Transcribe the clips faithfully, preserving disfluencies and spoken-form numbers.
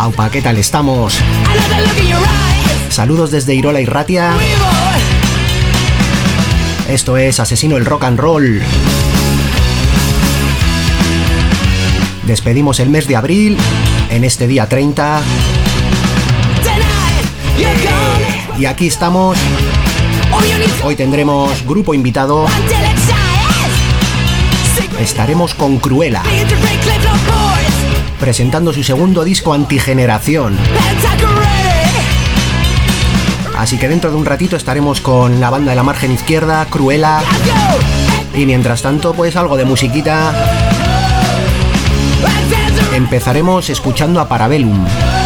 Aupa, ¿qué tal estamos? Saludos desde Irola y Ratia. Esto es Asesino el Rock and Roll. Despedimos el mes de abril en este día treinta. Y aquí estamos. Hoy tendremos grupo invitado. Estaremos con Cruella, presentando su segundo disco Antigeneración. Así que dentro de un ratito estaremos con la banda de la margen izquierda, Cruella. Y mientras tanto, pues algo de musiquita. Empezaremos escuchando a Parabellum.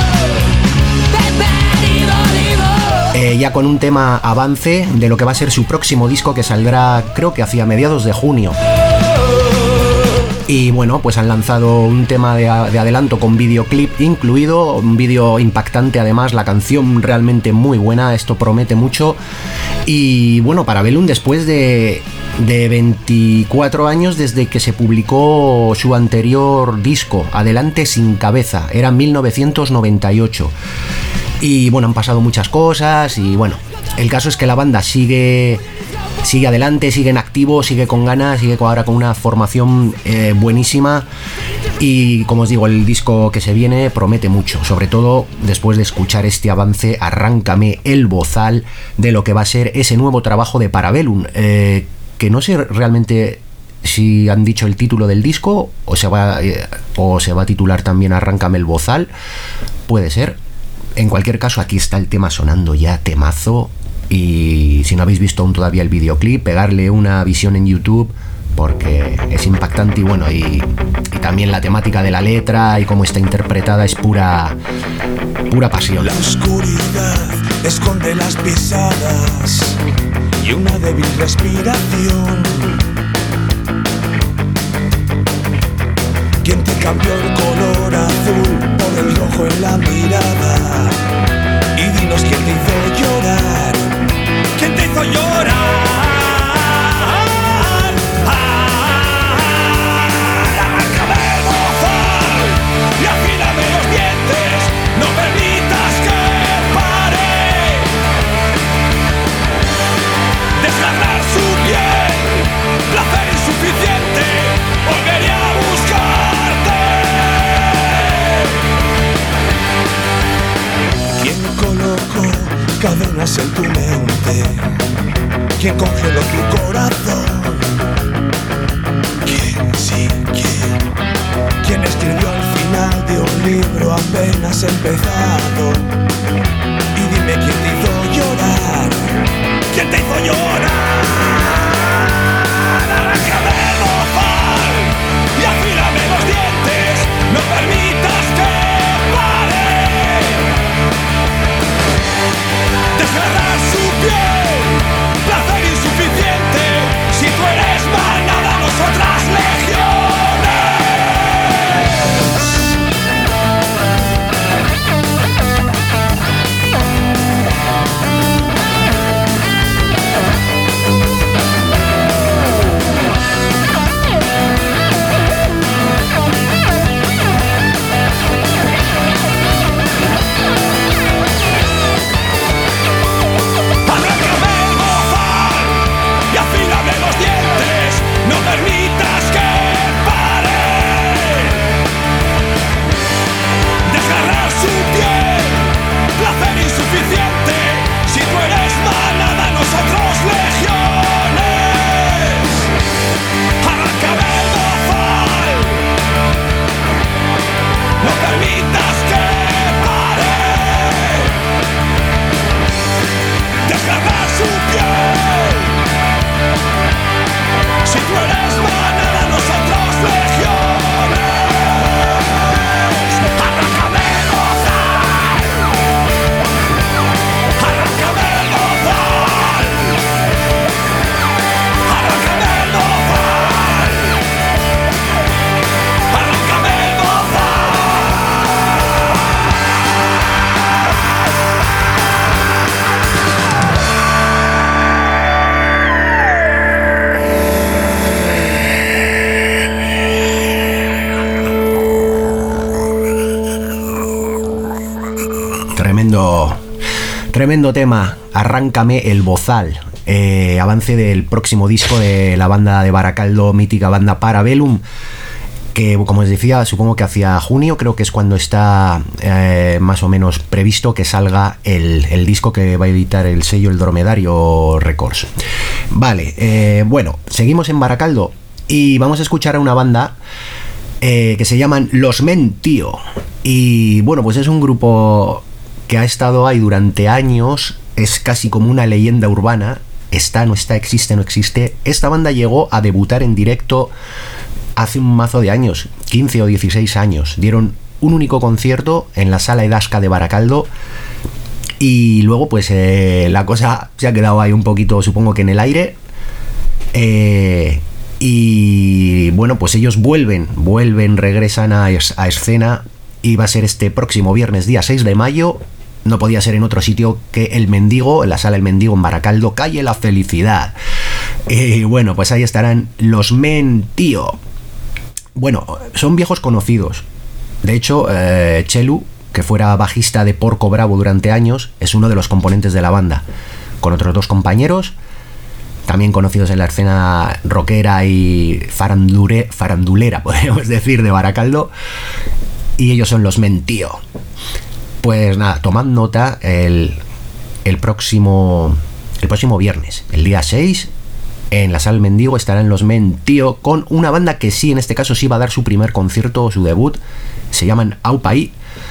Eh, ya con un tema avance de lo que va a ser su próximo disco, que saldrá creo que hacia mediados de junio. Y bueno, pues han lanzado un tema de, a, de adelanto con videoclip incluido, un vídeo impactante además, la canción realmente muy buena, esto promete mucho. Y bueno, Parabellum, después de, de veinticuatro años desde que se publicó su anterior disco, Adelante sin cabeza, era mil novecientos noventa y ocho. Y bueno, han pasado muchas cosas y bueno, el caso es que la banda sigue... Sigue adelante, sigue en activo, sigue con ganas, sigue ahora con una formación eh, buenísima. Y como os digo, el disco que se viene promete mucho. Sobre todo después de escuchar este avance, arráncame el bozal de lo que va a ser ese nuevo trabajo de Parabellum. Eh, que no sé realmente si han dicho el título del disco o se va, eh, o se va a titular también Arráncame el bozal. Puede ser. En cualquier caso, aquí está el tema sonando ya, temazo. Y si no habéis visto aún todavía el videoclip, pegarle una visión en YouTube porque es impactante y bueno, y, y también la temática de la letra y cómo está interpretada es pura pura pasión. La oscuridad esconde las pisadas y una débil respiración. ¿Quién te cambió el color azul por el rojo en la mirada? Y dinos quién te hizo llorar. ¿Quién te hizo llorar? Arráncame el bozal y afílame los dientes. No permitas que pare. Desgarrar su piel, placer insuficiente. Volveré a buscarte. ¿Quién colocó cadenas en tu mente? ¿Quién congeló tu corazón? ¿Quién, sí, quién? ¿Quién escribió al final de un libro apenas empezado? Y dime quién te hizo llorar. ¿Quién te hizo llorar? Arráncame el bozal y afílame los dientes. No permitas que pare. Desgarrar su piel, placer insuficiente. Si tú eres manada, nosotras legiones. tremendo, tremendo tema. Arráncame el bozal. Eh, avance del próximo disco de la banda de Baracaldo, mítica banda Parabellum, que como os decía, supongo que hacia junio creo que es cuando está eh, más o menos previsto que salga el, el disco que va a editar el sello El Dromedario Records. Vale, eh, bueno, seguimos en Baracaldo y vamos a escuchar a una banda eh, que se llaman Los Men, tío. Y bueno, pues es un grupo que ha estado ahí durante años, es casi como una leyenda urbana. Está, no está, existe, no existe. Esta banda llegó a debutar en directo hace un mazo de años, quince o dieciséis años. Dieron un único concierto en la Sala Edasca de Baracaldo y luego pues eh, la cosa se ha quedado ahí un poquito, supongo que en el aire. Eh, y bueno, pues ellos vuelven, vuelven, regresan a, a escena y va a ser este próximo viernes, día seis de mayo. No podía ser en otro sitio que El Mendigo, en la Sala El Mendigo en Baracaldo, calle La Felicidad. Y bueno, pues ahí estarán Los Men, tío. Bueno, son viejos conocidos. De hecho, eh, Chelu, que fuera bajista de Porco Bravo durante años, es uno de los componentes de la banda, con otros dos compañeros, también conocidos en la escena rockera y farandure, farandulera, podríamos decir, de Baracaldo. Y ellos son Los Men, tío. Pues nada, tomad nota, el, el, próximo, el próximo viernes, el día seis, en la Sala El Mendigo estarán Los Men, tío, con una banda que sí, en este caso sí va a dar su primer concierto, su debut. Se llaman Aupaí.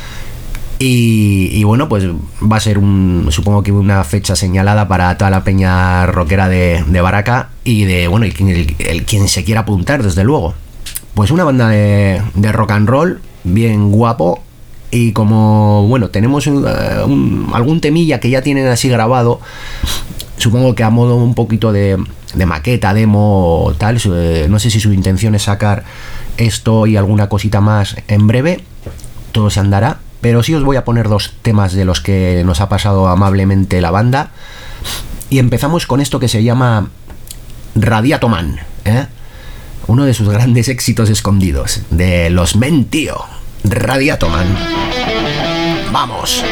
Y, y bueno, pues va a ser un, supongo que una fecha señalada para toda la peña rockera de, de Baraca y de, bueno, el, el, el quien se quiera apuntar, desde luego. Pues una banda de, de rock and roll, bien guapo. Y como, bueno, tenemos un, un, algún temilla que ya tienen así grabado, supongo que a modo un poquito de, de maqueta, demo o tal, no sé si su intención es sacar esto y alguna cosita más en breve, todo se andará, pero sí os voy a poner dos temas de los que nos ha pasado amablemente la banda. Y empezamos con esto que se llama Radiato Man, ¿eh? Uno de sus grandes éxitos escondidos, de Los Men, tío. Radiato Man. Vamos.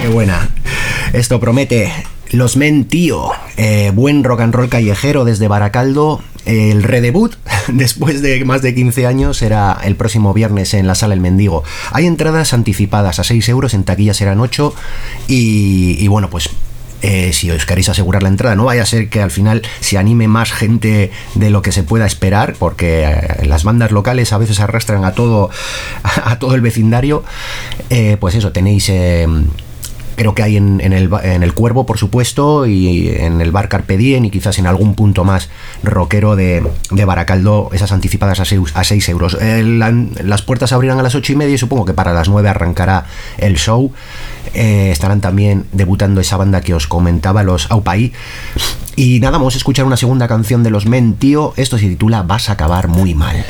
Qué buena. Esto promete. Los Men Tío, eh, buen rock and roll callejero desde Baracaldo. El redebut, después de más de quince años, será el próximo viernes en la Sala El Mendigo. Hay entradas anticipadas a seis euros, en taquilla serán ocho. Y, y bueno, pues eh, si os queréis asegurar la entrada, no vaya a ser que al final se anime más gente de lo que se pueda esperar, porque eh, las bandas locales a veces arrastran a todo, a todo el vecindario. Eh, pues eso, tenéis... Eh, Creo que hay en, en, el, en el Cuervo, por supuesto, y en el bar Carpe Diem, y quizás en algún punto más rockero de, de Baracaldo, esas anticipadas a seis, a seis euros. Eh, la, las puertas abrirán a las ocho y media y supongo que para las nueve arrancará el show. Eh, estarán también debutando esa banda que os comentaba, los Aupaí. Y nada, vamos a escuchar una segunda canción de los Men Tío. Esto se titula Vas a acabar muy mal.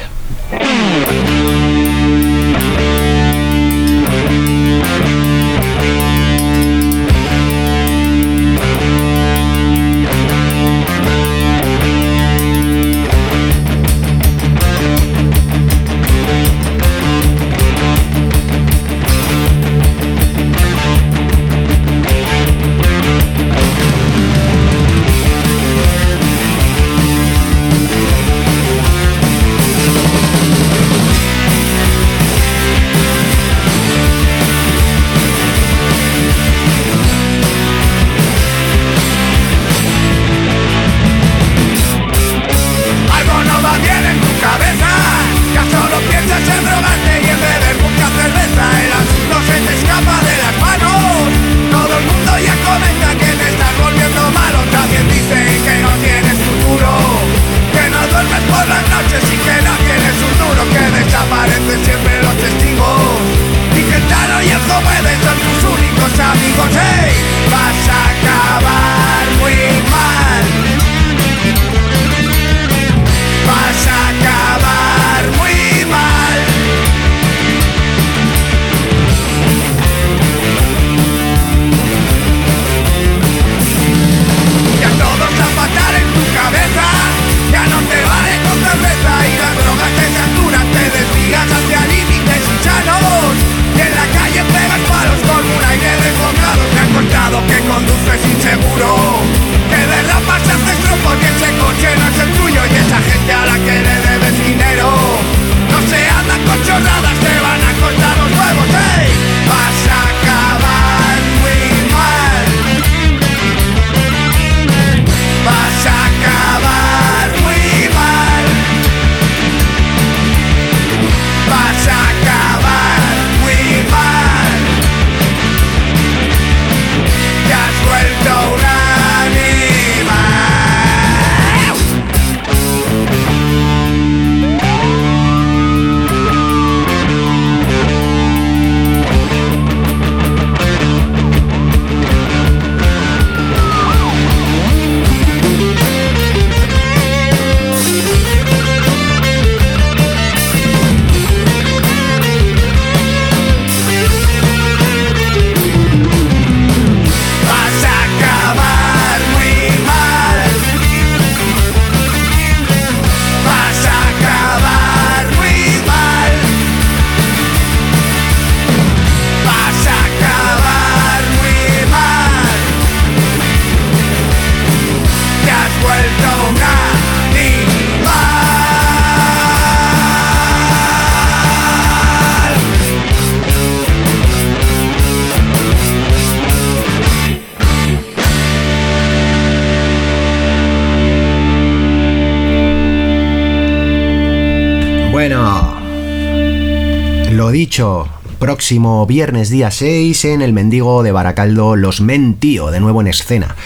Dicho, próximo viernes día seis en el Mendigo de Baracaldo, los Men Tío, de nuevo en escena.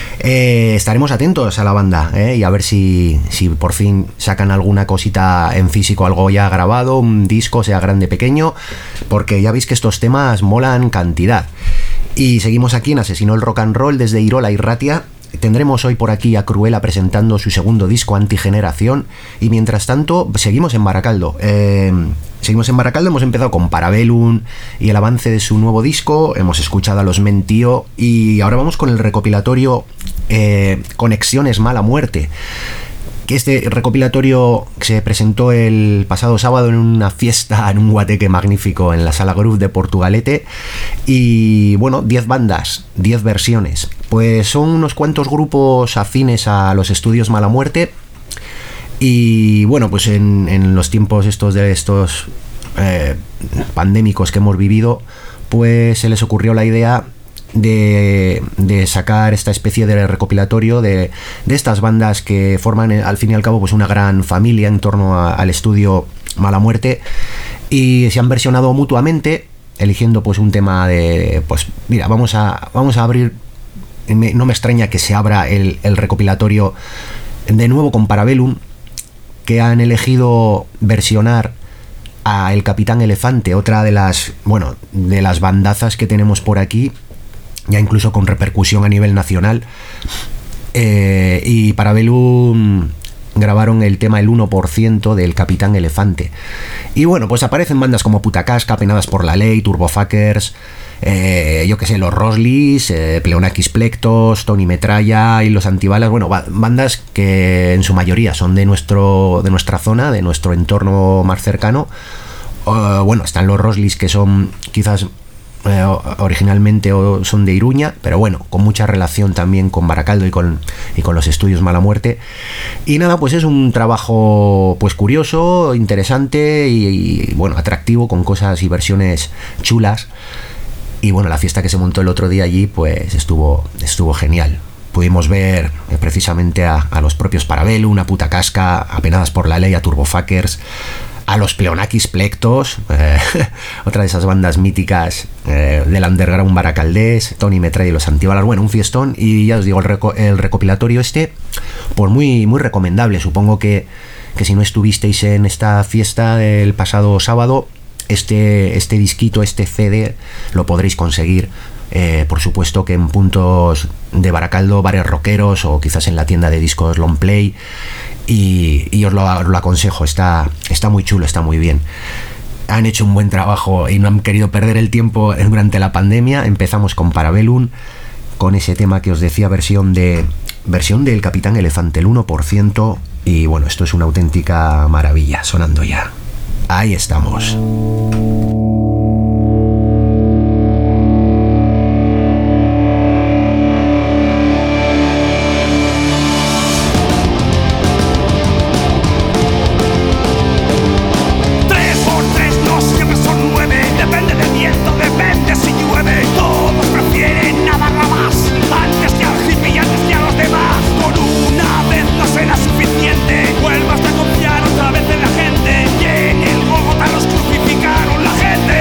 Eh, estaremos atentos a la banda eh, y a ver si, si por fin sacan alguna cosita en físico, algo ya grabado, un disco, sea grande, pequeño, porque ya veis que estos temas molan cantidad. Y seguimos aquí en Asesino el Rock and Roll desde Irola y Ratia. Tendremos hoy por aquí a Cruella presentando su segundo disco, Antigeneración, y mientras tanto seguimos en Baracaldo. Eh, seguimos en Baracaldo, hemos empezado con Parabellum y el avance de su nuevo disco, hemos escuchado a los Men Tío y ahora vamos con el recopilatorio eh, Conexiones Mala Muerte, que este recopilatorio se presentó el pasado sábado en una fiesta, en un guateque magnífico en la Sala Groove de Portugalete. Y bueno, diez bandas, diez versiones. Pues son unos cuantos grupos afines a los estudios Mala Muerte. Y bueno, pues en, en los tiempos estos de estos eh, pandémicos que hemos vivido, pues se les ocurrió la idea De, de sacar esta especie de recopilatorio de, de estas bandas que forman al fin y al cabo pues una gran familia en torno a, al estudio Mala Muerte, y se han versionado mutuamente eligiendo pues un tema de pues mira, vamos a, vamos a abrir, me, no me extraña que se abra el, el recopilatorio de nuevo con Parabellum, que han elegido versionar a El Capitán Elefante, otra de las, bueno, de las bandazas que tenemos por aquí, ya incluso con repercusión a nivel nacional. Eh, y Parabellum grabaron el tema El uno por ciento del Capitán Elefante. Y bueno, pues aparecen bandas como Puta Casca, Penadas por la Ley, Turbofuckers, eh, yo que sé, los Rosleys, eh, Pleonakis Plectos, Tony Metralla y los Antibalas. Bueno, bandas que en su mayoría son de, nuestro, de nuestra zona, de nuestro entorno más cercano. Uh, bueno, están los Rosleys, que son quizás Eh, originalmente son de Iruña, pero bueno, con mucha relación también con Baracaldo y con, y con los estudios Mala Muerte. Y nada, pues es un trabajo pues curioso, interesante y, y bueno, atractivo, con cosas y versiones chulas. Y bueno, la fiesta que se montó el otro día allí pues estuvo, estuvo genial. Pudimos ver eh, precisamente a, a los propios Parabellum, a Puta Casca, a Penadas por la Ley, a Turbofuckers, a los Pleonakis Plectos, eh, otra de esas bandas míticas eh, del underground baracaldés, Tony Metralla y los Antibalas. Bueno, un fiestón, y ya os digo, el, reco- el recopilatorio este, pues muy, muy recomendable. Supongo que, que si no estuvisteis en esta fiesta del pasado sábado, este, este disquito, este C D, lo podréis conseguir. Eh, por supuesto que en puntos de Baracaldo, bares rockeros o quizás en la tienda de discos Long Play, y, y os, lo, os lo aconsejo, está, está muy chulo, está muy bien. Han hecho un buen trabajo y no han querido perder el tiempo durante la pandemia. Empezamos con Parabellum, con ese tema que os decía, versión de versión del Capitán Elefante, el uno por ciento, y bueno, esto es una auténtica maravilla, sonando ya. Ahí estamos. Vuelvas a confiar otra vez en la gente, y en el Gogotá los crucificaron la gente.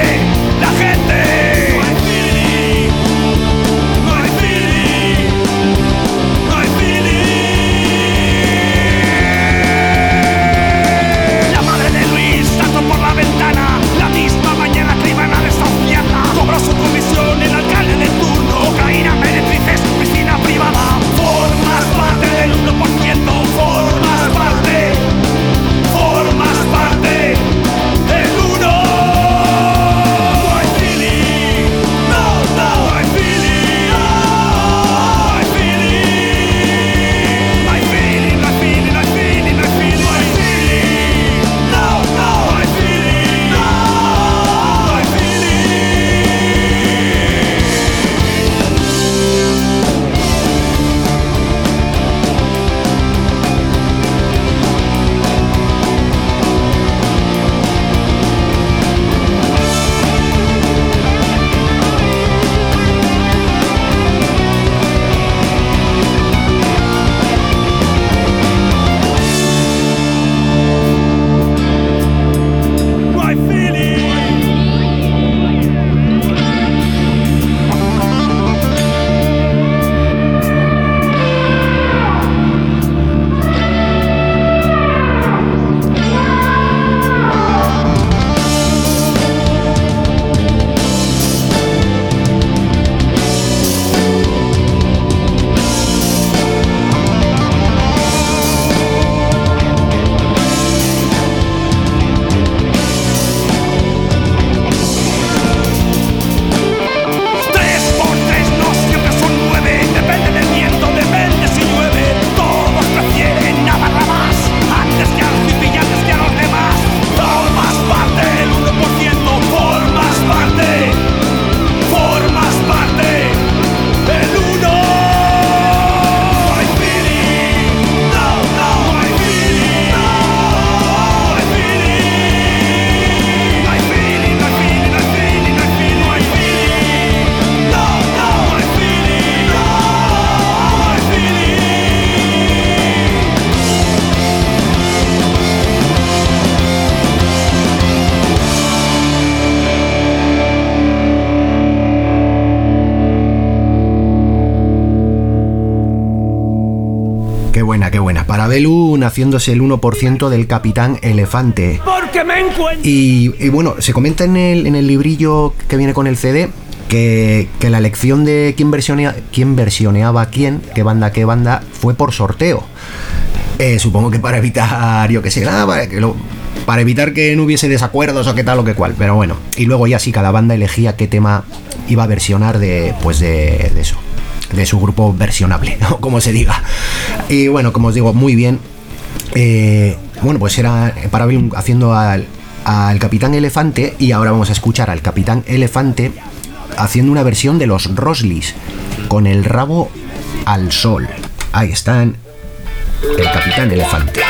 buena, qué buena. Parabellum haciéndose el uno por ciento del Capitán Elefante. Porque me encuentro. Y, y bueno, se comenta en el, en el librillo que viene con el C D que, que la elección de quién, versionea, quién versioneaba a quién, qué banda, qué banda, fue por sorteo. Eh, supongo que para evitar, yo que sé, nada, para, que lo, para evitar que no hubiese desacuerdos o qué tal o qué cual. Pero bueno, y luego ya sí, cada banda elegía qué tema iba a versionar de, pues de, de eso. De su grupo versionable, o como se diga. Y bueno, como os digo, muy bien. Eh, bueno, pues era Parabellum haciendo al, al Capitán Elefante, y ahora vamos a escuchar al Capitán Elefante haciendo una versión de los Rosleys, con el rabo al sol. Ahí están, el Capitán Elefante.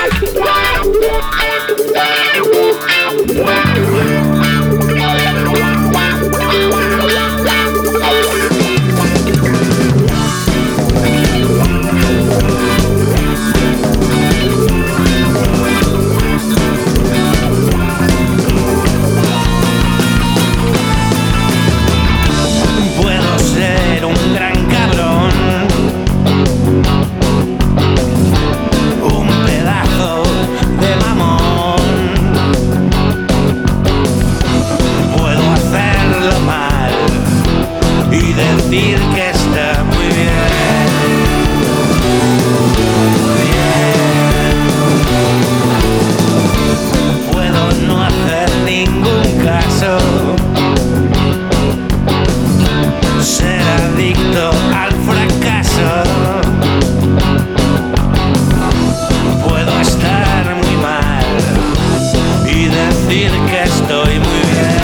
Decir que está muy bien, bien. Puedo no hacer ningún caso, ser adicto al fracaso. Puedo estar muy mal y decir que estoy muy bien.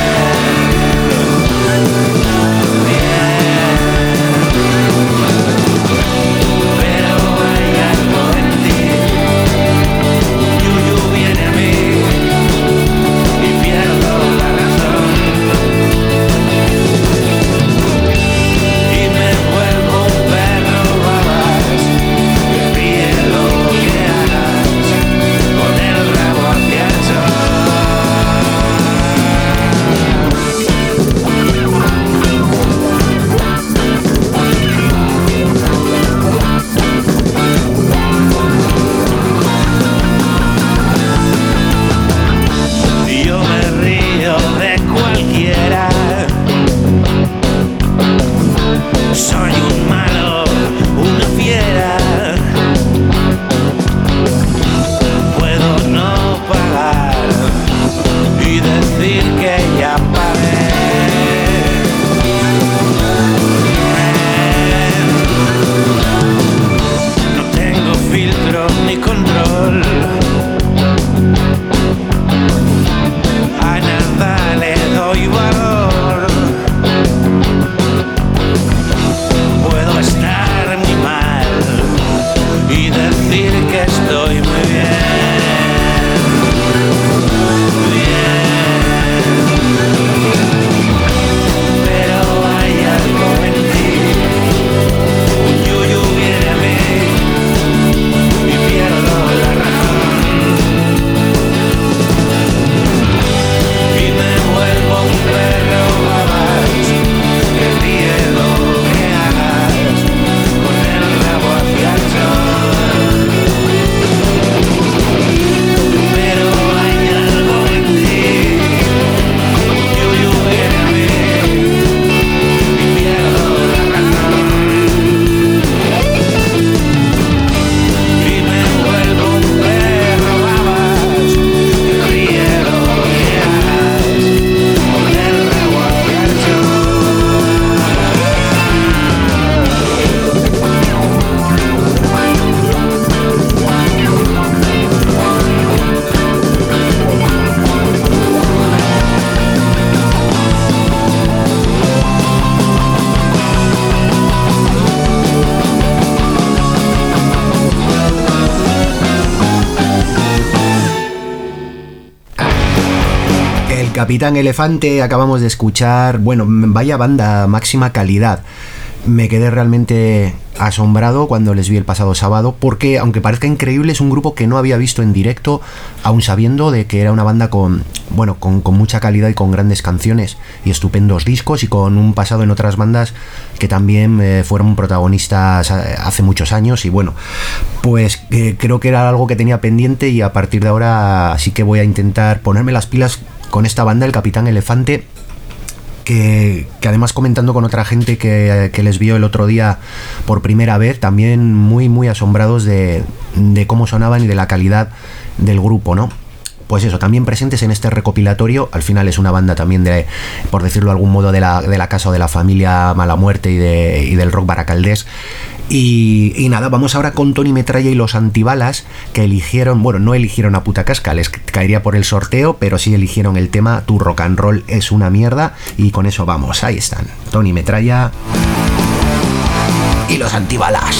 Capitán Elefante, acabamos de escuchar, bueno, vaya banda, máxima calidad. me quedé realmente asombrado cuando les vi el pasado sábado, porque aunque parezca increíble, es un grupo que no había visto en directo, aun sabiendo de que era una banda con, bueno, con, con mucha calidad y con grandes canciones y estupendos discos, y con un pasado en otras bandas que también eh, fueron protagonistas hace muchos años. Y bueno, pues eh, creo que era algo que tenía pendiente, y a partir de ahora sí que voy a intentar ponerme las pilas con esta banda, el Capitán Elefante. Que, que además, comentando con otra gente que, que les vio el otro día por primera vez, también muy muy asombrados de, de cómo sonaban y de la calidad del grupo, ¿no? Pues eso, también presentes en este recopilatorio. Al final es una banda también de, por decirlo de algún modo, de la, de la casa o de la familia Mala Muerte y, de, y del rock baracaldés. Y, y nada, vamos ahora con Tony Metralla y los Antibalas, que eligieron, bueno, no eligieron a puta casca, les caería por el sorteo, pero sí eligieron el tema Tu rock and roll es una mierda, y con eso vamos. Ahí están, Tony Metralla y los Antibalas.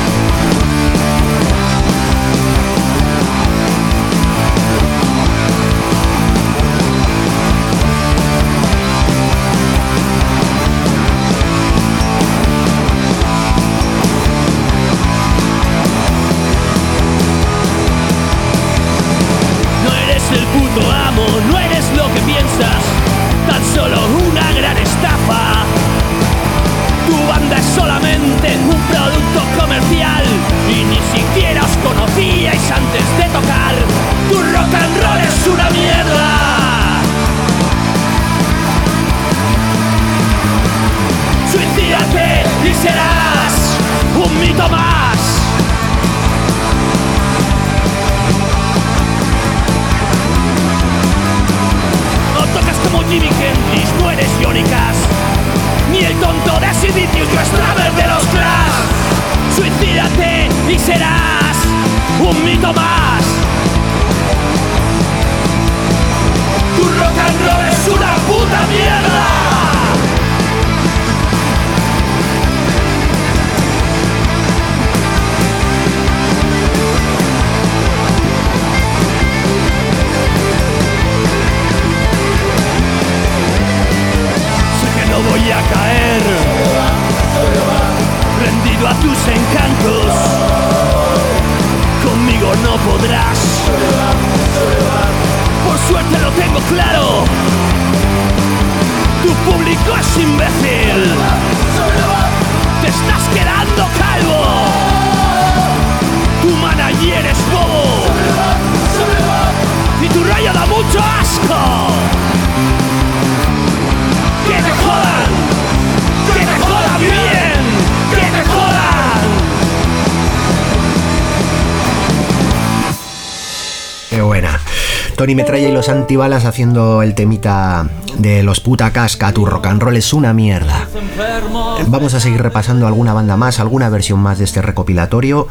Tony Metralla y los Antibalas haciendo el temita de los puta casca, Tu rock and roll es una mierda. Vamos a seguir repasando alguna banda más, alguna versión más de este recopilatorio,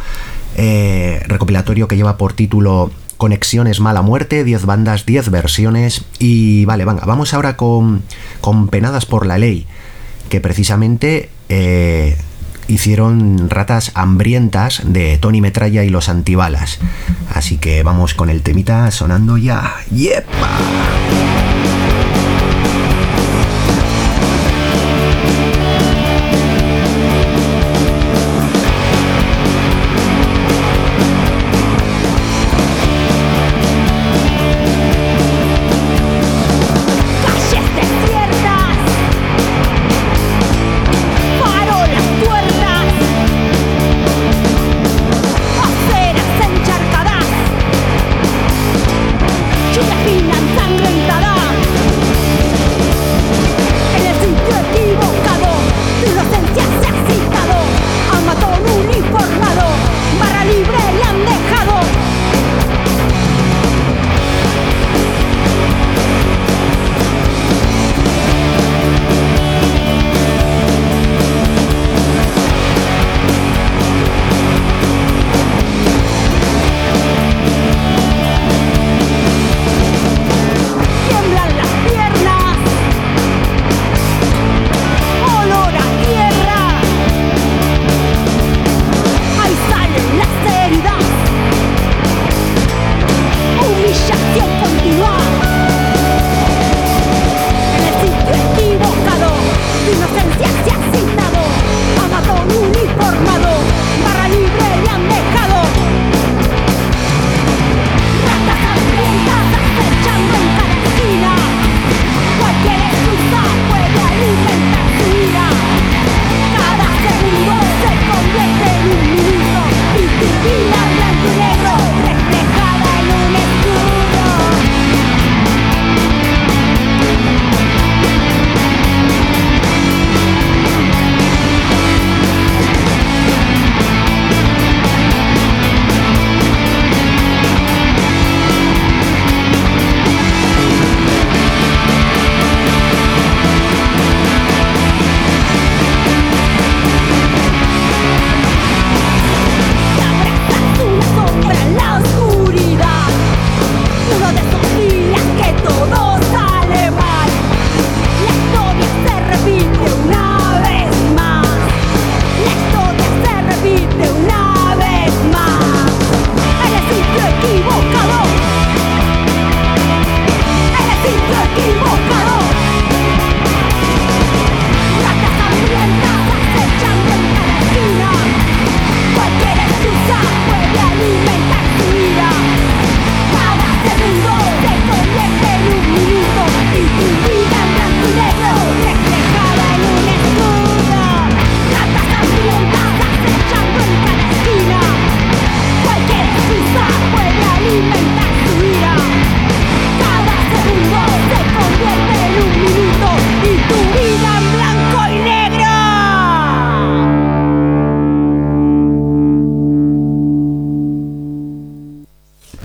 eh, recopilatorio que lleva por título Conexiones Mala Muerte, diez bandas, diez versiones. Y vale, venga, vamos ahora con, con Penadas por la Ley, que precisamente eh, hicieron Ratas Hambrientas de Tony Metralla y los Antibalas. Así que vamos con el temita sonando ya. ¡Yepa! Lluvia fina, sangre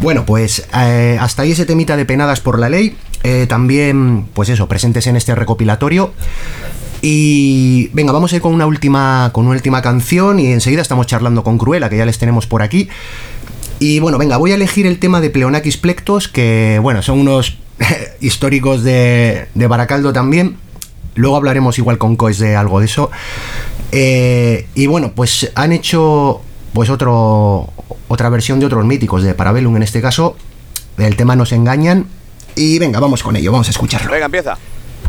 Bueno, pues eh, hasta ahí ese temita de Penadas por la Ley. Eh, también, pues eso, presentes en este recopilatorio. Y venga, vamos a ir con una última, con una última canción y enseguida estamos charlando con Cruella, que ya les tenemos por aquí. Y bueno, venga, voy a elegir el tema de Pleonakis Plectos, que bueno, son unos históricos de, de Baracaldo también. Luego hablaremos igual con Coes de algo de eso. Eh, y bueno, pues han hecho pues otro otra versión de otros míticos, de Parabellum en este caso. El tema Nos Engañan. Y venga, vamos con ello, vamos a escucharlo. Venga, empieza.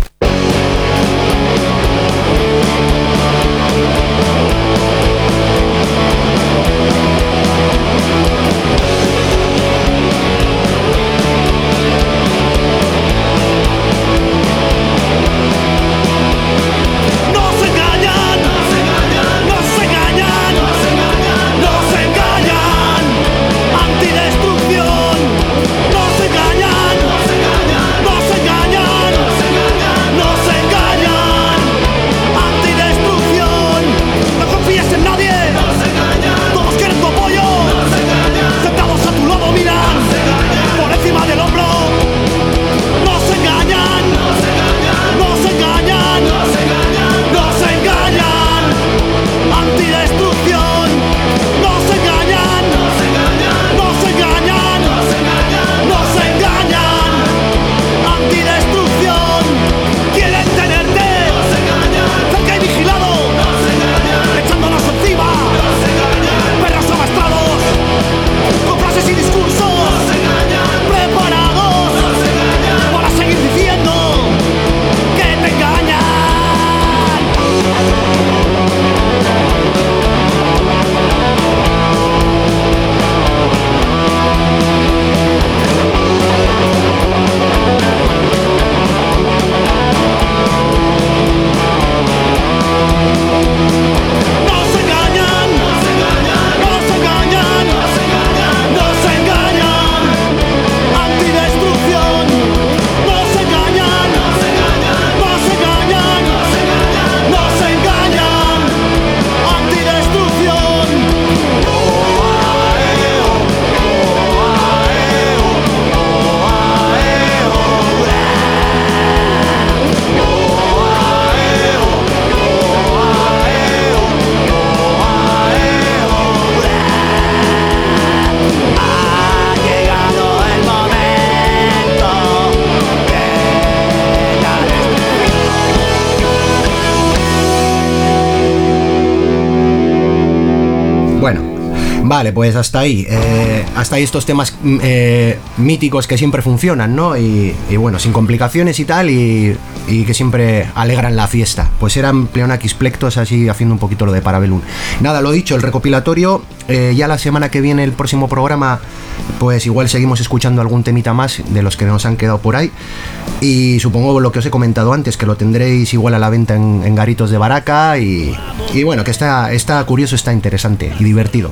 Vale, pues hasta ahí. Eh, hasta ahí estos temas eh, míticos que siempre funcionan, ¿no? Y, y bueno, sin complicaciones y tal, y, y que siempre alegran la fiesta. Pues eran Pleonakis Plectos, así haciendo un poquito lo de Parabellum. Nada, lo dicho, el recopilatorio, eh, ya la semana que viene, el próximo programa, pues igual seguimos escuchando algún temita más de los que nos han quedado por ahí. Y supongo lo que os he comentado antes, que lo tendréis igual a la venta en, en garitos de Baraca. Y, y bueno, que está, está curioso, está interesante y divertido.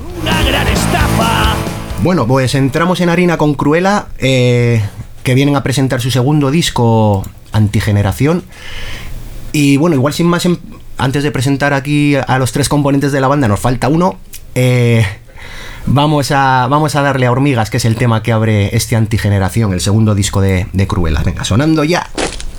Bueno, pues entramos en harina con Cruella, eh, que vienen a presentar su segundo disco, Antigeneración. Y bueno, igual sin más, en, antes de presentar aquí a los tres componentes de la banda, nos falta uno. Eh, vamos, a, vamos a darle a Hormigas, que es el tema que abre este Antigeneración, el segundo disco de, de Cruella. Venga, sonando ya.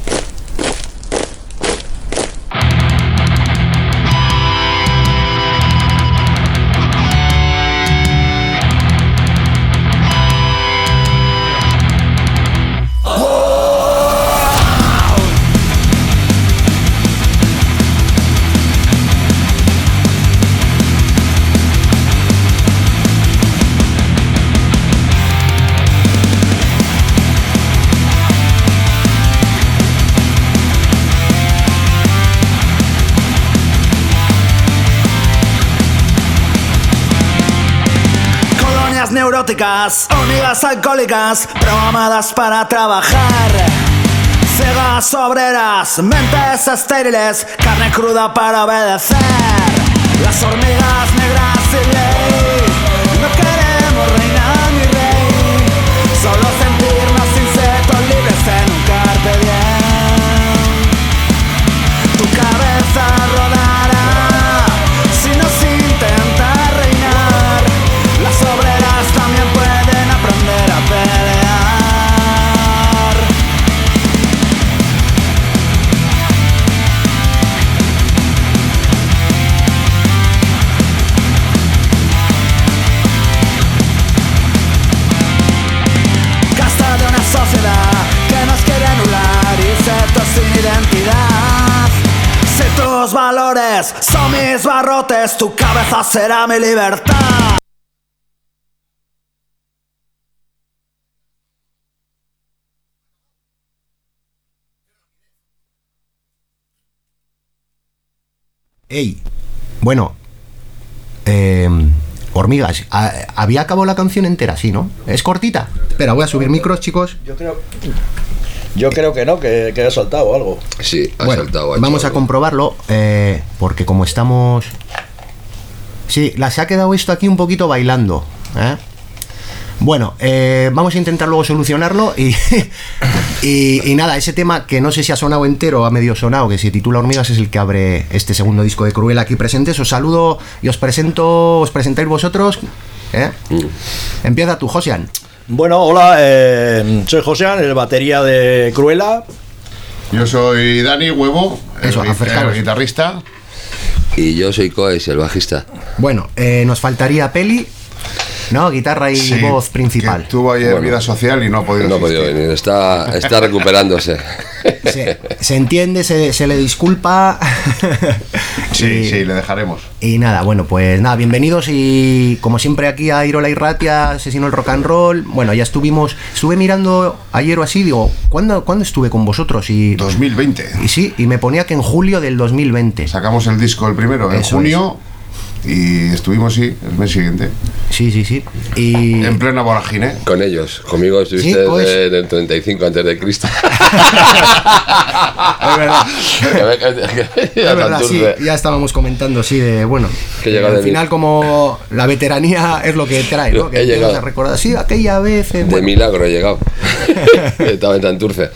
Neuróticas, hormigas alcohólicas, programadas para trabajar. Ciegas obreras, mentes estériles, carne cruda para obedecer. Las hormigas negras sin ley, no queremos reina ni rey, solo sentirnos insectos libres en un carpe diem. Tu cabeza rodará si nos intenta reinar. Las obreras también pueden aprender a flores son mis barrotes, tu cabeza será mi libertad. Ey, bueno, eh, hormigas, a- había acabado la canción entera, sí, ¿no? Es cortita. Espera, voy a subir micros, chicos. Yo creo, yo creo que no, que, que ha soltado algo. Sí, ha Bueno, saltado. ha vamos hecho a algo. comprobarlo, eh, porque como estamos... Sí, la se ha quedado esto aquí un poquito bailando, ¿eh? Bueno, eh, vamos a intentar luego solucionarlo y, y, y nada, ese tema que no sé si ha sonado entero o ha medio sonado, que se titula Hormigas, es el que abre este segundo disco de Cruella aquí presentes. Os saludo y os presento, os presentáis vosotros, ¿eh? Mm. Empieza tú, Josian. Bueno, hola, eh, soy Josian, el batería de Cruella. Yo soy Dani Huevo, el, Eso, gui- acercaos. el guitarrista. Y yo soy Coes, el bajista. Bueno, eh, nos faltaría Peli, ¿no? Guitarra y Sí, voz principal. que tuvo ayer Bueno. vida social y no ha podido No ha podido asistir. venir, está, está recuperándose. Se, se entiende, se, se le disculpa. Sí, Y- sí, le dejaremos. Y nada, bueno, pues nada, bienvenidos y como siempre aquí a Irola y Ratia, Asesino el Rock and Roll. Bueno, ya estuvimos, estuve mirando ayer o así, digo, ¿cuándo, ¿cuándo estuve con vosotros? Y, dos mil veinte. y sí, y me ponía que en julio del dos mil veinte. Sacamos el disco el primero en Eso junio y estuvimos, sí, el mes siguiente, Sí, sí, sí. Y en plena vorágine. Con ellos, conmigo estuviste Sí, pues. en el treinta y cinco antes de Cristo. es verdad, Ya es verdad, sí, Santurce. ya estábamos comentando, sí, de bueno, Que llega al de final mí. como la veteranía es lo que trae, ¿no? He Que llegado. empiezas a recordar, sí, aquella vez, eh, De bueno, milagro he llegado. Estaba en Santurce.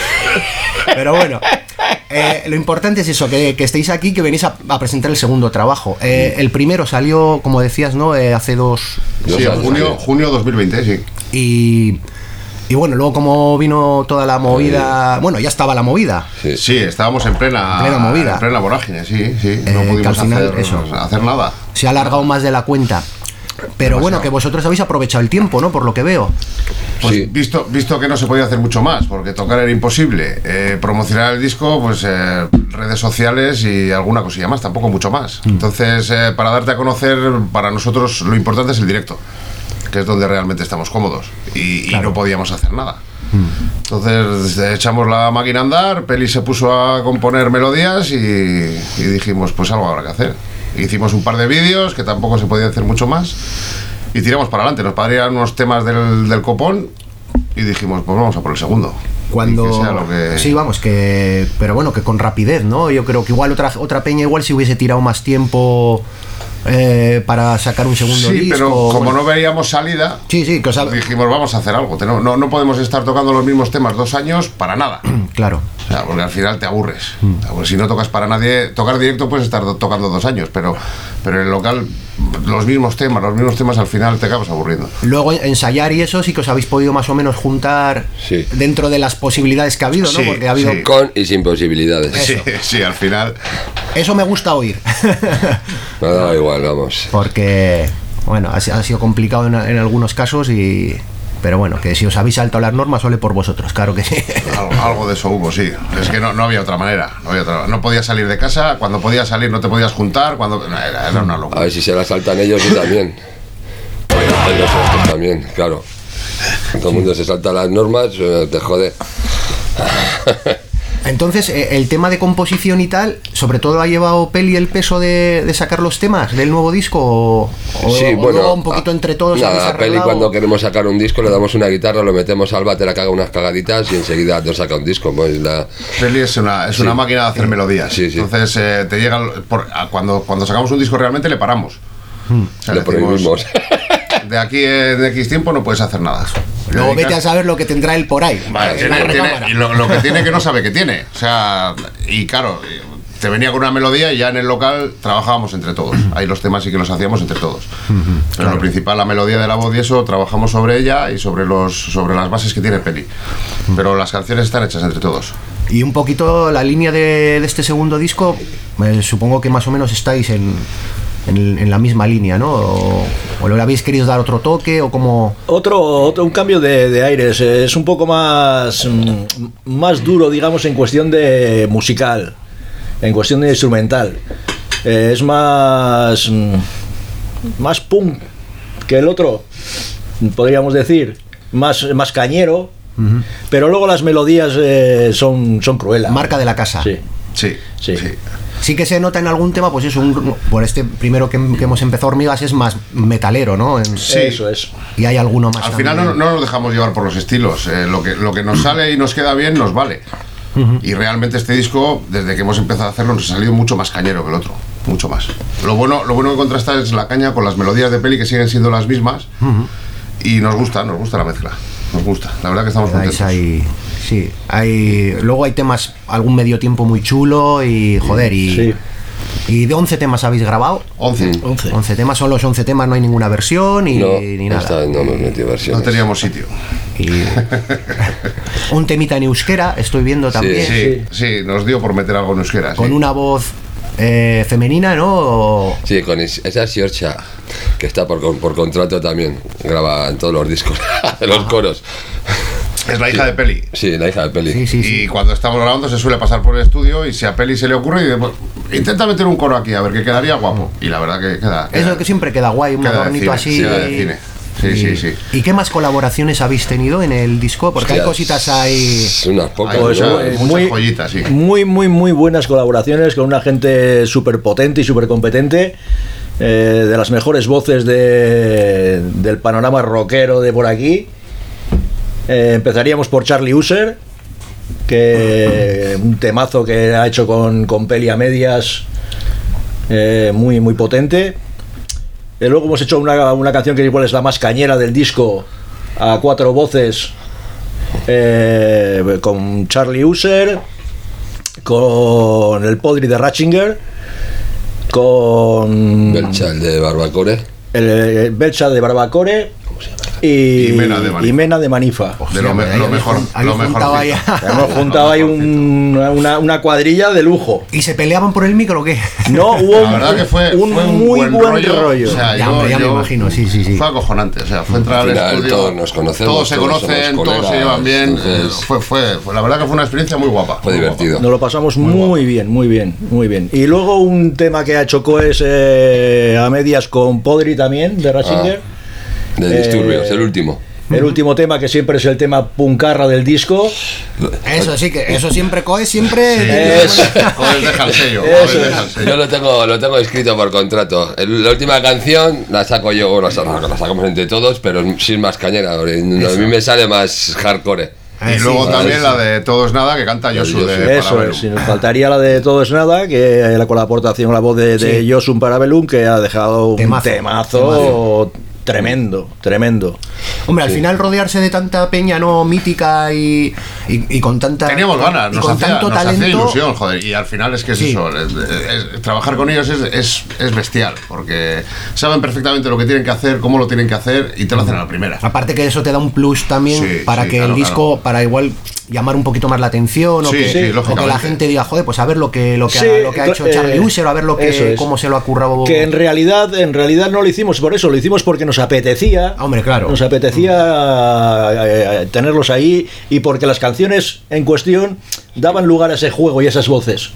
pero bueno. Eh, lo importante es eso, que, que estéis aquí, que venís a, a presentar el segundo trabajo. Eh, el primero salió, como decías, ¿no? Eh, hace dos... Dos Sí, en años, junio, sí. junio dos mil veinte, sí. Y, y bueno, luego como vino toda la movida... Bueno, ya estaba la movida. Sí. Sí, estábamos en plena, En plena movida. en plena vorágine, sí, sí. Eh, No que al pudimos final, hacer, eso. hacer nada. Se ha alargado más de la cuenta. Pero bueno, que vosotros habéis aprovechado el tiempo, ¿no? Por lo que veo. Pues Sí. visto, visto que no se podía hacer mucho más, porque tocar era imposible, eh, promocionar el disco, pues eh, redes sociales y alguna cosilla más, tampoco mucho más. Entonces, eh, para darte a conocer, para nosotros lo importante es el directo, que es donde realmente estamos cómodos, y, y Claro. no podíamos hacer nada. Entonces echamos la máquina a andar, Peli se puso a componer melodías y, y dijimos, pues algo habrá que hacer. Hicimos un par de vídeos, que tampoco se podía hacer mucho más, y tiramos para adelante. Nos parecían unos temas del, del copón y dijimos, pues vamos a por el segundo. Cuando... Y que sea lo que... Sí, vamos, que... Pero bueno, que con rapidez, ¿no? Yo creo que igual otra, otra peña igual si hubiese tirado más tiempo eh, para sacar un segundo Sí, disco. pero como bueno. no veíamos salida, Sí, sí, que os ha- dijimos, vamos a hacer algo. No, no, no podemos estar tocando los mismos temas dos años para nada. Claro. O sea, porque al final te aburres. Te aburres. Si no tocas para nadie, tocar directo puedes estar do- tocando dos años, pero, pero en el local los mismos temas, los mismos temas al final te acabas aburriendo. Luego ensayar y eso sí que os habéis podido más o menos juntar Sí. dentro de las posibilidades que ha habido, ¿no? Sí, Porque ha habido... sí. Con y sin posibilidades. Sí, sí, al final. Eso me gusta oír. Me ha dado igual, vamos. Porque, bueno, ha, si- ha sido complicado en, en algunos casos y... Pero bueno, que si os habéis saltado las normas, ole por vosotros, claro que sí. Algo, algo de eso hubo, sí. Es que no, no había otra manera. No, había otra, no podías salir de casa, cuando podías salir no te podías juntar, cuando no, era, era una A locura. ver si se la saltan ellos y también. Ellos nosotros también, claro. Todo el mundo se salta las normas, eh, te jode. Entonces, eh, el tema de composición y tal, sobre todo ha llevado Peli el peso de, de sacar los temas del nuevo disco o, o- Sí, o bueno, luego un poquito entre todos habéis nada, a Peli arreglado? cuando queremos sacar un disco le damos una guitarra, lo metemos al bater a que haga unas cagaditas y enseguida nos saca un disco. Pues la, Peli es una, es Sí. una máquina de hacer melodías. Sí, sí. Entonces eh, te llega el- por- a cuando, cuando sacamos un disco realmente le paramos. O sea, le le decimos, prohibimos. de aquí en X tiempo no puedes hacer nada. Luego Dedicas- vete a saber lo que tendrá él por ahí. Vale, en tiene- la tiene- recámara. y lo, lo que tiene que no sabe que tiene. O sea, y claro, te venía con una melodía y ya en el local trabajábamos entre todos. Ahí los temas sí que los hacíamos entre todos. Pero lo principal, la melodía de la voz y eso, trabajamos sobre ella y sobre los sobre las bases que tiene Peli. Pero las canciones están hechas entre todos. Y un poquito la línea de, de este segundo disco, eh, supongo que más o menos estáis en, en, en la misma línea, ¿no? O, o le habéis querido dar otro toque o como... Otro, otro un cambio de, de aires, eh, es un poco más, mm, más duro, digamos, en cuestión de musical, en cuestión de instrumental. eh, es más más punk que el otro, podríamos decir, más, más cañero, uh-huh. Pero luego las melodías eh, son, son Cruella. Marca de la casa. Sí, sí, sí. sí. Sí que se nota en algún tema, pues eso, un, por este primero que, que hemos empezado, Hormigas, es más metalero, ¿no? En, sí, eso es. Y hay alguno más. Al final no, no nos dejamos llevar por los estilos. Eh, lo, que, lo que nos sale y nos queda bien nos vale. Uh-huh. Y realmente este disco, desde que hemos empezado a hacerlo, nos ha salido mucho más cañero que el otro. Mucho más. Lo bueno, lo bueno que contrasta es la caña con las melodías de Peli, que siguen siendo las mismas. Uh-huh. Y nos gusta, nos gusta la mezcla. Nos gusta. La verdad que estamos contentos. Hay, sí, hay, luego hay temas, algún medio tiempo muy chulo y joder, y... Sí. ¿Y de once temas habéis grabado? once. Mm. once. once temas, son los once temas, no hay ninguna versión y, no, ni nada. Esta, no hemos metido versiones. No teníamos sitio. Y un temita en euskera, estoy viendo también. Sí, sí, sí, nos dio por meter algo en euskera. Con sí. una voz eh, femenina, ¿no? O... Sí, con es, esa es Siorcha, que está por, por contrato también. Graba en todos los discos de los coros. Es la hija sí. de Peli. Sí, la hija de Peli. Sí, sí, sí. Y cuando estamos grabando se suele pasar por el estudio y si a Peli se le ocurre, y pues, intenta meter un coro aquí, a ver qué quedaría guapo. Y la verdad que queda... queda Eso que siempre queda guay, un adornito así. Queda de cine. Sí, y, sí, sí. ¿Y qué más colaboraciones habéis tenido en el disco? Porque Hostia, hay cositas ahí... Unas pocas. Hay Pues, muchas, eh, muchas muy, joyitas, sí. Muy, muy, muy buenas colaboraciones con una gente súper potente y súper competente. Eh, de las mejores voces de, del panorama rockero de por aquí. Eh, empezaríamos por Charlie User, que un temazo que ha hecho con, con Peli a medias, eh, muy, muy potente. Eh, luego hemos hecho una, una canción que igual es la más cañera del disco, a cuatro voces, eh, con Charlie User, con el Podri de Ratzinger, con Belchal de Barbacore. el, el Belcha de Barbacore y, Y Mena de Manifa. y Mena de Manifa. De lo, me- lo mejor. Habéis Lo juntado mejor. ahí a- Hemos juntado ahí un- una, una cuadrilla de lujo. ¿Y se peleaban por el micro o qué? No, hubo La verdad que fue, un, fue un muy buen, buen rollo. rollo. O sea, Ya, yo- hombre, ya me yo- imagino, sí, sí, sí. Fue acojonante. O sea, fue entrar Al al final estudio. todos nos conocemos, Todos se todos conocen, somos todos se colegas, llevan bien. entonces- eh, Fue, fue, fue- la verdad que fue una experiencia muy guapa. Fue muy divertido. guapa. Nos lo pasamos Muy muy, guapo. bien, muy bien, muy bien. Y luego un tema que ha hecho Coes eh, a medias con Podri también, de Ratzinger. De Eh, Disturbios, el último. El último tema, que siempre es el tema puncarra del disco. Eso sí, que eso siempre coge, siempre... Eso. Joder, deja el sello. Eso joder, es. deja el sello. Yo lo tengo, lo tengo escrito por contrato. El- la última canción la saco yo, bueno, la, la sacamos entre todos, pero sin más cañera. A mí me sale más hardcore. Y sí, luego vale, también sí. la de Todo es Nada, que canta Yosu Yosu. de Eso Parabellum. es, si nos faltaría la de Todo es Nada, que la, con la aportación, la voz de, de Sí. Yosun Parabellum, que ha dejado un Temazo. temazo, tremendo, tremendo. Hombre, al final rodearse de tanta peña no mítica y, y, y con tanta... Teníamos ganas, y nos, con hacía, tanto nos hacía talento... ilusión, joder, y al final es que es Sí. eso, es- es- trabajar con ellos es, es, es bestial, porque saben perfectamente lo que tienen que hacer, cómo lo tienen que hacer, y te lo hacen a la primera. Aparte que eso te da un plus también Sí, para sí, que claro, el disco, claro. para igual llamar un poquito más la atención o, Sí, que, sí, o que lógicamente. la gente diga, joder, pues a ver lo que, lo que, Sí, ha, lo que ha hecho eh, Charlie User, a ver lo eso que, es. cómo se lo ha currado. Que en realidad, en realidad no lo hicimos por eso, lo hicimos porque nos apetecía. Hombre, claro. Nos apetecía eh, eh, tenerlos ahí, y porque las canciones en cuestión daban lugar a ese juego y a esas voces.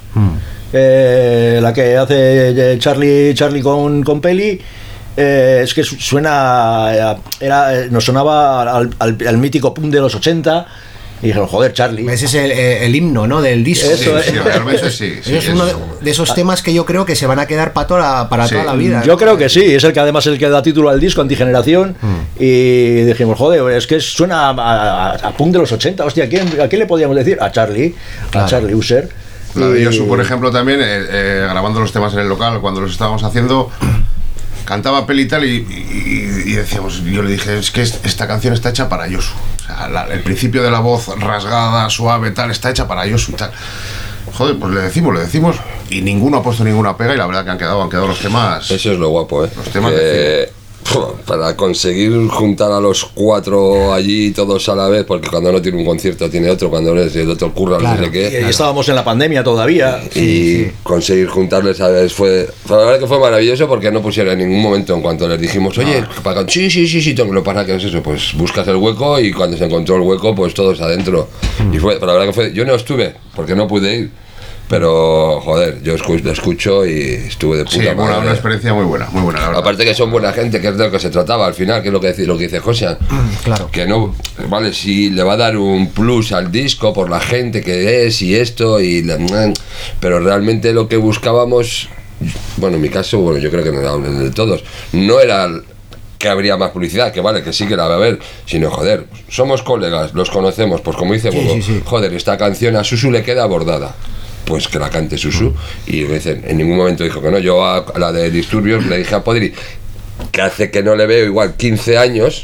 Eh, la que hace eh, Charlie, Charlie con, con Peli. Eh, es que su- suena eh, era, eh, nos sonaba al, al- al mítico punk de los ochenta, y dijeron, joder, Charlie. Ese es el, eh, el himno, ¿no? Del disco. Sí, Eso es. sí, realmente sí. sí, es uno de, de esos temas que yo creo que se van a quedar para toda la, para Sí. toda la vida. Yo creo que sí, es el que además es el que da título al disco, Antigeneración. Y dijimos, joder, es que suena a, a, a punk de los ochenta. Hostia, ¿a quién, ¿a quién le podíamos decir? A Charlie, Claro. a Charlie User. La de Y- Yosu, por ejemplo, también, eh, eh, grabando los temas en el local, cuando los estábamos haciendo, cantaba Peli y tal, y, y- y decíamos, yo le dije, es que es- esta canción está hecha para Yosu. O sea, la- el principio de la voz rasgada, suave, tal, está hecha para Yosu y tal. Joder, pues le decimos, le decimos, y ninguno ha puesto ninguna pega, y la verdad que han quedado, han quedado los temas. Eso es lo guapo, ¿eh? Los temas Que, de puf, para conseguir juntar a los cuatro allí todos a la vez, porque cuando no tiene un concierto tiene otro, cuando no es el otro curra, Claro. no sé y- qué. y estábamos en la pandemia todavía. Y conseguir juntarles a veces fue, fue la verdad que fue maravilloso, porque no pusieron en ningún momento, en cuanto les dijimos, oye, para, sí, sí, sí, sí, lo que pasa que es eso, pues buscas el hueco, y cuando se encontró el hueco, pues todos adentro. Y fue, pero la verdad que fue, yo no estuve, porque no pude ir, Pero, joder, yo escucho, lo escucho y estuve de puta Sí, madre. una, una experiencia muy buena, muy buena, la verdad. Aparte que son buena gente, que es de lo que se trataba al final, que es lo que, dice- lo que dice Josian. Claro. Que no, vale, si le va a dar un plus al disco por la gente que es y esto, y la- pero realmente lo que buscábamos, bueno, en mi caso, bueno, yo creo que no hablen de todos, no era que habría más publicidad, que vale, que sí que la va a haber, sino, joder, somos colegas, los conocemos, pues como dice Sí, Bobo, sí, sí. joder, esta canción a Susu le queda bordada. Pues que la cante Susu. Y me dicen, en ningún momento dijo que no. Yo a, a la de Disturbios le dije a Podri, que hace que no le veo igual quince años,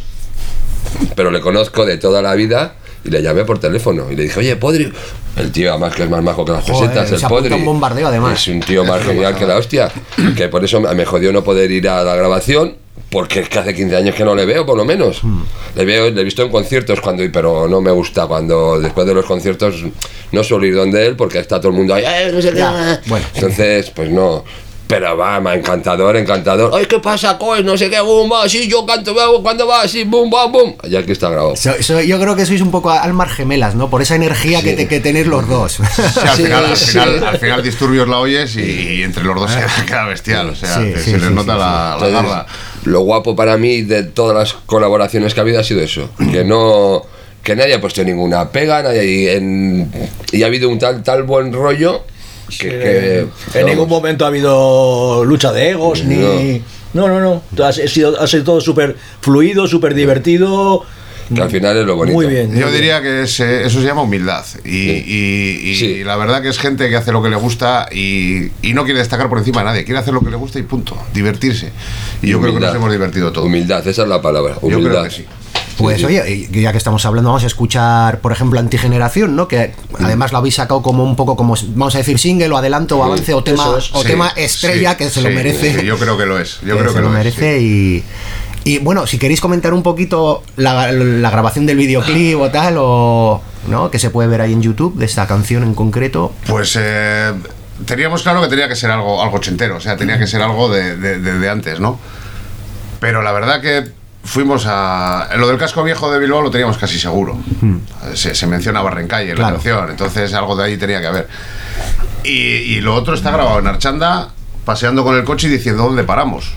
pero le conozco de toda la vida, y le llamé por teléfono y le dije, oye, Podri, el tío además que es más majo que las Joder, pesetas, el se apunta Podri, un bombardeo, además. es un tío más genial que la hostia, que por eso me jodió no poder ir a la grabación, porque es que hace quince años que no le veo, por lo menos. Le veo, le he visto en conciertos, cuando pero no me gusta cuando después de los conciertos no suelo ir donde él, porque está todo el mundo ahí, "Eh, no sé qué". Ya, bueno. Entonces, pues no. Pero va, ma, encantador, encantador. Ay, ¿qué pasa, coy? No sé qué, boom, va, sí, yo canto, veo cuando va, así, boom, boom, boom. Ya que está grabado. So- so- yo creo que sois un poco almas gemelas, ¿no? Por esa energía que, te- que tenéis los dos. Sí, al, Sí, final, al, sí. final, al final Disturbios la oyes y, y entre los dos se queda bestial, o sea, Sí, que sí, se les sí, nota sí, la, la Entonces, garra. lo guapo para mí de todas las colaboraciones que ha habido ha sido eso, que no que nadie ha puesto ninguna pega, nadie y, en, y ha habido un tal tal buen rollo que, que en vamos, ningún momento ha habido lucha de egos, ni... No, no, no. Ha sido, ha sido todo súper fluido, súper divertido. que al final es lo bonito. Muy bien. muy Yo bien. diría que es, eh, eso se llama humildad y, y- y Sí. la verdad que es gente que hace lo que le gusta y, y no quiere destacar por encima de nadie, quiere hacer lo que le gusta y punto, divertirse. Y yo creo que Humildad. nos hemos divertido todos. Humildad, esa es la palabra, Yo humildad. creo que sí. Pues Sí, sí. oye, y ya que estamos hablando, vamos a escuchar, por ejemplo, Antigeneración, ¿no? Que además lo habéis sacado como un poco como, vamos a decir, single o adelanto o avance o tema, eso es. o Sí, tema estrella, sí, que se sí, lo merece. sí, yo creo que lo es. Yo que creo se que lo lo, es, merece sí. y, y bueno, si queréis comentar un poquito la, la grabación del videoclip o tal, o ¿no? Que se puede ver ahí en YouTube de esta canción en concreto. Pues eh, teníamos claro que tenía que ser algo, algo ochentero, o sea, tenía que ser algo de, de- de- de antes, ¿no? Pero la verdad que fuimos a... Lo del casco viejo de Bilbao lo teníamos casi seguro. Se, se menciona Barrencalle en Claro. la canción, entonces algo de ahí tenía que haber. Y, y lo otro está grabado en Archanda, paseando con el coche y diciendo dónde paramos.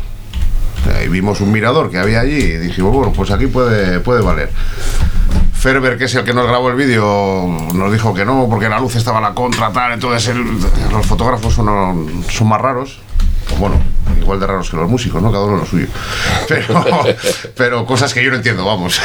Y vimos un mirador que había allí y dijimos, bueno, pues aquí puede, puede valer. Ferber, que es el que nos grabó el vídeo, nos dijo que no, porque la luz estaba a la contra, tal, entonces el- los fotógrafos son, son más raros. Pues bueno, igual de raros que los músicos, ¿no? Cada uno lo suyo. Pero, pero cosas que yo no entiendo, vamos.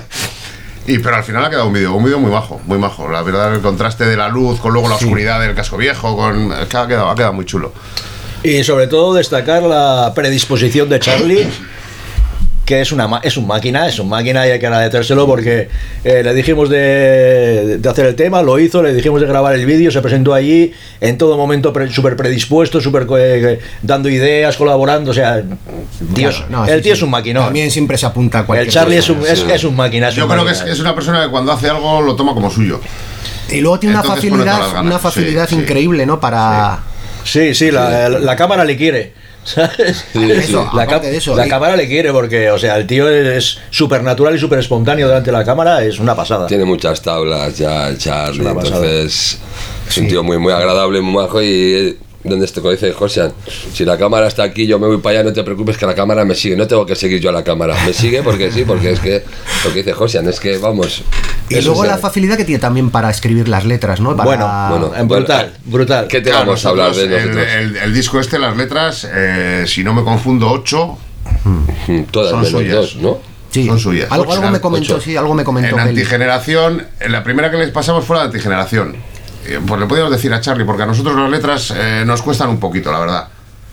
Y pero al final ha quedado un vídeo, un vídeo muy majo, muy majo. La verdad, el contraste de la luz con luego la oscuridad del casco viejo, con ha quedado, ha quedado muy chulo. Y sobre todo destacar la predisposición de Charlie, que es una ma- es un máquina, es un máquina y hay que agradecerlo porque eh, le dijimos de, de hacer el tema, lo hizo, le dijimos de grabar el vídeo, se presentó allí, en todo momento pre- súper predispuesto, súper eh, dando ideas, colaborando, o sea, Dios, Claro, no, el sí, tío sí. es un maquinón. También siempre se apunta a cualquier El Charlie es cosa. un, es, sí. es un máquina. Es Yo un creo que máquina. es, es una persona que cuando hace algo lo toma como suyo. Y luego tiene una Entonces pone todas las facilidad, ganas. una facilidad Sí, sí. increíble, ¿no? Para... Sí, sí, la, la- la cámara le quiere. ¿Sabes? Sí, Eso, la aparte ca- de eso, la y- cámara le quiere porque, o sea, el tío es súper natural y súper espontáneo delante de la cámara, es una pasada. Tiene muchas tablas ya el Charlie, Es una pasada. entonces es un tío muy muy agradable, muy majo y donde este dice Josian, si la cámara está aquí, yo me voy para allá, no te preocupes que la cámara me sigue, no tengo que seguir yo a la cámara, me sigue porque sí, porque es que lo que dice Josian es que vamos. Y eso luego es- la facilidad que tiene también para escribir las letras, ¿no? Para- Bueno, bueno, en brutal, bueno, brutal. ¿Qué te Claro, vamos a hablar de nosotros, nosotros? El, el- el disco este, las letras, eh, si no me confundo, ocho Mm, Todas son menos suyas. dos, ¿no? Sí, son suyas. Algo, algo me Ocho. comentó, sí, algo me comentó. En Peli. Antigeneración, en la primera que les pasamos fue la de Antigeneración. Eh, Pues le podíamos decir a Charlie, porque a nosotros las letras eh, nos cuestan un poquito, la verdad.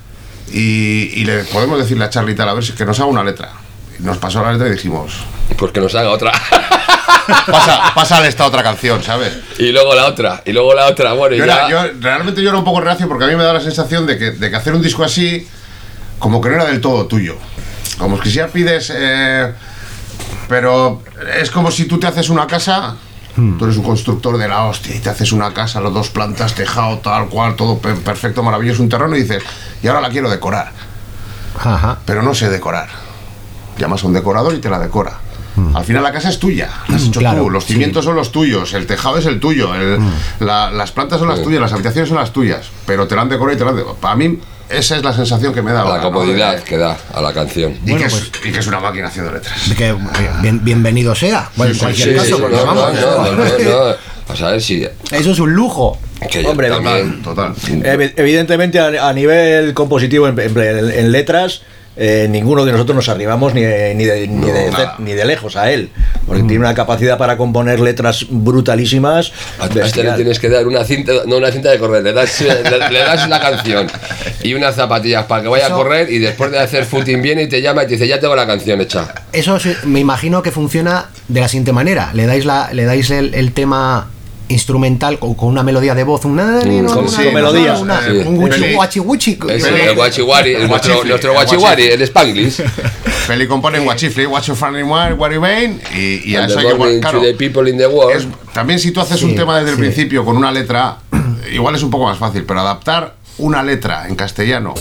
Y, y le podemos decirle a Charlie tal, a ver si que nos haga una letra. Y nos pasó la letra y dijimos, Pues que nos haga otra. pasa, pásale esta otra canción, ¿sabes? Y luego la otra, y luego la otra, bueno, y Yo ya. era- yo- realmente yo era un poco reacio porque a mí me da la sensación de que, de que hacer un disco así, como que no era del todo tuyo. Como que si ya pides, eh, pero es como si tú te haces una casa, tú eres un constructor de la hostia y te haces una casa, las dos plantas, tejado, tal cual, todo pe- perfecto, maravilloso, un terreno y dices, y ahora la quiero decorar, Ajá. pero no sé decorar. Llamas a un decorador y te la decora. Mm. Al final la casa es tuya, la has hecho claro, tú, los cimientos sí. son los tuyos, el tejado es el tuyo, el, mm. la, las plantas son las sí. tuyas, las habitaciones son las tuyas, pero te la han decorado y te la han decorado. Para mí, esa es la sensación que me da. La ahora, comodidad ¿no? que da a la canción. Y, bueno, que pues, es, y que es una máquina haciendo letras. Que, bien, bienvenido sea. En sí, cualquier sí, caso, sí, porque no, vamos. no, no, no, no. O sea, si Eso es un lujo. que Hombre, también, total. Ev- Evidentemente, a, a nivel compositivo, en, en, en letras, eh, ninguno de nosotros nos arribamos ni, ni, de, ni, No, de, nada. ni de lejos a él, porque mm. tiene una capacidad para componer letras brutalísimas. a, a este le tienes que dar una cinta, no una cinta de correr, le das, le, le das la canción y unas zapatillas para que vaya Eso, a correr, y después de hacer footing viene y te llama y te dice, ya tengo la canción hecha. Eso me imagino que funciona de la siguiente manera: le dais, la, le dais el, el tema instrumental con, con una melodía de voz, una, mm, una, con, una, sí, una melodías, una, sí. un guachi guachi guachi. Es el guachiwari, el nuestro, nuestro guachiwari, el Spanglish. Feli compone en guachifli, Watch Your Funny Wine, What You Mean, y, y a And eso the hay que morning claro, to the people in the world. es, también si tú haces Sí, un tema desde sí. el principio con una letra, igual es un poco más fácil, pero adaptar una letra en castellano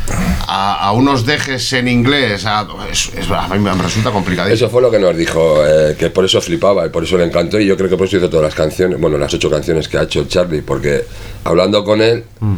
a, a unos dejes en inglés, a, es, es, a mí me resulta complicadísimo. Eso fue lo que nos dijo, eh, que por eso flipaba y por eso le encantó, y yo creo que por eso hizo todas las canciones, bueno, las ocho canciones que ha hecho Charlie, porque hablando con él, mm.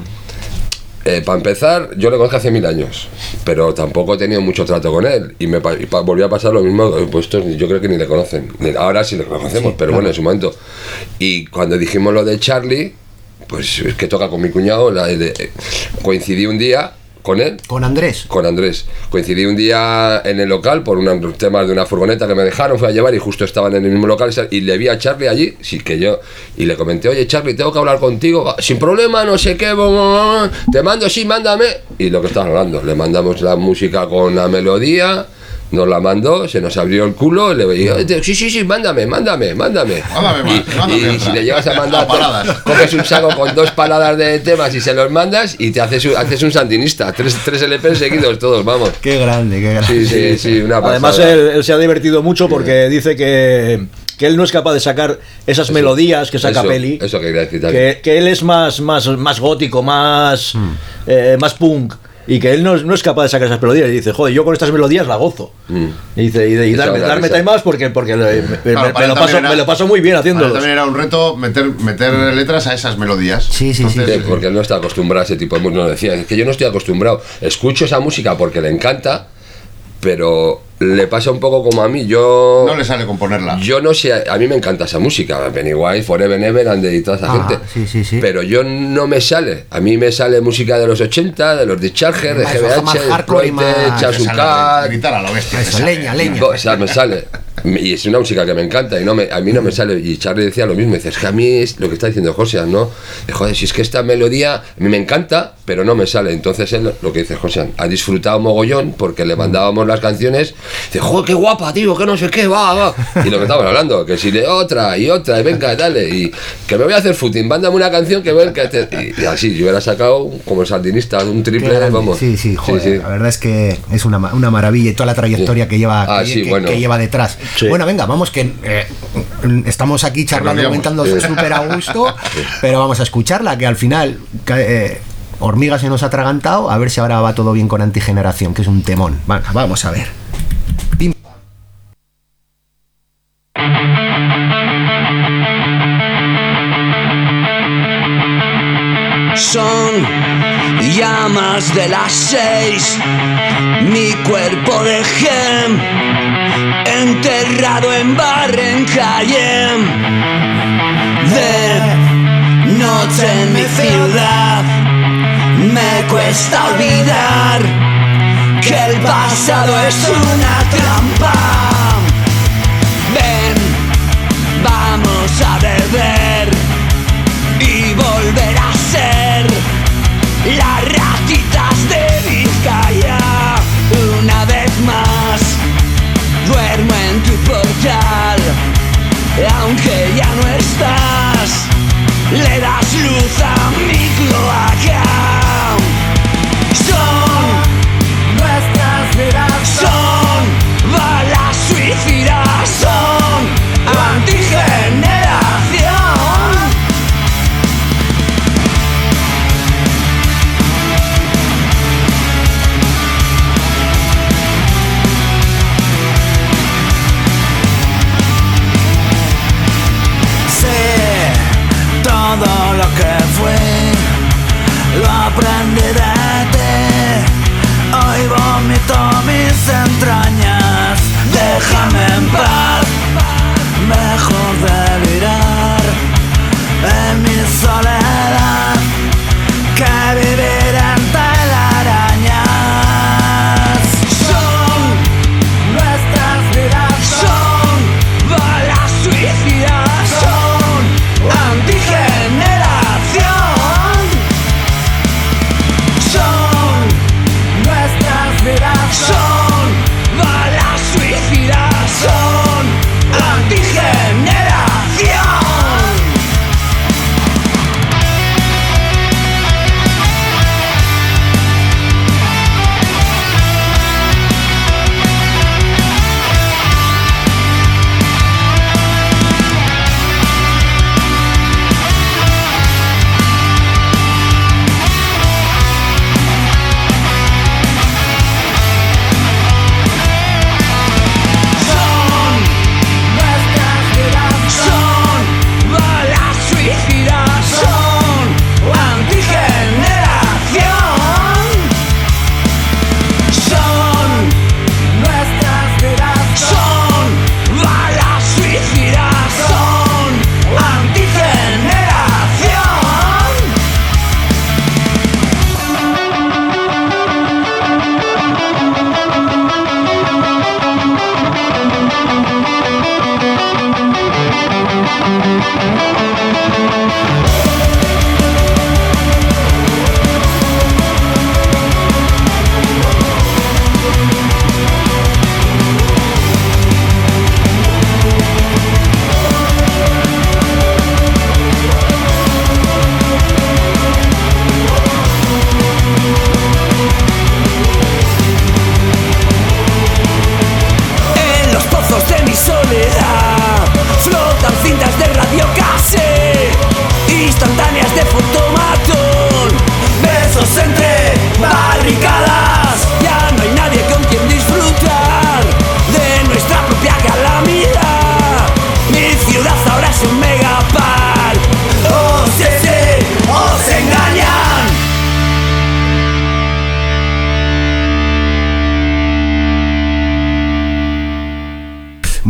eh, para empezar, yo le conozco hace mil años, pero tampoco he tenido mucho trato con él, y me y pa, volvió a pasar lo mismo, pues estos, yo creo que ni le conocen, ahora sí le conocemos, sí, pero claro. Bueno, en su momento. Y cuando dijimos lo de Charlie, pues es que toca con mi cuñado, la, le, coincidí un día con él. Con Andrés. Con Andrés. Coincidí un día en el local por un tema de una furgoneta que me dejaron, fui a llevar y justo estaban en el mismo local y le vi a Charlie allí, sí que yo, y le comenté, oye Charlie, tengo que hablar contigo, sin problema, no sé qué, te mando, sí, mándame. Y lo que estaban hablando, le mandamos la música con la melodía, nos la mandó, se nos abrió el culo, le veía, sí, sí, sí, mándame, mándame, mándame. Mándame más, y, mándame y otra. si le llegas a mandar, Paladas. coges un saco con dos paladas de temas y se los mandas y te haces, haces un sandinista, tres, tres L P seguidos todos, vamos. Qué grande, qué grande. Sí, sí, sí, una pasada. Además, él, él se ha divertido mucho porque sí. dice que, que él no es capaz de sacar esas eso, melodías que saca eso, Peli. Eso quería decir también. Que, que él es más, más, más gótico, más, mm. eh, más punk. Y que él no, no es capaz de sacar esas melodías. Y dice, joder, yo con estas melodías la gozo. Mm. Y dice, y, de, y darme, darme time más porque, porque le, me, claro, me, me, lo paso, era, me lo paso muy bien haciéndolo. También era un reto meter, meter letras a esas melodías. Sí, sí, Entonces, sí, sí. Porque él no está acostumbrado a ese tipo de música. Nos decía, es que yo no estoy acostumbrado. Escucho esa música porque le encanta, pero le pasa un poco como a mí. Yo no le sale componerla. Yo no sé, a mí me encanta esa música, Pennywise, Forever Neverland y toda esa ah, gente. Sí, sí, sí. Pero yo no me sale. A mí me sale música de los ochenta, de los Discharger, de G B H, de Exploited, Chasukat. Gritar a lo bestia. Eso, leña, leña. O sea, me sale. Y es una música que me encanta y no me, a mí no me sale. Y Charlie decía lo mismo, dice, es que a mí es lo que está diciendo José, ¿no? De, joder, si es que esta melodía a mí me encanta, pero no me sale. Entonces él, lo que dice José, ha disfrutado mogollón porque le mandábamos las canciones. Dice, joder, qué guapa, tío, que no sé qué, va, va. Y lo que estamos hablando, que si le otra y otra, y venga, dale, y que me voy a hacer footing, mándame una canción que ven que te... Y así, yo hubiera sacado como sardinista un triple, vamos. Sí, sí, joder, sí, sí. La verdad es que es una, una maravilla y toda la trayectoria sí. que lleva ah, que, sí, que, bueno. que lleva detrás. Sí. Bueno, venga, vamos que eh, estamos aquí charlando, comentando súper a gusto, pero vamos a escucharla, que al final eh, Hormiga se nos ha atragantado, a ver si ahora va todo bien con Antigeneración, que es un temón. Venga, vamos a ver. Pim. Son ya más de las seis, mi cuerpo de gem enterrado en Barrencayem. De noche en mi ciudad me cuesta olvidar que el pasado es una trampa. Ven, vamos a beber y volver a ser las ratitas de Vizcaya. Una vez más duermo en tu portal, aunque ya no estás, le das luz a mi cloaca. Son nuestras vidas, son balas suicidas, son antigeneración.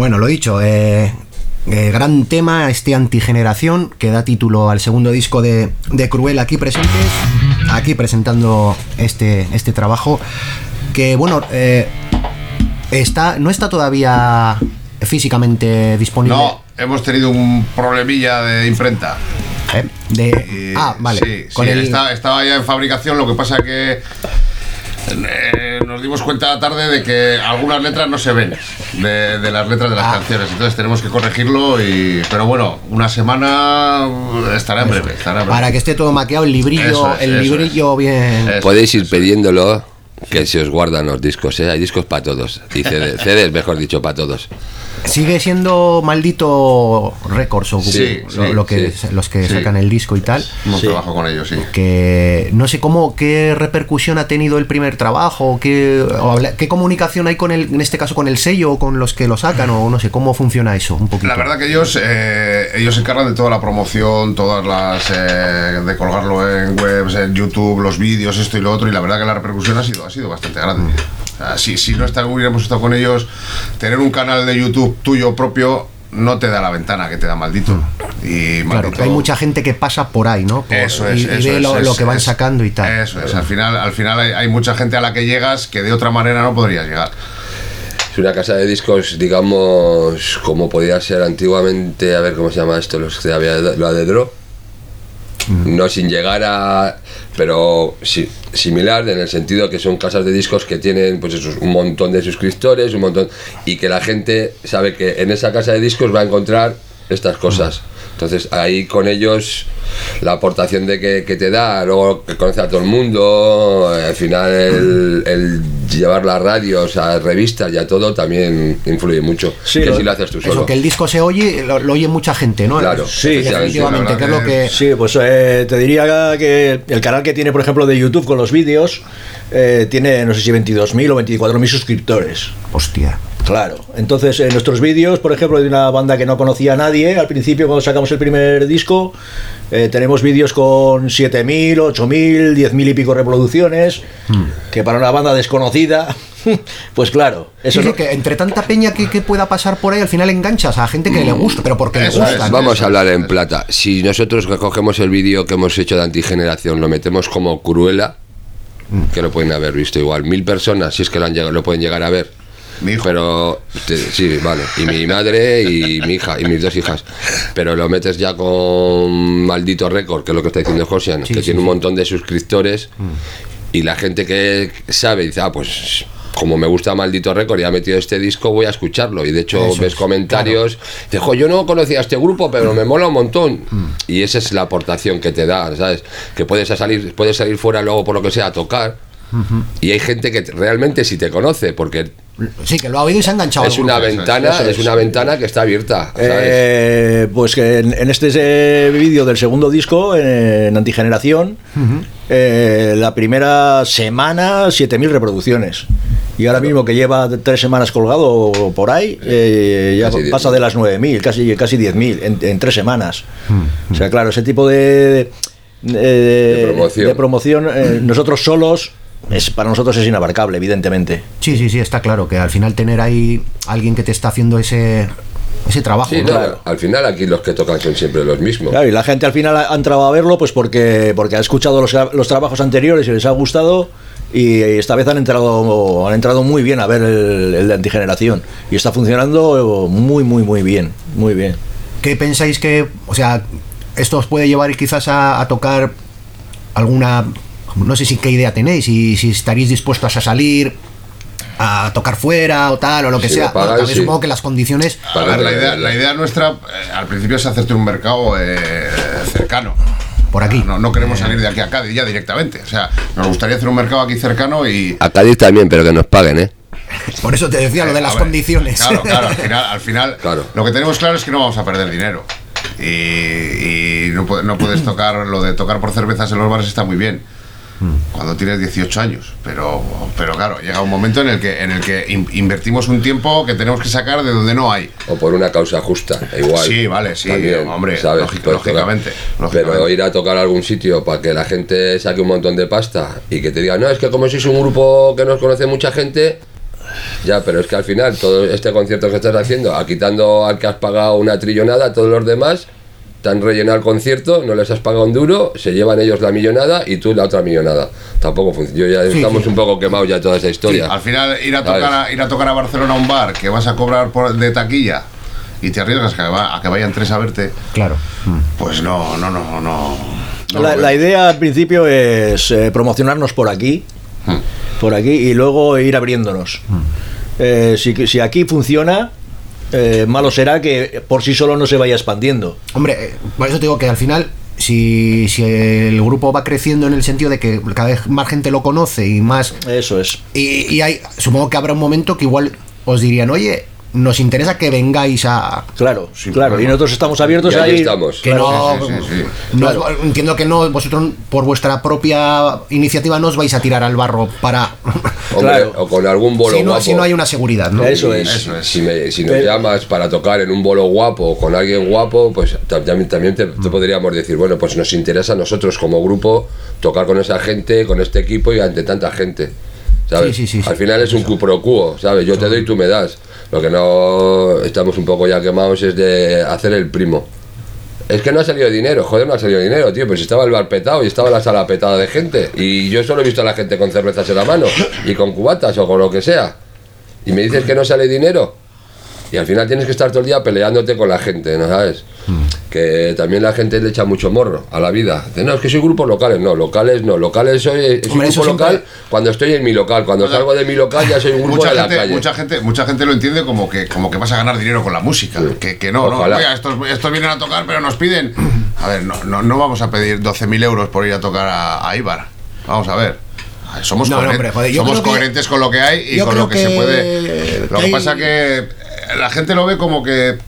Bueno, lo dicho, eh, eh, gran tema este Antigeneración, que da título al segundo disco de, de Cruella, aquí presentes, aquí presentando este, este trabajo, que bueno, eh, está, no está todavía físicamente disponible. No, hemos tenido un problemilla de imprenta. ¿Eh? De, Y, ah, vale. Sí, Con sí, el, está- estaba ya en fabricación, lo que pasa que eh, nos dimos cuenta tarde de que algunas letras no se ven de, de las letras de las Ah. canciones, entonces tenemos que corregirlo y pero bueno, una semana estará en breve, estará en breve. para que esté todo maqueado, el librillo, Eso es, el eso librillo bien. Eso. Podéis ir pidiéndolo, que se os guardan los discos, ¿eh? Hay discos para todos. Y C D, C Ds, mejor dicho, para todos. Sigue siendo Maldito Records o Sí, lo, sí, lo que, sí. los que Sí. sacan el disco y tal. Hemos Sí. trabajado con ellos, sí. Que no sé cómo, qué repercusión ha tenido el primer trabajo, qué, o habla- qué comunicación hay con el, en este caso con el sello o con los que lo sacan, o no sé cómo funciona eso un poquito. La verdad que ellos eh, ellos se encargan de toda la promoción, todas las eh, de colgarlo en webs, en YouTube, los vídeos, esto y lo otro, y la verdad que la repercusión ha sido ha sido bastante grande. O sea, si, si no está, hubiéramos estado con ellos, tener un canal de YouTube tuyo propio no te da la ventana que te da Maldito. Y Claro, Maldito, que hay mucha gente que pasa por ahí, ¿no? Por- Eso es, y, y eso ve es, lo, es, lo que van es, sacando y tal. Eso es, al final, al final hay, hay mucha gente a la que llegas que de otra manera no podrías llegar. Es una casa de discos, digamos, como podía ser antiguamente, a ver cómo se llama esto, los que había, lo de Dro. No sin llegar a. Pero sí, similar en el sentido que son casas de discos que tienen pues eso, un montón de suscriptores, un montón. Y que la gente sabe que en esa casa de discos va a encontrar estas cosas. Entonces ahí con ellos la aportación de que, que te da, luego que conoce a todo el mundo, al final el, el llevar las radios a revistas y a todo también influye mucho. Sí, que lo- si lo haces tú solo. Eso, que el disco se oye, lo, lo oye mucha gente, ¿no? Claro, sí, definitivamente, la que es verdad lo que... Sí, pues eh, te diría que el canal que tiene, por ejemplo, de YouTube con los vídeos, eh, tiene, no sé si veintidós mil o veinticuatro mil suscriptores. Hostia. Claro, entonces en nuestros vídeos, por ejemplo, de una banda que no conocía a nadie, al principio cuando sacamos el primer disco, eh, tenemos vídeos con siete mil, ocho mil, diez mil y pico reproducciones, que para una banda desconocida, pues claro, eso Sí, sí, no- que entre tanta peña que, que pueda pasar por ahí, al final enganchas a gente que le gusta, pero porque le Eso gusta. es. Vamos a hablar en plata. Si nosotros cogemos el vídeo que hemos hecho de Antigeneración, lo metemos como Cruella, que lo pueden haber visto igual mil personas, si es que lo, han llegado, lo pueden llegar a ver. Mi hijo. Pero te- sí, vale. Y mi madre y mi hija y mis dos hijas. Pero lo metes ya con Maldito Récord, que es lo que está diciendo Josian, Sí, que sí, tiene un sí. montón de suscriptores y la gente que sabe dice, ah, pues como me gusta Maldito Récord y ha metido este disco, voy a escucharlo. Y de hecho Eso ves es, comentarios, dice, jo, yo no conocía a este grupo, pero me mola un montón. Y esa es la aportación que te da, ¿sabes? Que puedes salir, puedes salir fuera luego por lo que sea a tocar. Y hay gente que realmente sí te conoce, porque Sí, que lo ha oído y se ha enganchado. es al una grupo. eso es, ventana, eso es es. una ventana que está abierta, ¿sabes? Eh, pues que en, en este eh, vídeo del segundo disco, en, en Antigeneración, eh, la primera semana siete mil reproducciones. Y ahora mismo que lleva tres semanas colgado por ahí, eh, ya Casi diez pasa mil. de las nueve mil, casi, casi diez mil en, en tres semanas. O sea, claro, ese tipo de, de, De promoción. de promoción, eh, nosotros solos, es, para nosotros es inabarcable, evidentemente. Sí, sí, sí, está claro que al final tener ahí alguien que te está haciendo ese, ese trabajo. Sí, ¿no? no, claro. al final aquí los que tocan son siempre los mismos. Claro, y la gente al final ha ha entrado a verlo pues porque, porque ha escuchado los, los trabajos anteriores y les ha gustado, y esta vez han entrado han entrado muy bien a ver el, el de Antigeneración y está funcionando muy muy muy bien, muy bien. ¿Qué pensáis que, o sea, esto os puede llevar quizás a, a tocar alguna, no sé si qué idea tenéis, y si estaréis dispuestos a salir a tocar fuera o tal, o lo que Si sea? lo pagan, Bueno, también sí. supongo que las condiciones... A Para ver, la la- idea, la- la idea nuestra eh, al principio es hacerte un mercado eh, cercano. Por aquí. No, no queremos salir de aquí a Cádiz ya directamente. O sea, nos gustaría hacer un mercado aquí cercano y. A Cádiz también, pero que nos paguen, ¿eh? Por eso te decía lo de Eh, las a ver, condiciones. Claro, claro, al final, al final Claro. lo que tenemos claro es que no vamos a perder dinero. Y, y no, puede- no puedes tocar, lo de tocar por cervezas en los bares está muy bien. Cuando tienes dieciocho años, pero pero claro, llega un momento en el que en el que in- invertimos un tiempo que tenemos que sacar de donde no hay. O por una causa justa, igual. Sí, vale, sí, hombre, ¿sabes? lógic- Puedes lógicamente, tocar. lógicamente. Pero ir a tocar a algún sitio para que la gente saque un montón de pasta y que te diga, no, es que como sois un grupo que nos conoce mucha gente, Ya, pero es que al final todo este concierto que estás haciendo, a quitando al que has pagado una trillonada, todos los demás te han rellenado el concierto, no les has pagado un duro, se llevan ellos la millonada y tú la otra millonada. Tampoco funciona. Yo ya Sí, estamos sí. un poco quemados ya de toda esa historia. Al final, ir a tocar a, ir a tocar a Barcelona a un bar que vas a cobrar por, de taquilla y te arriesgas a que, va- a que vayan tres a verte, Claro. pues no, no, no, no. no La, lo veo. la idea al principio es eh, promocionarnos por aquí, por aquí y luego ir abriéndonos. Eh, si, si aquí funciona, eh, malo será que por sí solo no se vaya expandiendo. Hombre, eh, por eso te digo que al final, si, si el grupo va creciendo en el sentido de que cada vez más gente lo conoce y más... Eso es. Y, y hay, supongo que habrá un momento que igual os dirían, oye, nos interesa que vengáis a... Claro, Sí, claro. claro. Y nosotros estamos abiertos Y ahí ahí. estamos. Que Claro, no, sí, sí, sí. no Claro. os- entiendo que no, vosotros por vuestra propia iniciativa no os vais a tirar al barro para... Hombre, Claro. o con algún bolo si, no, guapo. si no hay una seguridad, ¿no? Eso Y es. Eso es. Si, me- si nos Pero- llamas para tocar en un bolo guapo o con alguien guapo, pues ta- también, también te, te podríamos decir, bueno, pues nos interesa a nosotros como grupo tocar con esa gente, con este equipo y ante tanta gente. ¿Sabes? Sí, sí, sí, Al sí. final es un cu pro quo, ¿sabes? Yo te doy, tú me das. Lo que no estamos un poco ya quemados es de hacer el primo. Es que no ha salido dinero, joder, no ha salido dinero, tío. Pues estaba el bar petado y estaba la sala petada de gente. Y yo solo he visto a la gente con cervezas en la mano y con cubatas o con lo que sea. Y me dices que no sale dinero. Y al final tienes que estar todo el día peleándote con la gente, ¿no sabes? Que también la gente le echa mucho morro a la vida. Dice, no, es que soy grupos locales. No, locales no. Locales soy, soy un Hombre, eso grupo siempre- local cuando estoy en mi local. Cuando salgo de mi local ya soy un grupo Mucha de la gente, calle. mucha gente, mucha gente lo entiende como que, como que vas a ganar dinero con la música. Sí. Que, que no, Ojalá. no. Oiga, estos, estos vienen a tocar, pero nos piden. A ver, no, no, no vamos a pedir doce mil euros por ir a tocar a, a Ibar. Vamos a ver. Somos, No, no, coheren- hombre, joder, yo somos creo que- coherentes con lo que hay y yo con lo que, creo se que- puede. Lo que que hay- pasa que eh, la gente lo ve como que eh,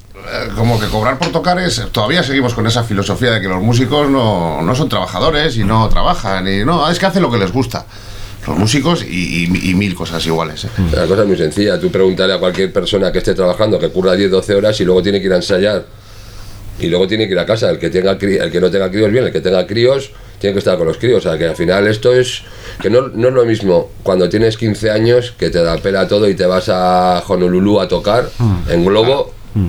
como que cobrar por tocar es. Todavía seguimos con esa filosofía de que los músicos no, no son trabajadores y no trabajan y no, es que hacen lo que les gusta. Los músicos y, y- y mil cosas iguales. ¿eh? La cosa es muy sencilla. Tú pregúntale a cualquier persona que esté trabajando, que curra diez doce horas y luego tiene que ir a ensayar. Y luego tiene que ir a casa. El que tenga cri- el que no tenga críos, bien. El que tenga críos, tiene que estar con los críos. O sea, que al final esto es... Que no, no es lo mismo cuando tienes quince años, que te da pela todo y te vas a Honolulu a tocar en globo.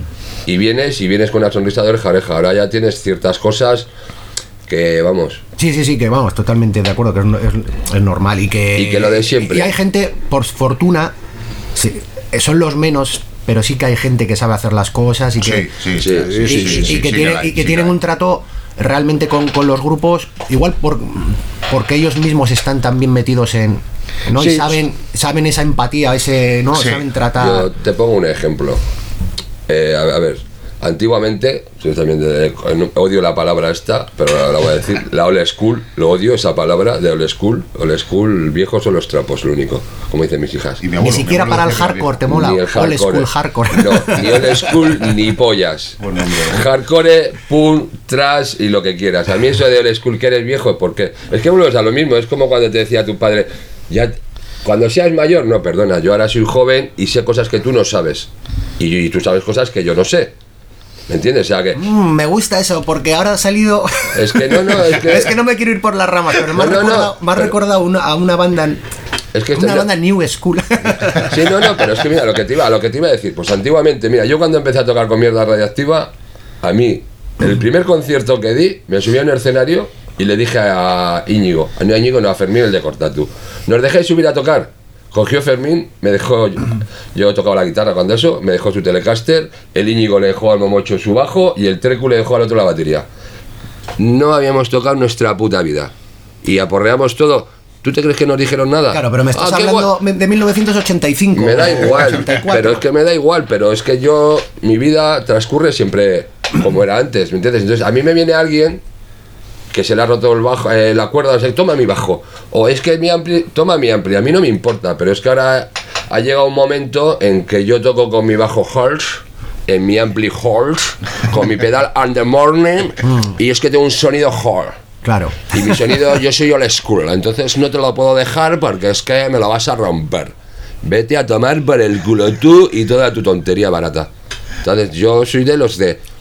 Y vienes y vienes con una sonrisa de oreja a oreja. Ahora ya tienes ciertas cosas que, vamos... Sí, sí, sí, que vamos, totalmente de acuerdo, que es, no- es- es normal y que... Y que lo de siempre. Y hay gente, por fortuna, sí, son los menos, pero sí que hay gente que sabe hacer las cosas y que... Sí, sí, Sí, sí, y, sí, y- sí, y sí, que, sí, tiene- la hay, y que sí, tienen la hay. un trato realmente con, con los grupos, igual por, porque ellos mismos están también metidos en... ¿no? Y Sí. saben, saben esa empatía, ese, ¿no? Sí. Saben tratar... Yo te pongo un ejemplo. Eh, a, a ver, antiguamente, yo también de- no- odio la palabra esta, pero ahora la voy a decir, la old school, lo odio esa palabra de old school. Old school, viejos son los trapos, lo único, como dicen mis hijas. Y mi Ni abuelo, mi siquiera abuelo para el decía que era hardcore te viejo. mola, Ni el old school hardcore. No, ni old school ni pollas. Buen nombre, ¿eh? Hardcore, punk, trash y lo que quieras. A mí eso de old school que eres viejo, ¿por qué? Es que vuelves a lo mismo, es como cuando te decía tu padre, ya cuando seas mayor, no, perdona, yo ahora soy joven y sé cosas que tú no sabes. Y, y tú sabes cosas que yo no sé. ¿Me entiendes? O sea que Mm, me gusta eso, porque ahora ha salido... es que no, no, es que Es que no me quiero ir por las ramas, pero me ha No, no, no, recordado, me ha pero- recordado una- a una banda, es que esto una ya- banda New School. Sí, no, no, pero es que mira, lo que te iba, lo que te iba a decir, pues antiguamente, mira, yo cuando empecé a tocar con mierda radiactiva, a mí, el primer concierto que di, me subí a un escenario y le dije a Íñigo, a no a Íñigo, no, a Fermín, el de Cortatu, ¿nos dejáis subir a tocar? Cogió Fermín, me dejó, yo tocaba la guitarra cuando eso, me dejó su Telecaster, el Íñigo le dejó al Momocho su bajo y el Trecu le dejó al otro la batería. No habíamos tocado nuestra puta vida y aporreamos todo. ¿Tú te crees que nos dijeron nada? Claro, pero me estás Ah, qué hablando guay. de mil novecientos ochenta y cinco. Me da igual, ochenta y cuatro. pero es que me da igual, pero es que yo, mi vida transcurre siempre como era antes, ¿me entiendes? Entonces a mí me viene alguien que se le ha roto el bajo, eh, la cuerda, o sea, toma mi bajo, o es que mi ampli, toma mi ampli, a mí no me importa, pero es que ahora ha llegado un momento en que yo toco con mi bajo Halls, en mi ampli Halls, con mi pedal On The Morning, y es que tengo un sonido Hall. Claro. Y mi sonido, yo soy old school, entonces no te lo puedo dejar porque es que me lo vas a romper. Vete a tomar por el culo tú y toda tu tontería barata. Entonces yo soy de los de,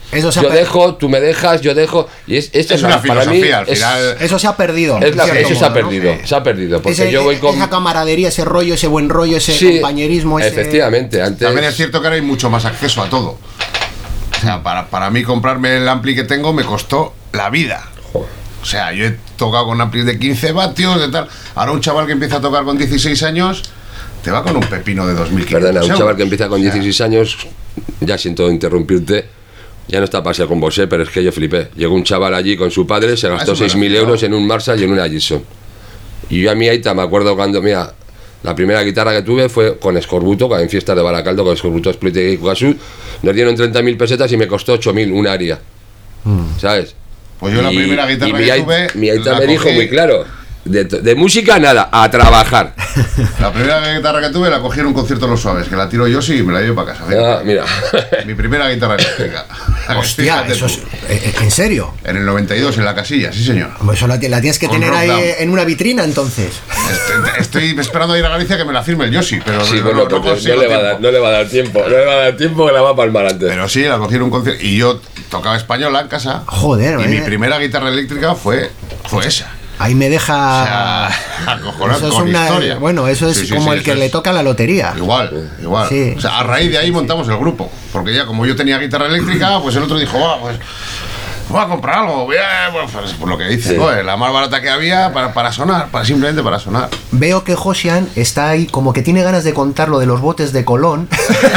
Eso se ha yo per- dejo, tú me dejas, yo dejo. Y es, esto Es es una para mí, filosofía, al es- final. Eso se ha perdido. es la- en cierto eso se ha modo, ¿no? perdido, se ha perdido. Porque Ese- yo voy con. Esa camaradería, ese rollo, ese buen rollo, ese Sí, compañerismo. Ese... efectivamente. Antes, También es cierto que ahora hay mucho más acceso a todo. O sea, para, para mí comprarme el ampli que tengo me costó la vida. Joder. O sea, yo he tocado con amplis de quince vatios, de tal. Ahora un chaval que empieza a tocar con dieciséis años te va con un pepino de dos mil quinientos Perdona, un euros. chaval que empieza con O sea, dieciséis años, ya siento interrumpirte, ya no está paseando con vos, eh, pero es que yo flipé. Llegó un chaval allí con su padre, se gastó eso me seis mil refiero. euros en un Marshall y en una Gibson. Y yo a mi aita me acuerdo cuando, mira, la primera guitarra que tuve fue con Escorbuto, en fiestas de Baracaldo, con Escorbuto Split y Cugasud. Nos dieron treinta mil pesetas y me costó ocho mil un aria. ¿Sabes? Pues yo la Y- primera guitarra y mi que ai- tuve, Mi aita la me dijo cogí- muy claro, de, de música nada, a trabajar. La primera guitarra que tuve la cogí en un concierto de Los Suaves, que la tiro yo sí y me la llevo para casa. Ah, mira. Mi primera guitarra eléctrica. Hostia, Fíjate eso tú. es. eh, ¿En serio? En el noventa y dos, en la casilla, sí señor. Pues eso la, la tienes que Con tener ahí Rock Down. en una vitrina entonces. Estoy, estoy esperando a ir a Galicia que me la firme el Yoshi, pero Sí, no, bueno, no porque consigo no le, va a dar, tiempo. no le va a dar tiempo, no le va a dar tiempo que la va a palmar antes. Pero sí, la cogí en un concierto y yo tocaba española en casa. Joder, Y eh. mi primera guitarra eléctrica fue, fue esa. Ahí me deja. O sea, acojonante, Eso es con una- historia. Bueno, eso es Sí, sí, como sí, el que eso le es- toca la lotería. Igual, igual. Sí. O sea, a raíz de ahí montamos el grupo. Porque ya como yo tenía guitarra eléctrica, pues el otro dijo, va, pues voy a comprar algo. Voy a, bueno, pues, por lo que dice, Sí. joder, la más barata que había para, para sonar, para simplemente para sonar. Veo que Josian está ahí como que tiene ganas de contar lo de los botes de Colón.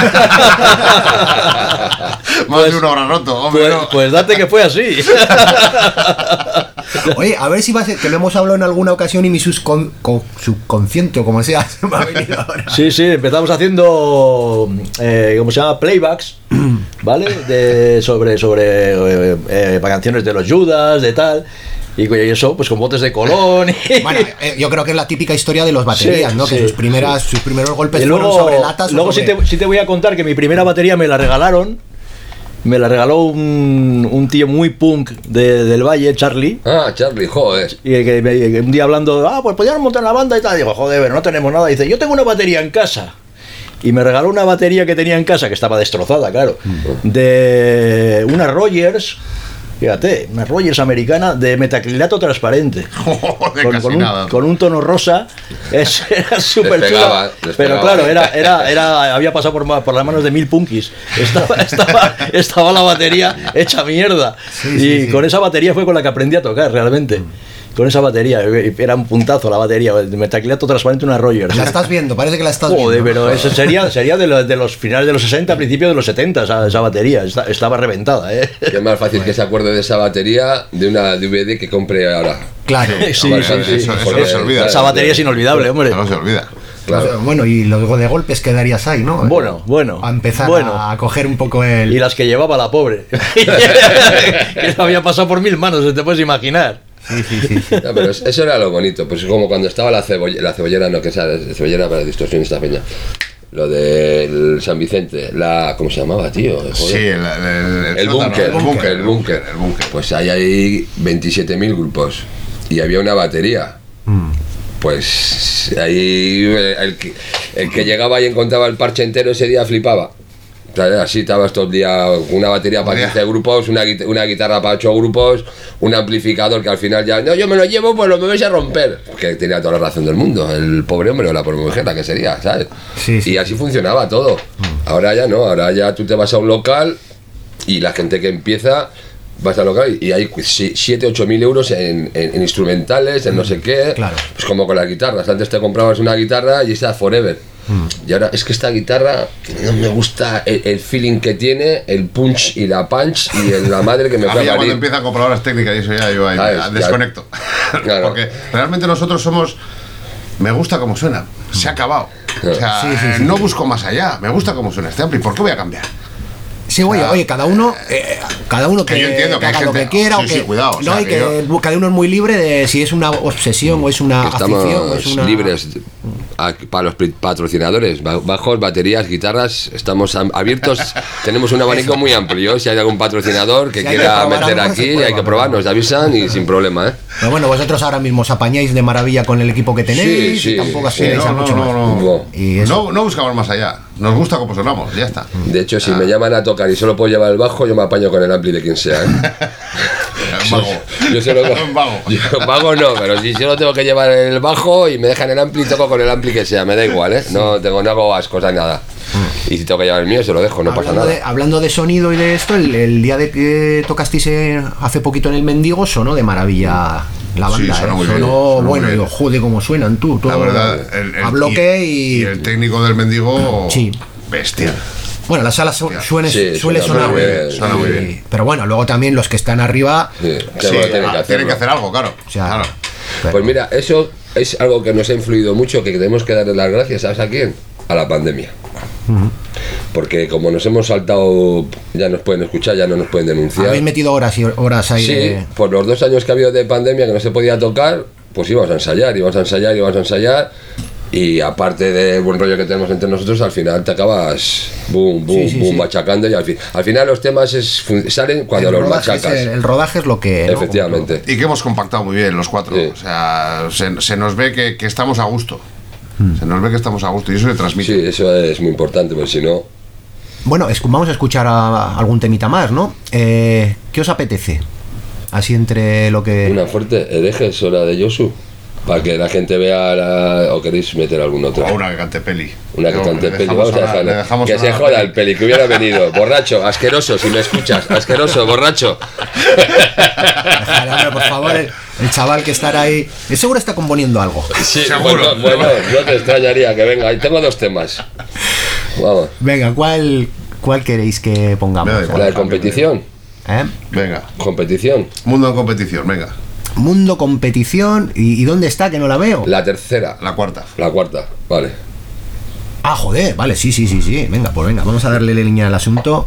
Más de una hora roto, hombre. Pues, no. pues date que fue así. Oye, a ver si va a ser, que lo hemos hablado en alguna ocasión y mi subcon- co- subconsciente o como sea, se me ha venido ahora. Sí, sí, empezamos haciendo, eh, ¿cómo se llama? Playbacks, ¿vale? De, sobre sobre eh, eh, canciones de los Judas, de tal. Y eso, pues con botes de Colón. Y, Bueno, eh, yo creo que es la típica historia de los baterías, Sí, ¿no? Que sí, sus primeras, sus primeros golpes y fueron luego, sobre latas. o luego sí, sobre- te, sí te voy a contar que mi primera batería me la regalaron. Me la regaló un, un tío muy punk de- del Valle, Charlie. Ah, Charlie, joder. Y que, me- que un día hablando, ah, pues podíamos montar la banda y tal. Digo, joder, pero no tenemos nada. Dice, yo tengo una batería en casa. Y me regaló una batería que tenía en casa, que estaba destrozada, claro, de una Rogers, fíjate, una Rogers americana de metacrilato transparente. Joder, Con, casi con un, nada. con un tono rosa. Es, era súper Les chula. pegaba, les Pero pegaba. claro, era, era, era, había pasado por, ma- por las manos de mil punkis. Estaba, estaba, estaba la batería hecha mierda. Sí, y sí, sí. con esa batería fue con la que aprendí a tocar realmente. Con esa batería. Era un puntazo la batería. De metacrilato transparente, una Rogers. La estás viendo, parece que la estás Joder, viendo. pero eso sería, sería de, los, de los finales de los sesenta, principios de los setenta, esa, esa batería. Esta- estaba reventada, ¿eh? Que es más fácil que se acuerde de esa batería de una D V D que compre ahora. Claro. Sí, Hombre, sí, sí. Eso, eso porque- no se olvida. Esa batería es inolvidable, hombre. No se olvida. Claro. Bueno, y luego de golpes quedarías ahí, ¿no? Bueno, bueno, A empezar bueno. a coger un poco el. Y las que llevaba la pobre. Que no había pasado por mil manos, te puedes imaginar. Sí, sí, sí, sí. No, pero es- eso era lo bonito, pues como cuando estaba la cebollera, la cebollera no, que sea, la cebollera para distorsión esta peña. Lo del San Vicente, la. ¿Cómo se llamaba, tío? Joder. Sí, el, el, El sótano, búnker, el búnker, el búnker. El búnker. Pues ahí hay veintisiete mil grupos y había una batería. Pues ahí eh, el que, el que llegaba y encontraba el parche entero ese día flipaba. ¿Sabes? Así estabas todo el día con una batería para Joder. quince grupos, una, guit- una guitarra para ocho grupos, un amplificador que al final ya, no, yo me lo llevo, pues lo me vais a romper. Que tenía toda la razón del mundo, el pobre hombre o la pobre mujer, la que sería, ¿sabes? Sí, sí. Y así funcionaba todo. Ahora ya no, ahora ya tú te vas a un local y la gente que empieza vas al local y hay siete ocho mil euros en, en- en instrumentales, en no sé qué. Claro. Pues como con las guitarras. Antes te comprabas una guitarra y esa forever. Y ahora es que esta guitarra no me gusta el, el feeling que tiene, el punch y la punch y el- la madre que me A fue mí a ya cuando parir. empiezan con palabras técnicas y eso ya yo ahí ¿Sabes? me Ya- desconecto. Claro. Porque realmente nosotros somos... Me gusta cómo suena. Se ha acabado. O sea, Sí, sí, sí. no busco más allá. Me gusta cómo suena este ampli. ¿Por qué voy a cambiar? Sí, oye, Ah. oye, cada uno, eh, cada uno que, Que yo entiendo que hay haga lo gente- que quiera sí, o sí, que, cuidado, o no, sea, y que que yo- el- cada uno es muy libre de si es una obsesión o es una Que afición o es estamos una libres a- para los pri- patrocinadores, ba- bajos, baterías, guitarras, estamos am- abiertos, tenemos un abanico muy amplio. Si hay algún patrocinador que Si hay que quiera probar meter algo, se aquí, prueba, hay que ¿no? probar, nos avisan y sin problema, ¿eh? Pero bueno, vosotros ahora mismo os apañáis de maravilla con el equipo que tenéis Sí, sí, y tampoco sí, aspiráis no, a no, mucho no, más. no. Bueno. Y eso. No, no buscamos más allá. Nos gusta como sonamos, ya está. De hecho, si Ah. me llaman a tocar y solo puedo llevar el bajo, yo me apaño con el ampli de quien sea, ¿eh? Vago. Yo solo Vago. Yo, vago no, pero si solo tengo que llevar el bajo y me dejan el ampli, toco con el ampli que sea, me da igual, ¿eh? No tengo, no hago ascos ni nada. Y si tengo que llevar el mío, se lo dejo, no pasa hablando, nada. de, hablando de sonido y de esto, el, el día de que tocasteis eh, hace poquito en el Mendigo sonó de maravilla la Sí, banda. sonó eh. muy bien, Sonó, sonó muy bueno, bien. digo, joder, cómo suenan tú. Todo, La verdad, el, el- a bloque y, y el técnico del Mendigo, Sí. bestia. bueno, la sala su- suene- Sí, suele suena sonar muy muy bien, bien. suena muy Y- bien. Pero bueno, luego también los que están arriba, Sí, que Sí, bueno, tienen que ah, tienen que hacerlo. hacer algo, claro. o sea, claro. pero- Pues mira, eso es algo que nos ha influido mucho, que tenemos que darle las gracias, ¿sabes a quién? A la pandemia. Porque como nos hemos saltado, ya nos pueden escuchar, ya no nos pueden denunciar. habéis metido horas y horas ahí Sí, de- por los dos años que ha habido de pandemia que no se podía tocar, pues íbamos a ensayar, íbamos a ensayar, íbamos a ensayar. Y aparte del buen rollo que tenemos entre nosotros, al final te acabas boom, boom, Sí, sí, boom, sí. machacando. Y al, fin, al final los temas es, fun- salen cuando el los rodaje es, machacas. el, el rodaje es lo que... ¿no? Efectivamente. Y que hemos compactado muy bien los cuatro. Sí. O sea, se, se nos ve que, que estamos a gusto. Se nos ve que estamos a gusto y eso se transmite. Sí, eso es muy importante, porque si no. Bueno, es- vamos a escuchar a- algún temita más, ¿no? Eh, ¿Qué os apetece? Así entre lo que... Una fuerte, herejes o la de Yosu, para que la gente vea la- o queréis meter algún otro. O una que cante peli. Una que No, cante le peli, dejamos vamos a sonar- dejarle. le dejamos Que se sonar joda la el peli, que hubiera venido. Borracho, asqueroso, si me escuchas. Asqueroso, borracho. Déjale, hombre, por favor, el, el chaval que estará ahí... de seguro está componiendo algo. Sí, Seguro. Bueno, bueno, no te extrañaría que venga. Ahí tengo dos temas. Vamos. Venga, ¿cuál, cuál queréis que pongamos? Me da igual. La de competición. ¿Eh? Venga, Competición. mundo en competición, venga. Mundo competición. ¿Y, y dónde está? Que no la veo. La tercera. La cuarta. La cuarta. Vale. Ah, joder, vale, sí, sí, sí, sí. Venga, pues venga, vamos a darle línea al asunto.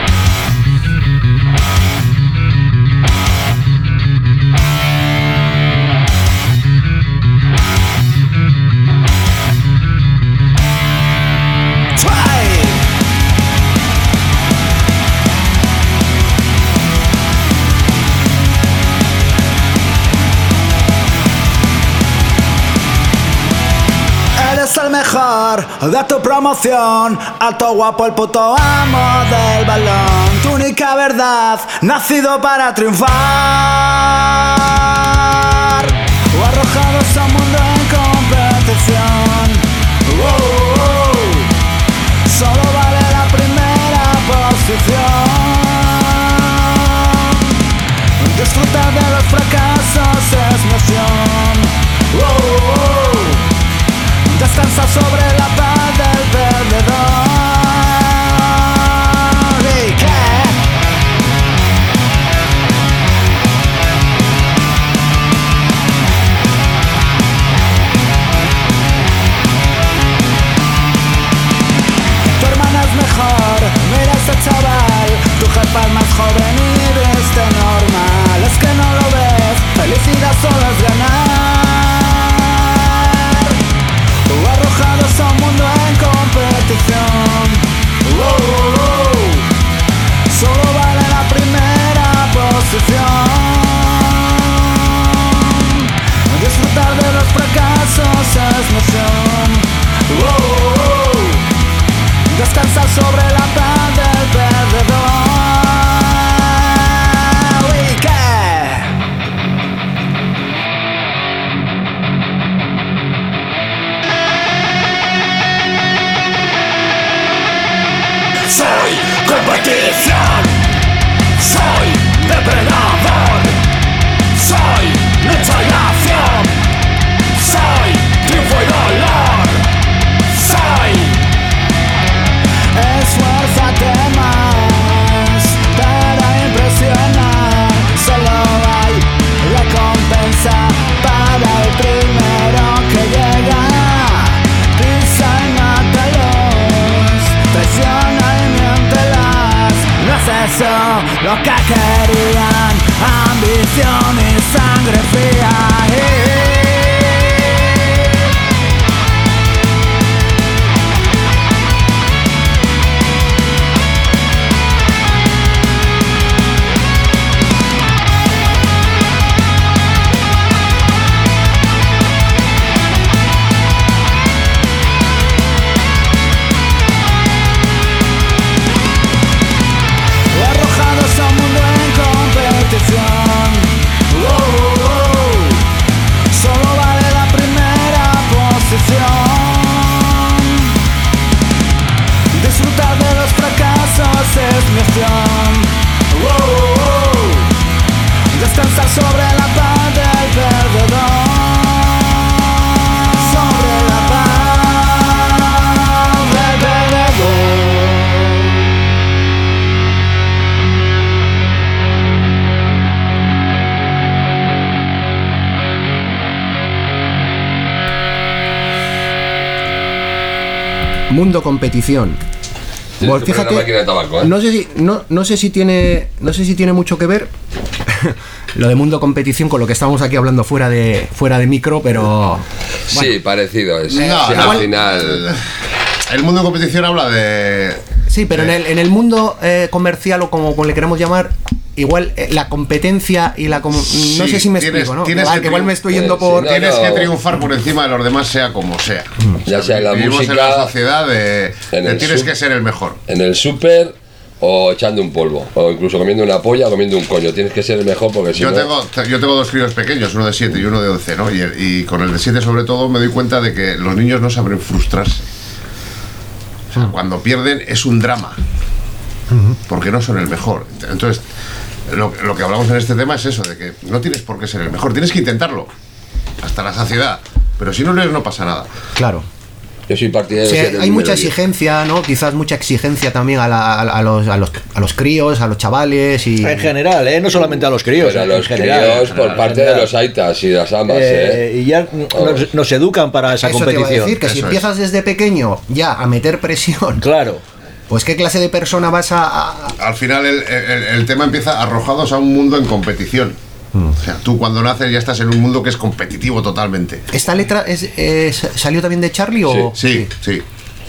Eres el mejor de tu promoción, alto guapo el puto amo del balón, tu única verdad, nacido para triunfar, o arrojados a un mundo en competición. Oh, oh, oh. Solo vale la primera posición. Disfrutar de los fracasos es mi opción. Oh, oh, oh. Descansa sobre la paz del perdedor. ¿Y qué? Tu hermana es mejor, mira ese chaval. Tu jefa es más joven y viste normal. Es que no lo ves, felicidad solo es ganar. O arrojados a un mundo en competición. Oh, oh, oh. Solo vale la primera posición. Disfrutar de los fracasos es misión. Oh, oh, oh. Descansar sobre la paz del perdedor. ¿Y qué? Soy competición, soy depredador, soy lucha y acción, soy triunfo y dolor, soy. Esfuérzate más para impresionar, solo hay recompensa para el primero que llega. Pisa y mátalos, traiciona y miéntelas. No es eso lo que querían, ambición y sangre fría. Mundo Competición. Pues fíjate, máquina de tabaco, ¿eh? no sé si no, no sé si tiene no sé si tiene mucho que ver lo de Mundo Competición con lo que estábamos aquí hablando fuera de fuera de micro, pero bueno. Sí, parecido es. No, Sí, no, al final. El mundo de competición habla de... Sí, pero en el, en el mundo eh, comercial, o como, como le queremos llamar, igual eh, la competencia y la... Com no Sí, sé si me tienes- explico, ¿no? tienes Igual, que que igual me estoy yendo sí, por... no, Tienes no. que triunfar por encima de los demás, sea como sea. Ya sea en la Vivimos música, en la sociedad de, en de el tienes sub- que ser el mejor. en el súper o echando un polvo. O incluso comiendo una polla o comiendo un coño. Tienes que ser el mejor porque si Yo no... tengo, yo tengo dos críos pequeños, uno de siete y uno de once, ¿no? Y, y con el de siete sobre todo me doy cuenta de que los niños no saben frustrarse. O sea, cuando pierden es un drama. Porque no son el mejor. Entonces, lo, lo que hablamos en este tema es eso, de que no tienes por qué ser el mejor. Tienes que intentarlo. Hasta la saciedad. Pero si no lo eres, no pasa nada. Claro. Yo soy partidario Sí, de ser el hay mucha número diez. exigencia, ¿no? Quizás mucha exigencia también a, la- a, a los, a, los, a los críos, a los chavales y... En general, ¿eh? No solamente a los críos. Pero a en los general, críos en por general, parte en de general. los aitas y las amas, Eh, ¿eh? y ya nos, nos educan para esa Eso te iba a competición. decir, que si Eso empiezas desde pequeño ya a meter presión, Claro. pues qué clase de persona vas a... a- Al final el, el- el tema empieza arrojados a un mundo en competición. O sea, tú cuando naces ya estás en un mundo que es competitivo totalmente. ¿Esta letra es, es- salió también de Charlie o...? Sí, sí.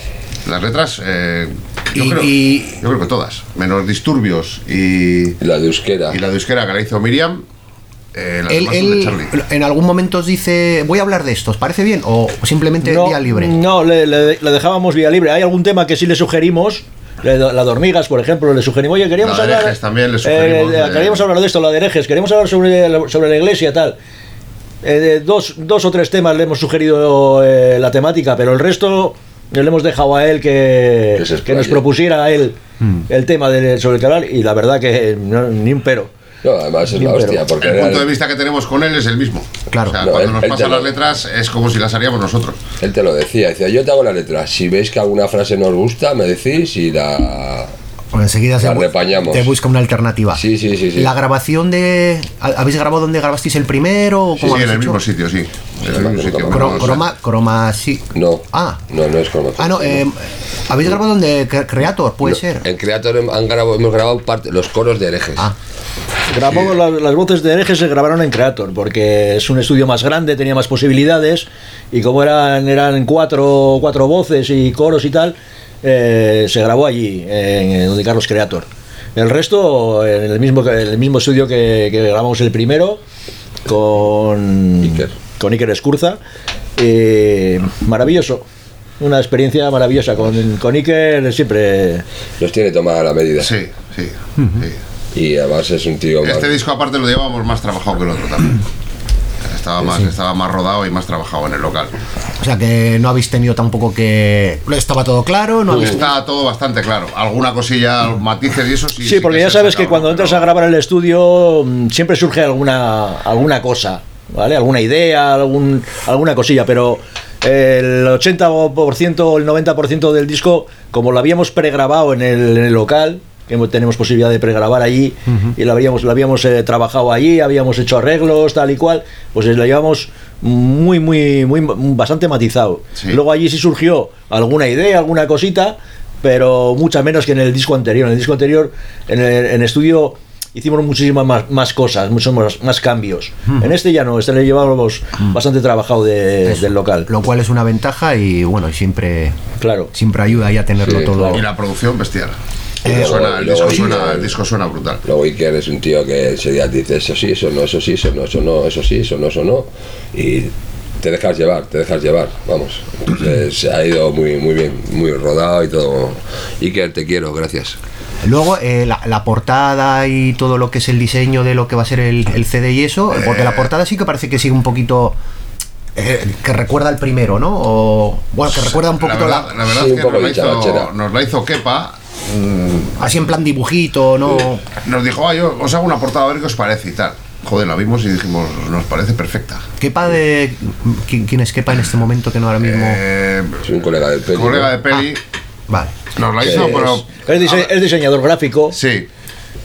Las letras, eh, yo, Y- creo, y- yo creo que todas. Menos Disturbios y, Y la de euskera. y la de euskera que la hizo Miriam. Eh, las Él, demás son de él Charlie. en algún momento os dice, voy a hablar de esto, ¿os parece bien? ¿O simplemente No, vía libre? no le, le- le dejábamos vía libre. Hay algún tema que sí le sugerimos. La la de hormigas, por ejemplo, le sugerimos, oye, queríamos La de hablar. herejes también le sugerimos, eh, de- queríamos hablar de esto, la de herejes, queríamos hablar sobre, la- sobre la iglesia, tal. Eh, de dos, dos o tres temas le hemos sugerido eh, la temática, pero el resto le hemos dejado a él que, Que se que nos explaye. propusiera a él Hmm. el tema de, sobre el que hablar, y la verdad que no, ni un pero. No, además es la Pero hostia, porque El real- punto de vista que tenemos con él es el mismo. Claro. O sea, No, cuando él- nos él pasan te lo- las letras es como si las haríamos nosotros. él te lo decía, decía, yo te hago la letra, si veis que alguna frase no os gusta, me decís y la... Bueno, enseguida se La bu- repañamos. te busca una alternativa. Sí, sí, sí, sí. La grabación de... ¿ha- ¿Habéis grabado donde grabasteis el primero? ¿O Sí, cómo sí, en habéis el hecho? mismo sitio, sí. En el me mismo acuerdo sitio. cómo. Cro- Bueno, croma, croma, sí. No, Ah. no, no es como... Ah, no, eh, ¿habéis grabado donde Cre- Creator? Puede ser. En Creator hem- han grabado, hemos grabado parte, los coros de herejes. Ah, Grabamos las, las voces de herejes, se grabaron en Creator, porque es un estudio más grande, tenía más posibilidades, y como eran, eran cuatro, cuatro voces y coros y tal, eh, se grabó allí, en donde Carlos Creator. El resto, en el mismo, en el mismo estudio que, que grabamos el primero, con Iker. con Iker Escurza. Eh, maravilloso, una experiencia maravillosa. Con, con Iker siempre... Los tiene tomada la medida. Sí, sí. sí. Y además es un tío más... Este disco aparte lo llevábamos más trabajado que el otro también. Estaba más, estaba más rodado y más trabajado en el local. o sea que no habéis tenido tampoco que... Estaba todo claro, no habéis... Está todo bastante claro. Alguna cosilla, matices y eso sí. Sí, porque que ya se sabes que sacaron, cuando entras pero- a grabar el estudio mm, siempre surge alguna alguna cosa, ¿vale? Alguna idea, algún, alguna cosilla, pero el ochenta por ciento o el noventa por ciento del disco, como lo habíamos pregrabado en el, en el local, que hemos- tenemos posibilidad de pregrabar allí, y lo habíamos, lo habíamos eh, trabajado allí, habíamos hecho arreglos, tal y cual, pues lo llevamos muy, muy, muy, bastante matizado. Sí. Luego allí sí surgió alguna idea, alguna cosita, pero mucha menos que en el disco anterior. En el disco anterior, en el en estudio, hicimos muchísimas más, más cosas, muchos más, más cambios. En este ya no, este le llevábamos bastante trabajado de- Eso, del local. Lo cual es una ventaja y bueno, y siempre, Claro. siempre ayuda ahí a tenerlo Sí, todo. claro. Y la producción bestial. Y luego- Suena- el, y luego disco suena, Iker- el disco suena brutal. Luego Iker es un tío que enseguida te dice eso sí, eso no, eso sí, eso no, eso no, eso sí, eso no, eso no. Y te dejas llevar, te dejas llevar, vamos. Entonces se ha ido muy, muy bien, muy rodado y todo. Iker, te quiero, gracias. Luego, eh, la, la portada y todo lo que es el diseño de lo que va a ser el, el C D y eso, porque la portada sí que parece que sigue un poquito... eh, que recuerda al primero, ¿no? O, bueno, que recuerda un La poquito verdad, la, la verdad Sí, es un que poco nos la, dicharachera. hizo, nos la hizo Kepa. mm, así en plan dibujito, ¿no? Nos dijo, ah, yo os hago una portada a ver qué os parece y tal. Joder, la vimos y dijimos, nos parece perfecta. Kepa de... ¿Quién, quién es Kepa en este momento que no ahora mismo...? Eh, Es un colega del peli. colega ¿no? de peli. Vale. Nos la hizo, Que pero. Es, dise- es diseñador gráfico. Sí.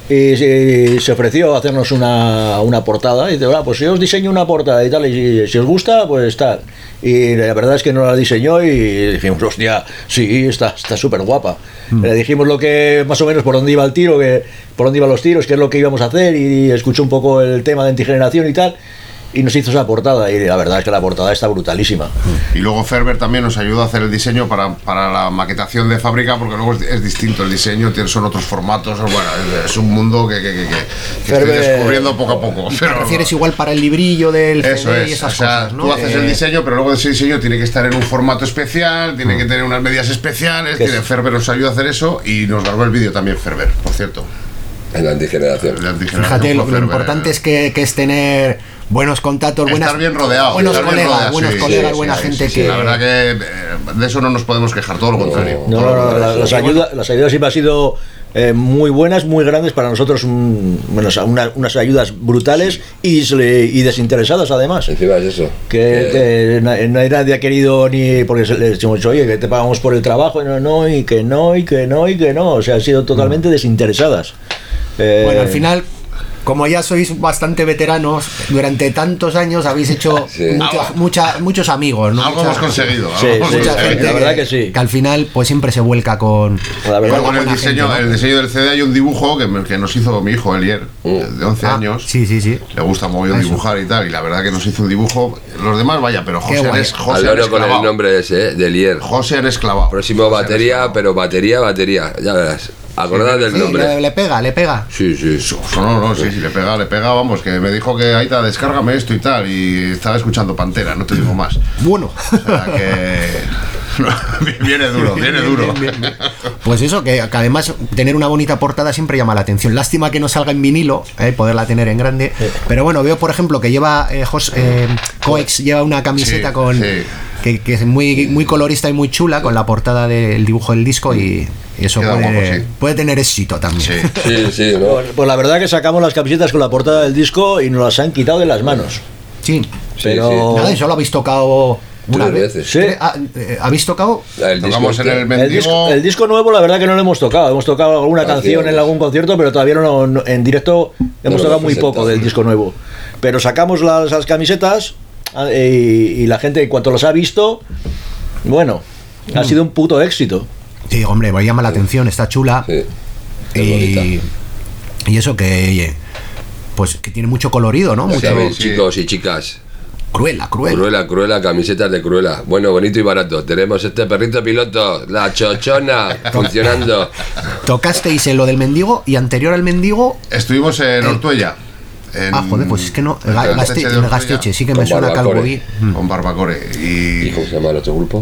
y, y se ofreció a hacernos una, una portada y dice, ah, pues yo os diseño una portada y tal, y si, si os gusta, pues tal. Y la verdad es que nos la diseñó y dijimos, hostia, sí, está está súper guapa. Mm. Le dijimos lo que, más o menos por dónde iba el tiro, que por dónde iban los tiros, qué es lo que íbamos a hacer, y escuchó un poco el tema de antigeneración y tal, y nos hizo esa portada, y la verdad es que la portada está brutalísima. Y luego Ferber también nos ayudó a hacer el diseño para, para la maquetación de fábrica, porque luego es, es distinto el diseño, son otros formatos, bueno, es, es un mundo que, que, que, que Ferber, estoy descubriendo poco a poco. Pero ¿te refieres igual para el librillo del eso C D es, y esas o sea, cosas, ¿no? Tú haces eh... el diseño, pero luego ese diseño tiene que estar en un formato especial, tiene mm. que tener unas medidas especiales, tiene, Ferber nos ayuda a hacer eso, y nos grabó el vídeo también Ferber, por cierto. En la antigeneración. La antigeneración. Fíjate, lo, lo importante es que, que es tener buenos contactos, buenas, estar bien rodeado, buenos estar colegas, bien rodeado, buenos sí, colegas, sí, buena sí, gente sí, que... sí. La verdad que eh, de eso no nos podemos quejar, todo lo contrario. No, todo no, lo no, la, las, ayudas, las ayudas siempre han sido eh, muy buenas, muy grandes para nosotros, un, bueno, una, unas ayudas brutales y, y desinteresadas además. Encima es eso. Que, que nadie ha querido ni, porque le decimos, oye, que te pagamos por el trabajo, y no, no, y que no, y que no, y que no, o sea, han sido totalmente desinteresadas. Eh, bueno, al final, como ya sois bastante veteranos, durante tantos años habéis hecho sí. muchos, mucha, muchos amigos, ¿no? Algo mucha, hemos conseguido. Sí, algo sí, hemos sí, conseguido. la verdad que, que sí. Que al final, pues siempre se vuelca con. La verdad, con el diseño, gente, ¿no? el diseño del C D hay un dibujo que, que nos hizo mi hijo Elier, de once ah, años. Sí, sí, sí. Le gusta mogollón dibujar y tal, y la verdad que nos hizo un dibujo. Los demás, vaya, pero José es José Al con el nombre ese, ¿eh? De Elier. José en esclavado. Próximo José batería, pero batería, batería. Ya verás. Acordad del sí, nombre. Le, le pega, le pega. Sí, sí. No, no, no, sí, sí, le pega, le pega, vamos, que me dijo que Aita, descárgame esto y tal, y estaba escuchando Pantera, no te digo más. Bueno. O sea que... viene duro, viene duro. Bien, bien, bien. Pues eso, que, que además tener una bonita portada siempre llama la atención. Lástima que no salga en vinilo, eh, poderla tener en grande. Sí. Pero bueno, veo por ejemplo que lleva eh, Jos, eh, Coex lleva una camiseta sí, con... Sí. Que, que es muy, muy colorista y muy chula, con la portada del dibujo del disco, y, y eso puede, guapo, sí. puede tener éxito también. Sí, sí, sí, ¿no? Pues, pues la verdad que sacamos las camisetas con la portada del disco y nos las han quitado de las manos. Sí, pero... sí, nada, y solo habéis tocado una vez. Veces. Sí. ¿Habéis tocado? El Tocamos en el, el, disco, el disco nuevo, la verdad que no lo hemos tocado. Hemos tocado alguna Gracias. canción en algún concierto, pero todavía no, no en directo hemos no tocado muy poco del disco nuevo. Pero sacamos las, las camisetas y, y la gente, en cuanto los ha visto, bueno, mm. ha sido un puto éxito. Sí, hombre, me llama la atención, está chula. Sí, y, y eso que, pues que tiene mucho colorido, ¿no? Mucho, sí, chicos y chicas. Cruela, Cruela. Cruela, Cruela, camisetas de Cruela. Bueno, bonito y barato. Tenemos este perrito piloto, la chochona, funcionando. Tocasteis en lo del mendigo y anterior al mendigo. Estuvimos en eh, Ortuella. En, ah, joder, pues es que no. Gasteche, Gaste, Gasteche sí que me suena Calvoví. Con Barbacore. Y... ¿Y cómo se llama el otro grupo?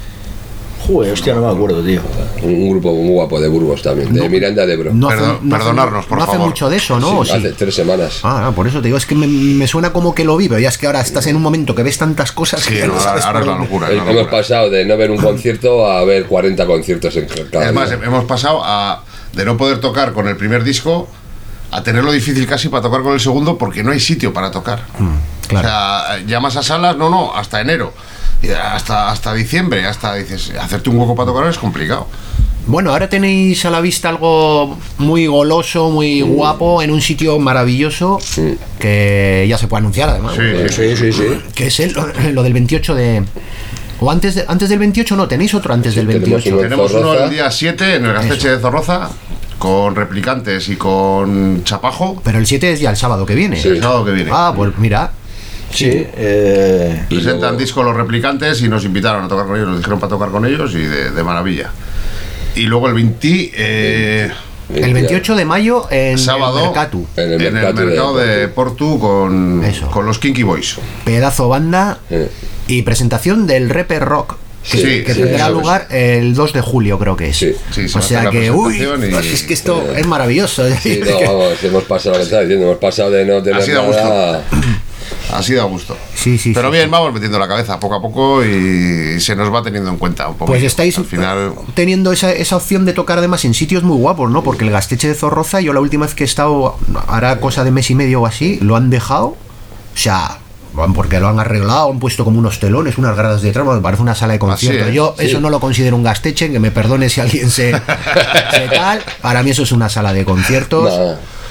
Joder, hostia, no me acuerdo, tío. Un grupo muy guapo de Burgos también, de no, Miranda de Ebro. No hace, Perdón, no perdonarnos, hace, por no favor. No hace mucho de eso, ¿no? Sí, sí. Hace tres semanas. Ah, por eso te digo, es que me, me suena como que lo vivo. Ya es que ahora estás en un momento que ves tantas cosas. Sí, que no, no ahora, ahora es la locura. Es la hemos locura. pasado de no ver un concierto a ver cuarenta conciertos en cada Es más, día. hemos pasado a de no poder tocar con el primer disco a tenerlo difícil casi para tocar con el segundo porque no hay sitio para tocar. Mm, claro. O sea, llamas a salas, no, no, hasta enero. Hasta, hasta diciembre, hasta dices, hacerte un hueco para tocar es complicado. Bueno, ahora tenéis a la vista algo muy goloso, muy mm. guapo, en un sitio maravilloso, mm. que ya se puede anunciar además. Sí, sí, sí, sí, sí. Que es el, lo del veintiocho de... O antes, de, antes del veintiocho, no, tenéis otro antes sí, del veintiocho. Tenemos uno el día siete en el Gasteche de Zorroza, con Replicantes y con Chapajo. Pero el siete es ya el sábado que viene. Sí, el sábado que viene. Ah, pues mira... Sí, eh, presentan luego... disco Los Replicantes y nos invitaron a tocar con ellos, nos dijeron para tocar con ellos y de, de maravilla. Y luego el veinte, eh, el veintiocho de mayo en sábado, el Mercatu. En el, en mercado, el mercado de, de Portu con, con los Kinky Boys. Pedazo banda eh. y presentación del Rapper Rock. Que, sí, que sí, tendrá sí, lugar el dos de julio, creo que es. Sí, sí, o sea que, uy, y... es que esto eh, es maravilloso. Sí, no, vamos, hemos pasado lo que estás diciendo, hemos pasado de no tener ha sido nada. A gusto. Ha sido a gusto. Sí, sí, pero sí, bien, sí. vamos metiendo la cabeza poco a poco y se nos va teniendo en cuenta un poco. Pues estáis al final... teniendo esa, esa opción de tocar además en sitios muy guapos, ¿no? Porque el Gasteche de Zorroza, yo la última vez que he estado, hará cosa de mes y medio o así, lo han dejado, o sea, porque lo han arreglado, han puesto como unos telones, unas gradas de tramo, me parece una sala de conciertos. Así es, Yo sí. eso no lo considero un gasteche, que me perdone si alguien se, se tal. Para mí eso es una sala de conciertos. No.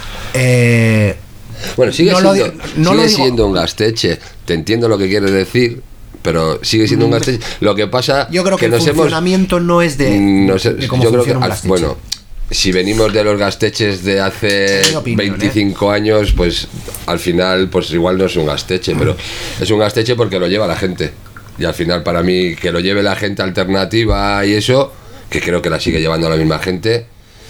Eh, Bueno, sigue, No lo siendo, di- no sigue lo digo- siendo un gasteche. Te entiendo lo que quieres decir, pero sigue siendo un gasteche. Lo que pasa yo creo que, el nos hemos funcionamiento no es de, no sé, de cómo yo creo que funciona un al- gasteche. bueno, si venimos de los gasteches de hace Es mi opinión, veinticinco años, pues al final pues igual no es un gasteche, pero es un gasteche porque lo lleva la gente. Y al final para mí que lo lleve la gente alternativa y eso, que creo que la sigue llevando la misma gente,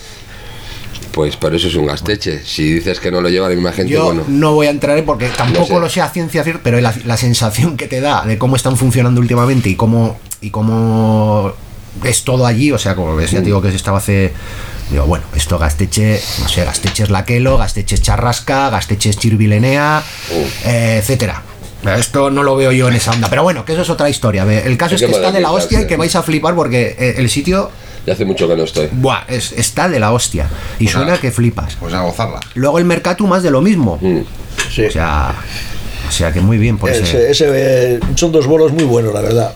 pues por eso es un gasteche. Si dices que no lo lleva la misma gente, Yo bueno. no voy a entrar en porque tampoco No sé. lo sé a ciencia cierta, pero la, la sensación que te da de cómo están funcionando últimamente y cómo y cómo es todo allí, o sea, como ves, ya te digo que estaba hace. Digo, bueno, esto Gasteche, no sé, Gasteche es Laquelo, Gasteche es Charrasca, Gasteche es Chirbilenea, eh, etcétera. Esto no lo veo yo en esa onda, pero bueno, que eso es otra historia. Ve, el caso Hay es que que está de la hostia y modernizarse. que vais a flipar porque eh, el sitio, Ya hace mucho que no estoy. buah, es- está de la hostia y Pues suena nada. que flipas. Pues a gozarla. Luego el Mercatu más de lo mismo. Mm. Sí. O sea, o sea que muy bien por ese. Ese, ese, eh, son dos bolos muy buenos, la verdad.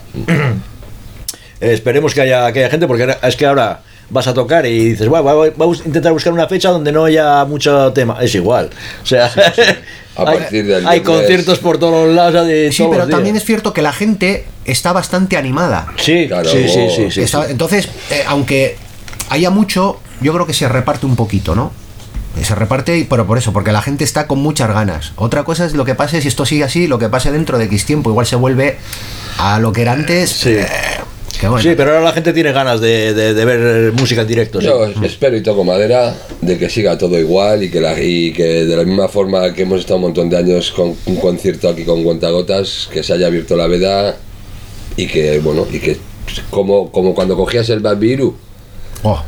Eh, esperemos que haya, que haya gente, porque ahora- es que ahora vas a tocar y dices, bueno, vamos a intentar buscar una fecha donde no haya mucho tema. Es igual. O sea, A hay, partir del hay viernes- conciertos por todos los lados. De Sí, todos pero los días. también es cierto que la gente está bastante animada. Sí, Claro, sí, sí, o- sí, sí, Está- sí. Entonces, eh, aunque haya mucho, yo creo que se reparte un poquito, ¿no? Se reparte, y- pero por eso, porque la gente está con muchas ganas. Otra cosa es lo que pase, si esto sigue así, lo que pase dentro de X tiempo. Igual se vuelve a lo que era antes. Sí. eh, que bueno. Sí, pero ahora la gente tiene ganas de, de- de ver música en directo. Sí. Yo espero y toco madera de que siga todo igual y que, la, y que de la misma forma que hemos estado un montón de años con un concierto aquí con Cuentagotas, que se haya abierto la veda y que, bueno, y que como, como cuando cogías el Babiru, Oh,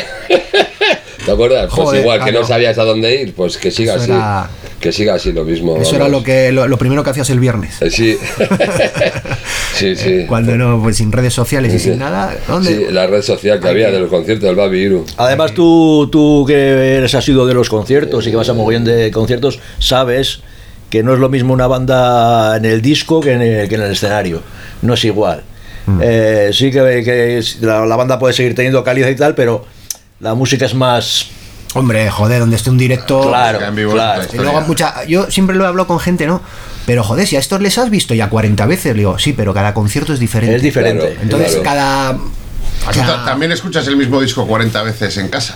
¿te acuerdas? Pues Joder, igual que claro. no sabías a dónde ir, pues que siga Eso así, era- que siga así lo mismo. eso era vamos. lo que lo, lo primero que hacías el viernes. Eh, Sí, sí, sí. Cuando no, pues sin redes sociales y Sí. sin nada. ¿Dónde? Sí, la red social que había de los conciertos del Babiru. Además, tú, tú que eres asiduo de los conciertos y que vas a mogollón de conciertos, sabes que no es lo mismo una banda en el disco que en el, que en el escenario. No es igual. Eh, sí que, que es- la, la banda puede seguir teniendo calidad y tal, pero la música es más... Hombre, joder, donde esté un directo. Claro, que en vivo claro. es Y luego mucha, yo siempre lo he hablado con gente, ¿no? Pero joder, si a estos les has visto ya cuarenta veces, le digo, sí, pero cada concierto es diferente. Es diferente. Claro. Entonces, Claro. cada. o Tú sea, ta- también escuchas el mismo disco cuarenta veces en casa,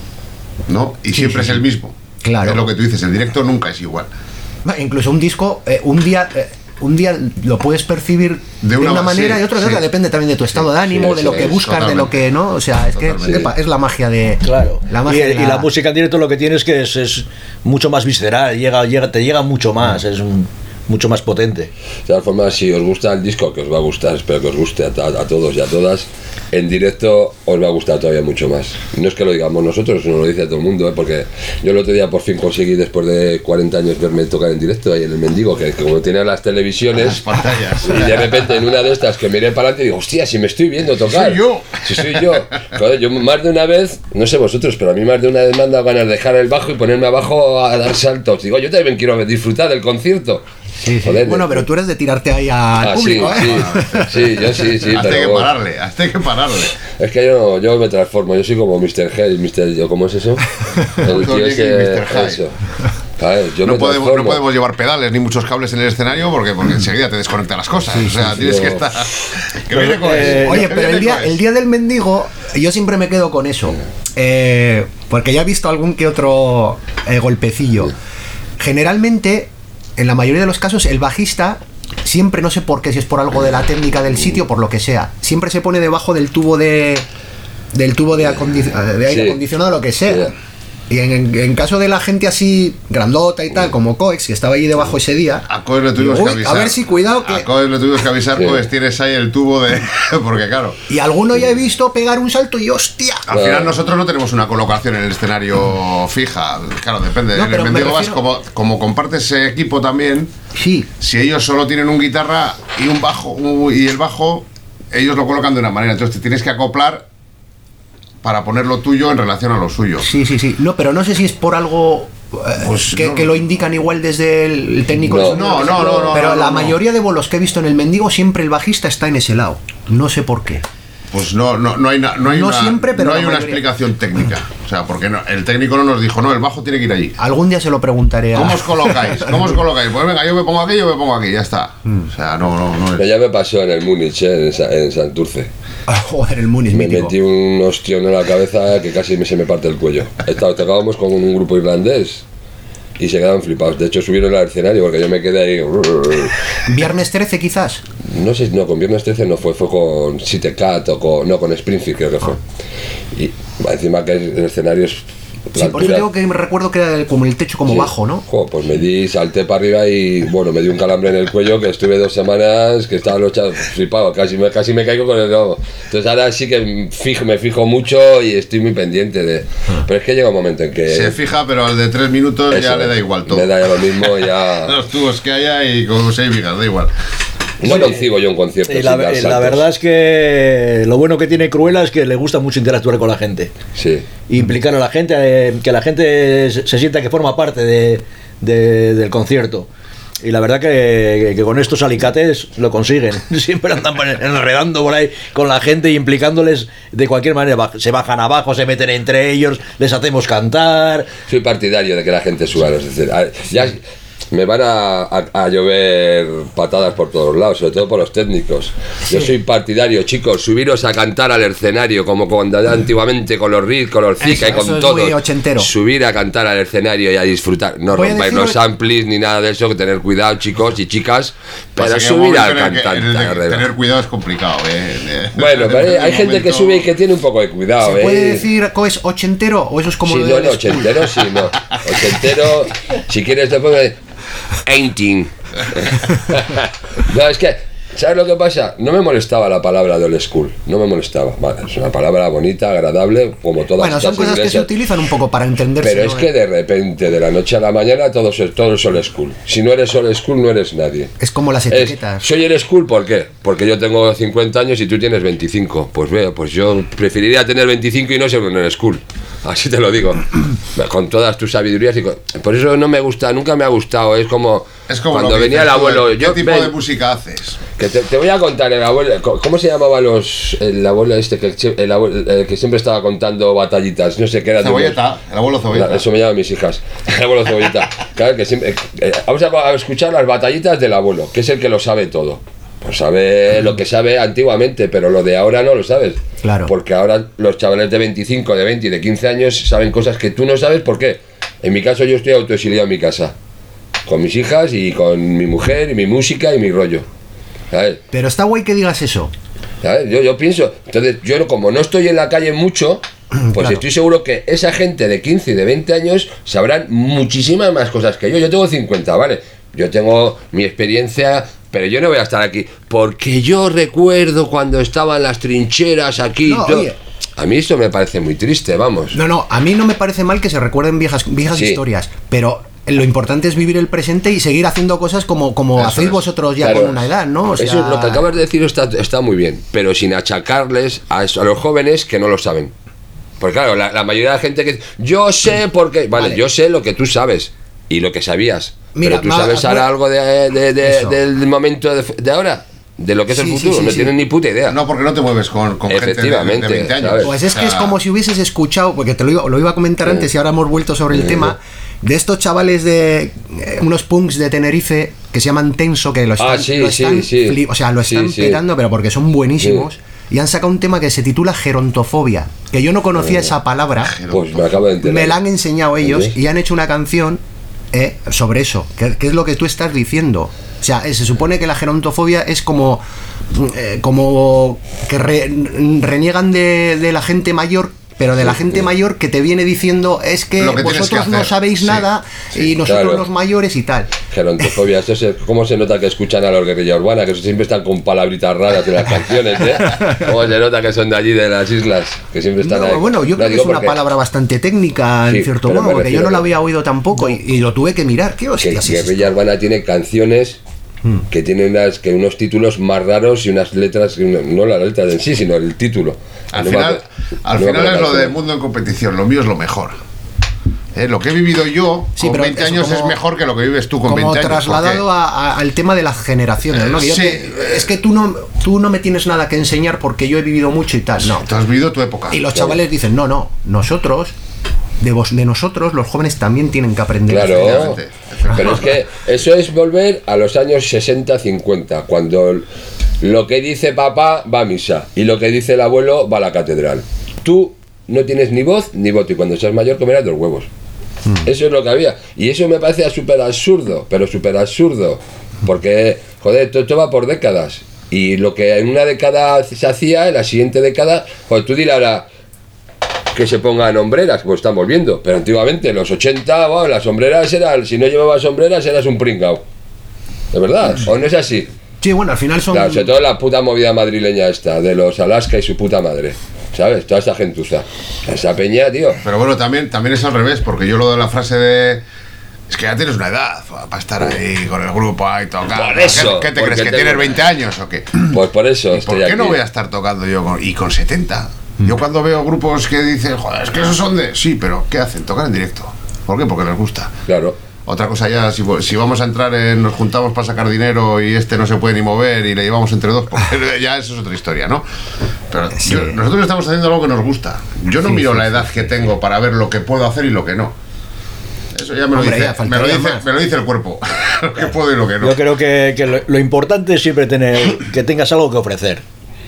¿no? Y siempre sí, es el sí. mismo. Claro. Es lo que tú dices, el directo nunca es igual. incluso un disco, eh, un día. eh, un día lo puedes percibir de De una, una- manera sí, y otra de sí. otra, depende también de tu estado de ánimo, sí, de lo sí, que es, buscas, de lo que no, o sea, es que Totalmente. epa, es la magia de. Claro. La y, magia de y la música en directo lo que tienes que es, es mucho más visceral, llega, llega, te llega mucho más, es un- mucho más potente. De todas formas, si os gusta el disco, que os va a gustar, espero que os guste a, a- a todos y a todas, en directo os va a gustar todavía mucho más. No es que lo digamos nosotros, nos lo dice todo el mundo, ¿eh? Porque yo el otro día por fin conseguí, después de cuarenta años, verme tocar en directo ahí en el Mendigo, que como tenía las Las televisiones, pantallas. y de repente en una de estas que miré para adelante digo, hostia, si me estoy viendo tocar. Soy yo. Si soy yo. Joder, yo más de una vez, no sé vosotros, pero a mí más de una vez me han dado ganas de dejar el bajo y ponerme abajo a dar saltos. Digo, yo también quiero disfrutar del concierto. Sí, sí. Joder, Bueno, pero tú eres de tirarte ahí al Ah, público, sí, ¿eh? sí, sí, yo sí, sí, hasta pero que bueno. pararle, hasta que pararle. Es que yo, yo me transformo, yo soy como mister Head, mister yo, ¿cómo es eso? El Doctor tío Jekyll y ese, mister Hyde. eso. Claro, yo No me podemos, transformo. no podemos llevar pedales ni muchos cables en el escenario porque, porque enseguida te desconectan las cosas. o sea, tienes yo- que estar. Que viene con Eh, Oye, que pero viene el día, con el día del mendigo, yo siempre me quedo con eso. Eh, porque ya he visto algún que otro eh, golpecillo. Generalmente, en la mayoría de los casos, el bajista siempre, no sé por qué, si es por algo de la técnica del sitio, por lo que sea, siempre se pone debajo del tubo de del tubo de, acondi- de aire Sí. acondicionado, lo que sea. Sí. Y en, en caso de la gente así grandota y tal, como Coex, que estaba allí debajo ese día, A Coes le tuvimos digo, que "Uy, avisar. a ver si cuidado que". A Coes le tuvimos que avisar, Sí. pues tienes ahí el tubo de. Porque claro. Y alguno ya he visto pegar un salto y hostia. Al final nosotros no tenemos una colocación en el escenario fija. Claro, depende. No, en pero el me Mendigo vas refiero- como, como compartes ese equipo también. Sí, Si ellos solo tienen un guitarra y un bajo u- y el bajo, ellos lo colocan de una manera. Entonces te tienes que acoplar para poner lo tuyo en relación a lo suyo. sí, sí, sí. No, pero no sé si es por algo Pues que, no. que lo indican igual desde el técnico No. de sonido, No, que no, sé yo, no, no, pero no, la no. mayoría de bolos que he visto en el Mendigo siempre el bajista está en ese lado, no sé por qué. Pues no, no, no hay, na- no hay No una, siempre, pero no la hay una mayoría. explicación técnica. O sea, porque no, el técnico no nos dijo, no, el bajo tiene que ir allí. Algún día se lo preguntaré a... ¿Cómo os colocáis? ¿Cómo os colocáis? Pues venga, yo me pongo aquí, yo me pongo aquí, ya está. O sea, no, no, no Pero es. ya me pasó en el Múnich, eh, en, Sa- en Santurce. Joder, el Muniz Me mítico. metí un ostión en la cabeza que casi me, se me parte el cuello. Estaba, tocábamos con un grupo irlandés y se quedaban flipados. De hecho, subieron al escenario porque yo me quedé ahí. Viernes trece quizás. No sé, no, con Viernes trece no fue, fue con Sitecat o con. No, con Springfield creo que fue. Y encima que el escenario es. Sí, por eso digo que me recuerdo que era el- como el techo como Sí. bajo, ¿no? Jo, pues me di, salté para arriba y bueno, me di un calambre en el cuello que estuve dos semanas que estaba luchando, flipado, casi me, casi me caigo con el lobo. Entonces ahora sí que fijo, me fijo mucho y estoy muy pendiente de. Pero es que llega un momento en que. Se fija, pero al de tres minutos eso, ya le da igual todo. Me da ya lo mismo, ya. Los tubos que haya y con seis vigas, da igual. No concibo yo un concierto. Y sin la, dar y la saltos. verdad es que lo bueno que tiene Cruella es que le gusta mucho interactuar con la gente. Sí. Implicar a la gente, eh, que la gente se, se sienta que forma parte de, de- del concierto. Y la verdad que, que con estos alicates lo consiguen. Siempre andan enredando por ahí con la gente y implicándoles de cualquier manera. Baj- Se bajan abajo, se meten entre ellos, les hacemos cantar. Soy partidario de que la gente suba a los escenarios. Ya me van a, a- a llover patadas por todos lados, sobre todo por los técnicos. Yo soy partidario, chicos, subiros a cantar al escenario como cuando antiguamente con los Reed, con los Zika y Eso, con eso es todos. muy ochentero. Subir a cantar al escenario y a disfrutar. No Voy a rompáis decirlo- los amplis ni nada de eso, que tener cuidado, chicos y chicas. Pero Pasa que un subir momento al en el que- cantante en el de arriba. tener cuidado es complicado, ¿eh? De- Bueno, pero hay, de hay gente que momento- sube y que tiene un poco de cuidado, ¿Se ¿eh? puede decir que es ochentero o eso es como Sí, lo no, del no, school? ochentero sí, no. Ochentero, si quieres te pongo Ainting. No, es que, ¿sabes lo que pasa? No me molestaba la palabra del school, no me molestaba. Vale, es una palabra bonita, agradable, como todas Bueno, son las cosas que se inglesas. utilizan un poco para entenderse. Pero ¿no? es que de repente, de la noche a la mañana, todo es, todo es old school. Si no eres old school, no eres nadie. Es como las Es, etiquetas. soy el school, ¿por qué? Porque yo tengo cincuenta años y tú tienes veinticinco. Pues veo, pues yo preferiría tener veinticinco y no ser un school. Así te lo digo. Con todas tus sabidurías. Y con- por eso no me gusta, nunca me ha gustado. Es como, Es como cuando lo que venía el dices tú, abuelo. ¿qué Yo, tipo ven, de música haces? que te, te voy a contar el abuelo. ¿Cómo se llamaba los el abuelo este que, el abuelo, el que siempre estaba contando batallitas? No sé qué era. de unos- Cebolleta, el abuelo Cebolleta. Eso me llaman mis hijas. El abuelo Cebollita. Claro que siempre. eh, vamos a, a escuchar las batallitas del abuelo, que es el que lo sabe todo. Pues sabe lo que sabe antiguamente, pero lo de ahora no lo sabes. Claro. Porque ahora los chavales de veinticinco, de veinte y de quince años saben cosas que tú no sabes. ¿Por qué? En mi caso, yo estoy autoexiliado en mi casa. Con mis hijas y con mi mujer y mi música y mi rollo. ¿Sabes? Pero está guay que digas eso. ¿Sabes? Yo, yo pienso, entonces yo no- como no estoy en la calle mucho, pues Claro. estoy seguro que esa gente de quince y de veinte años sabrán muchísimas más cosas que yo. Yo tengo cincuenta, ¿vale? Yo tengo mi experiencia, pero yo no voy a estar aquí porque yo recuerdo cuando estaban las trincheras aquí. No, yo- oye. A mí esto me parece muy triste, vamos. No, no, a mí no me parece mal que se recuerden viejas, viejas Sí. historias, pero lo importante es vivir el presente y seguir haciendo cosas como, como Eso hacéis es. vosotros ya Claro. con una edad, ¿no? O sea, Eso, lo que acabas de decir está, está muy bien, pero sin achacarles a, eso- a los jóvenes que no lo saben. Porque claro, la, la mayoría de la gente que yo sé porque, vale, Vale. yo sé lo que tú sabes y lo que sabías. Mira, pero tú ma- sabes ma- ahora algo de, de- de- Eso. del momento de, de ahora, de lo que es el Sí, sí, futuro, sí, no sí. tienen ni puta idea. No, porque no te mueves con, con gente de, de Efectivamente, veinte años. ¿sabes? Pues es que O es sea, como si hubieses escuchado, porque te lo iba, lo iba a comentar Sí. antes y ahora hemos vuelto sobre el Sí. tema, de estos chavales de eh, unos punks de Tenerife que se llaman Tenso, que lo están, Ah, sí, lo sí, están sí. fli- o sea, lo Sí, están sí. petando, pero porque son buenísimos. Y han sacado un tema que se titula gerontofobia, que yo no conocía esa palabra, Pues me acabo de enterar. me la han enseñado ellos Sí. y han hecho una canción eh, sobre eso, que, que es lo que tú estás diciendo. O sea, eh, se supone que la gerontofobia es como, eh, como que re- reniegan de, de la gente mayor, pero de la gente mayor que te viene diciendo es que Lo que tienes vosotros que no hacer. sabéis Sí, nada sí, y nosotros claro. los mayores y tal. Gerontofobia, eso es, ¿cómo se nota que escuchan a los guerrilla urbana? Que siempre están con palabritas raras en las canciones, ¿eh? ¿Cómo se nota que son de allí, de las islas? Que siempre están No, ahí. bueno, yo No, creo que digo es una porque- palabra bastante técnica Sí, en cierto pero modo, me porque yo refiero no la que- había oído tampoco y, y lo tuve que mirar. ¿Qué que hostias es esto? Guerrilla Urbana tiene canciones que tienen unas, que unos títulos más raros y unas letras, no la letra en sí, sino el título. Al No me final, acuerdo- al no me final acuerdo es lo la de canción. mundo en competición, lo mío es lo mejor. Eh, lo que he vivido yo Sí, con pero veinte eso años como- es mejor que lo que vives tú con como veinte años. trasladado porque- a- a- al tema de las generaciones, ¿no? Que yo Sí, te- es que tú no, tú no me tienes nada que enseñar porque yo he vivido mucho y tal. No. Tú has vivido tu época. Y los chavales dicen, no, no, nosotros, de, vos, de nosotros, los jóvenes también tienen que aprender. Claro, Efectivamente, efectivamente. pero es que eso es volver a los años sesenta cincuenta, cuando lo que dice papá va a misa y lo que dice el abuelo va a la catedral. Tú no tienes ni voz ni voto y cuando seas mayor comerás dos huevos. Eso es lo que había. Y eso me parece súper absurdo, pero súper absurdo. Porque, joder, todo, todo va por décadas. Y lo que en una década se hacía, en la siguiente década, joder, tú dile ahora que se pongan hombreras, pues estamos viendo. Pero antiguamente, en los ochenta, bueno, las sombreras eran, si no llevabas sombreras eras un pringao. ¿De verdad? ¿O no es así? Sí, bueno, al final son... Claro, sobre todo la puta movida madrileña esta, de los Alaska y su puta madre. ¿Sabes? Toda esa gentuza. Esa peña, tío. Pero bueno, también, también es al revés, porque yo lo de la frase de... Es que ya tienes una edad para estar ahí con el grupo ahí tocando. Por eso, ¿Qué, qué te porque crees? ¿Que tengo- tienes veinte años o qué? Pues por eso ¿Y por estoy qué no aquí. voy a estar tocando yo con, y con setenta? Yo cuando veo grupos que dicen, joder, es que esos son de... Sí, pero ¿qué hacen? Tocan en directo. ¿Por qué? Porque les gusta. Claro. Otra cosa ya, si, si vamos a entrar en nos juntamos para sacar dinero y este no se puede ni mover y le llevamos entre dos, pues ya eso es otra historia, ¿no? Pero Sí. yo- nosotros estamos haciendo algo que nos gusta. Yo no Sí, miro sí, la sí, edad que tengo para ver lo que puedo hacer y lo que no. Eso ya me lo, Hombre, dice, ya me, lo faltaría dice, más. me lo dice el cuerpo. Lo que puedo y lo que no. Yo creo que, que lo, lo importante es siempre tener que tengas algo que ofrecer.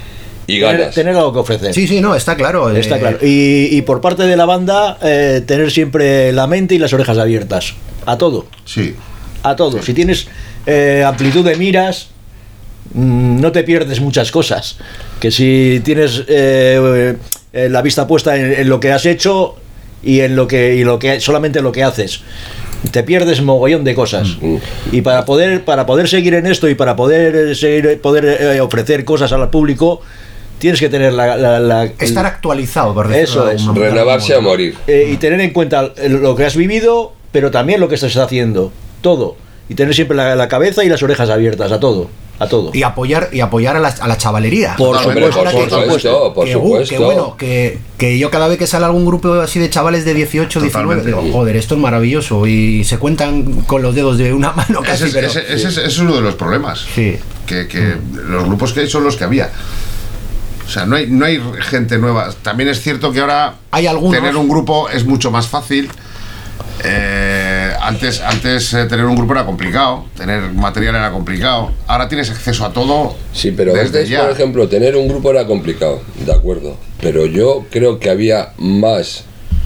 Y Tener, ganas. tener algo que ofrecer. Sí, sí, no, está claro. Está eh, claro. Y, y por parte de la banda, eh, tener siempre la mente y las orejas abiertas. A todo. Sí. A todo. Si tienes eh, amplitud de miras, mm, no te pierdes muchas cosas. Que si tienes eh, eh, la vista puesta en, en lo que has hecho y en lo que, y lo que solamente en lo que haces, te pierdes mogollón de cosas. Y para poder, para poder seguir en esto y para poder eh, seguir, poder eh, ofrecer cosas al público, tienes que tener la, la- la- Estar actualizado, por decirlo Eso de es. alguna- de Renovarse algún o modo. morir. eh, y tener en cuenta lo que has vivido, pero también lo que estás haciendo, todo. Y tener siempre la, la cabeza y las orejas abiertas a todo, a todo. Y apoyar, y apoyar a la, a la chavalería. Por Hombre, supuesto, por Ahora que- supuesto, por que, uh, supuesto. que bueno, que, que yo cada vez que sale algún grupo así de chavales de dieciocho, diecinueve, Totalmente. digo, joder, esto es maravilloso. Y se cuentan con los dedos de una mano casi, Ese, es- pero... ese- ese es, ese es uno de los problemas. Sí. Que, que los grupos que hay son los que había. O sea, no hay, no hay gente nueva. También es cierto que ahora Hay algunos. tener un grupo es mucho más fácil. Eh, antes antes eh, tener un grupo era complicado, tener material era complicado. Ahora tienes acceso a todo. Sí, pero desde antes, ya. por ejemplo, tener un grupo era complicado, de acuerdo. Pero yo creo que había más,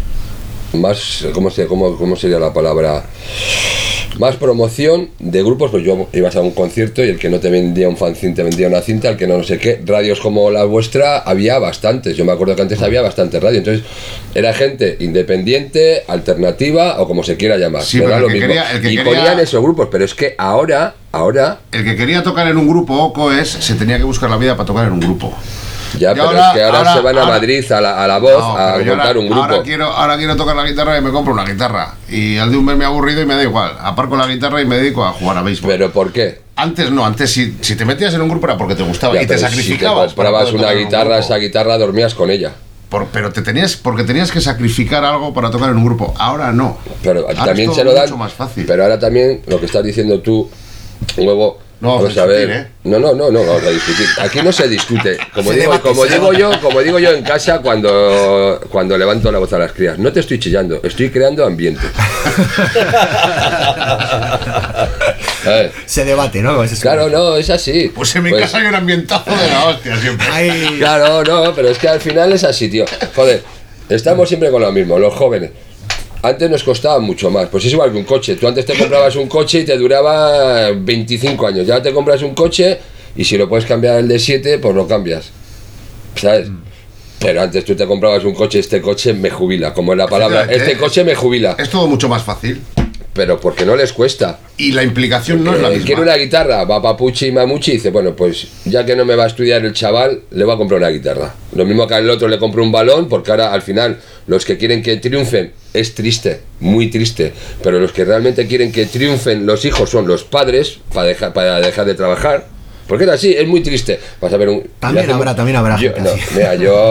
más, ¿cómo, se, cómo, cómo sería la palabra? Más promoción de grupos, pues yo ibas a un concierto y el que no te vendía un fanzine te vendía una cinta, el que no no sé qué. Radios como la vuestra había bastantes, yo me acuerdo que antes había bastantes radios, entonces era gente independiente, alternativa o como se quiera llamar. Sí, me pero da el lo que mismo. quería- el que y quería- ponían esos grupos, pero es que ahora, ahora, El que quería tocar en un grupo, Oco, es se tenía que buscar la vida para tocar en un grupo. ya, Y pero ahora- es que ahora, ahora- se van a ahora- Madrid a la, a la voz No, a pero yo montar ahora, un grupo. Ahora quiero, ahora quiero tocar la guitarra y me compro una guitarra. Y al de un mes me ha aburrido y me da igual. Aparco la guitarra y me dedico a jugar a béisbol. ¿Pero por qué? Antes no, antes si, si te metías en un grupo era porque te gustaba Ya, y te pero sacrificabas. Si te para comprabas poder una tocar en un guitarra, grupo. esa guitarra dormías con ella. Por- pero te tenías, porque tenías que sacrificar algo para tocar en un grupo. Ahora no. Pero Ahora también es se todo lo dan. mucho más fácil. Pero ahora también lo que estás diciendo tú, luego. No vamos vamos a a ver. discutir, ¿eh? No, no, no, no vamos a discutir. Aquí no se discute. Como Se digo, debate, como se digo debate. yo, como digo yo en casa cuando, cuando levanto la voz a las crías. No te estoy chillando, estoy creando ambiente. ¿Sabes? Se debate, ¿no? Es- Claro, no, es así. Pues en mi Pues- casa hay un ambientazo de la hostia siempre. Hay- Claro, no, pero es que al final es así, tío. Joder, estamos siempre con lo mismo, los jóvenes. Antes nos costaba mucho más, pues es igual que un coche. Tú antes te comprabas un coche y te duraba veinticinco años. Ya te compras un coche y si lo puedes cambiar el de siete, pues lo cambias. ¿Sabes? Pero antes tú te comprabas un coche, este coche me jubila, como es la palabra, este Efectivamente. coche me jubila. Es todo mucho más fácil. Pero porque no les cuesta. Y la implicación no es la Eh, misma. quiere una guitarra, va Papuchi y Mamuchi y dice, bueno, pues ya que no me va a estudiar el chaval, le voy a comprar una guitarra. Lo mismo que al otro le compro un balón, porque ahora al final los que quieren que triunfen es triste, muy triste, pero los que realmente quieren que triunfen los hijos son los padres para dejar, para dejar de trabajar. Porque es así, es muy triste. Vas a ver un... También hace mu- habrá- también habrá yo, gente no, así. mira, yo...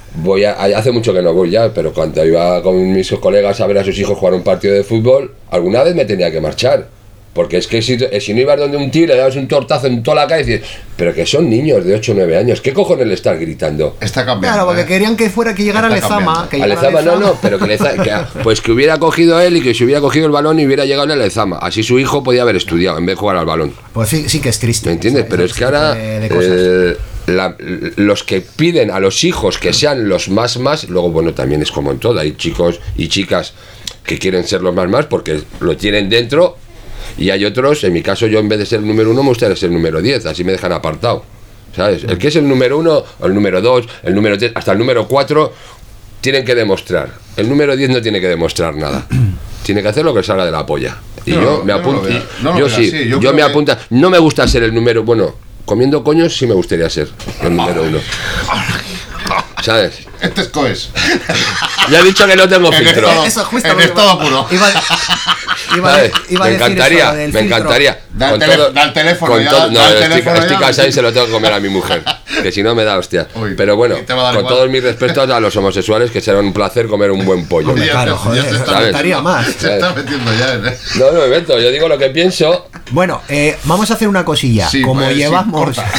voy a, hace mucho que no voy ya, pero cuando iba con mis colegas a ver a sus hijos jugar un partido de fútbol, alguna vez me tenía que marchar. Porque es que si, si no ibas donde un tío y le dabas un tortazo en toda la calle y dices, pero que son niños de ocho o nueve años, ¿qué cojones le estás gritando? Está cambiando. Claro, porque ¿eh? querían que fuera que llegara Lezama. Que a Lezama no, no, pero que, Lezama, que pues que hubiera cogido él y que se hubiera cogido el balón y hubiera llegado a Lezama. Así su hijo podía haber estudiado en vez de jugar al balón. Pues sí, sí que es triste. ¿Me entiendes? Pero es que ahora de, de eh, la, los que piden a los hijos que sean los más más, luego bueno, también es como en todo, hay chicos y chicas que quieren ser los más más porque lo tienen dentro. Y hay otros, en mi caso yo en vez de ser el número uno me gustaría ser el número diez, así me dejan apartado, ¿sabes? El que es el número uno, el número dos, el número tres, hasta el número cuatro tienen que demostrar. El número diez no tiene que demostrar nada, tiene que hacer lo que salga de la polla. Y no, yo me apunto, no no yo sí, así. yo, yo me que... apunta, no me gusta ser el número, bueno, comiendo coños sí me gustaría ser el número uno. ¿Sabes? Este es Coes. Ya he dicho que no tengo filtro. En eso, justo en estado puro. Iba, iba, iba me encantaría, me filtro. encantaría. Da el, tele, da el teléfono. Con ya, todo, no, da el estoy, teléfono estoy ya, casado y se lo tengo que comer a mi mujer. Que si no me da hostia. Uy, pero bueno, con igual. todos mis respetos a los homosexuales, que será un placer comer un buen pollo. Oye, claro, joder, se está, metiendo, más. Se está metiendo ya. ¿eh? No, no me meto, yo digo lo que pienso. Bueno, eh, vamos a hacer una cosilla. Sí, Como pues, llevamos. Sí,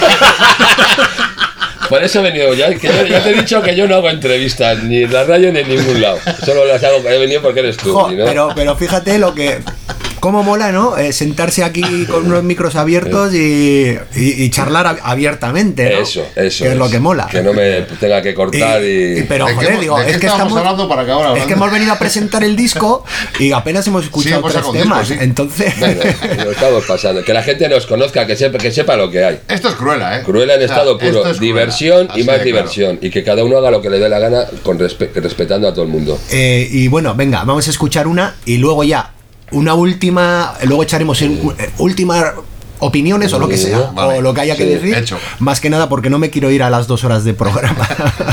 por eso he venido ya, que yo, ya te he dicho que yo no hago entrevistas ni en la radio ni en ningún lado. Solo las hago, he venido porque eres tú. Jo, ¿no? pero, pero fíjate lo que... Cómo mola, ¿no? Eh, sentarse aquí con unos micros abiertos y, y, y charlar ab- abiertamente, ¿no? Eso, eso. Que es, es lo que mola. Que no me tenga que cortar y... y pero, ¿De joder, qué, digo, ¿de qué es que estamos estamos... hablando para que ahora hablando? Es que hemos venido a presentar el disco y apenas hemos escuchado sí, tres temas. disco, sí. Entonces... Bueno, lo estamos pasando. Que la gente nos conozca, que sepa, que sepa lo que hay. Esto es Cruela, ¿eh? Cruela en estado o sea, puro. Diversión y más diversión. Claro. Y que cada uno haga lo que le dé la gana con respe- respetando a todo el mundo. Eh, y bueno, venga, vamos a escuchar una y luego ya una última, luego echaremos en uh, última opiniones o lo que sea, vale, o lo que haya que sí, decir, hecho. Más que nada porque no me quiero ir a las dos horas de programa.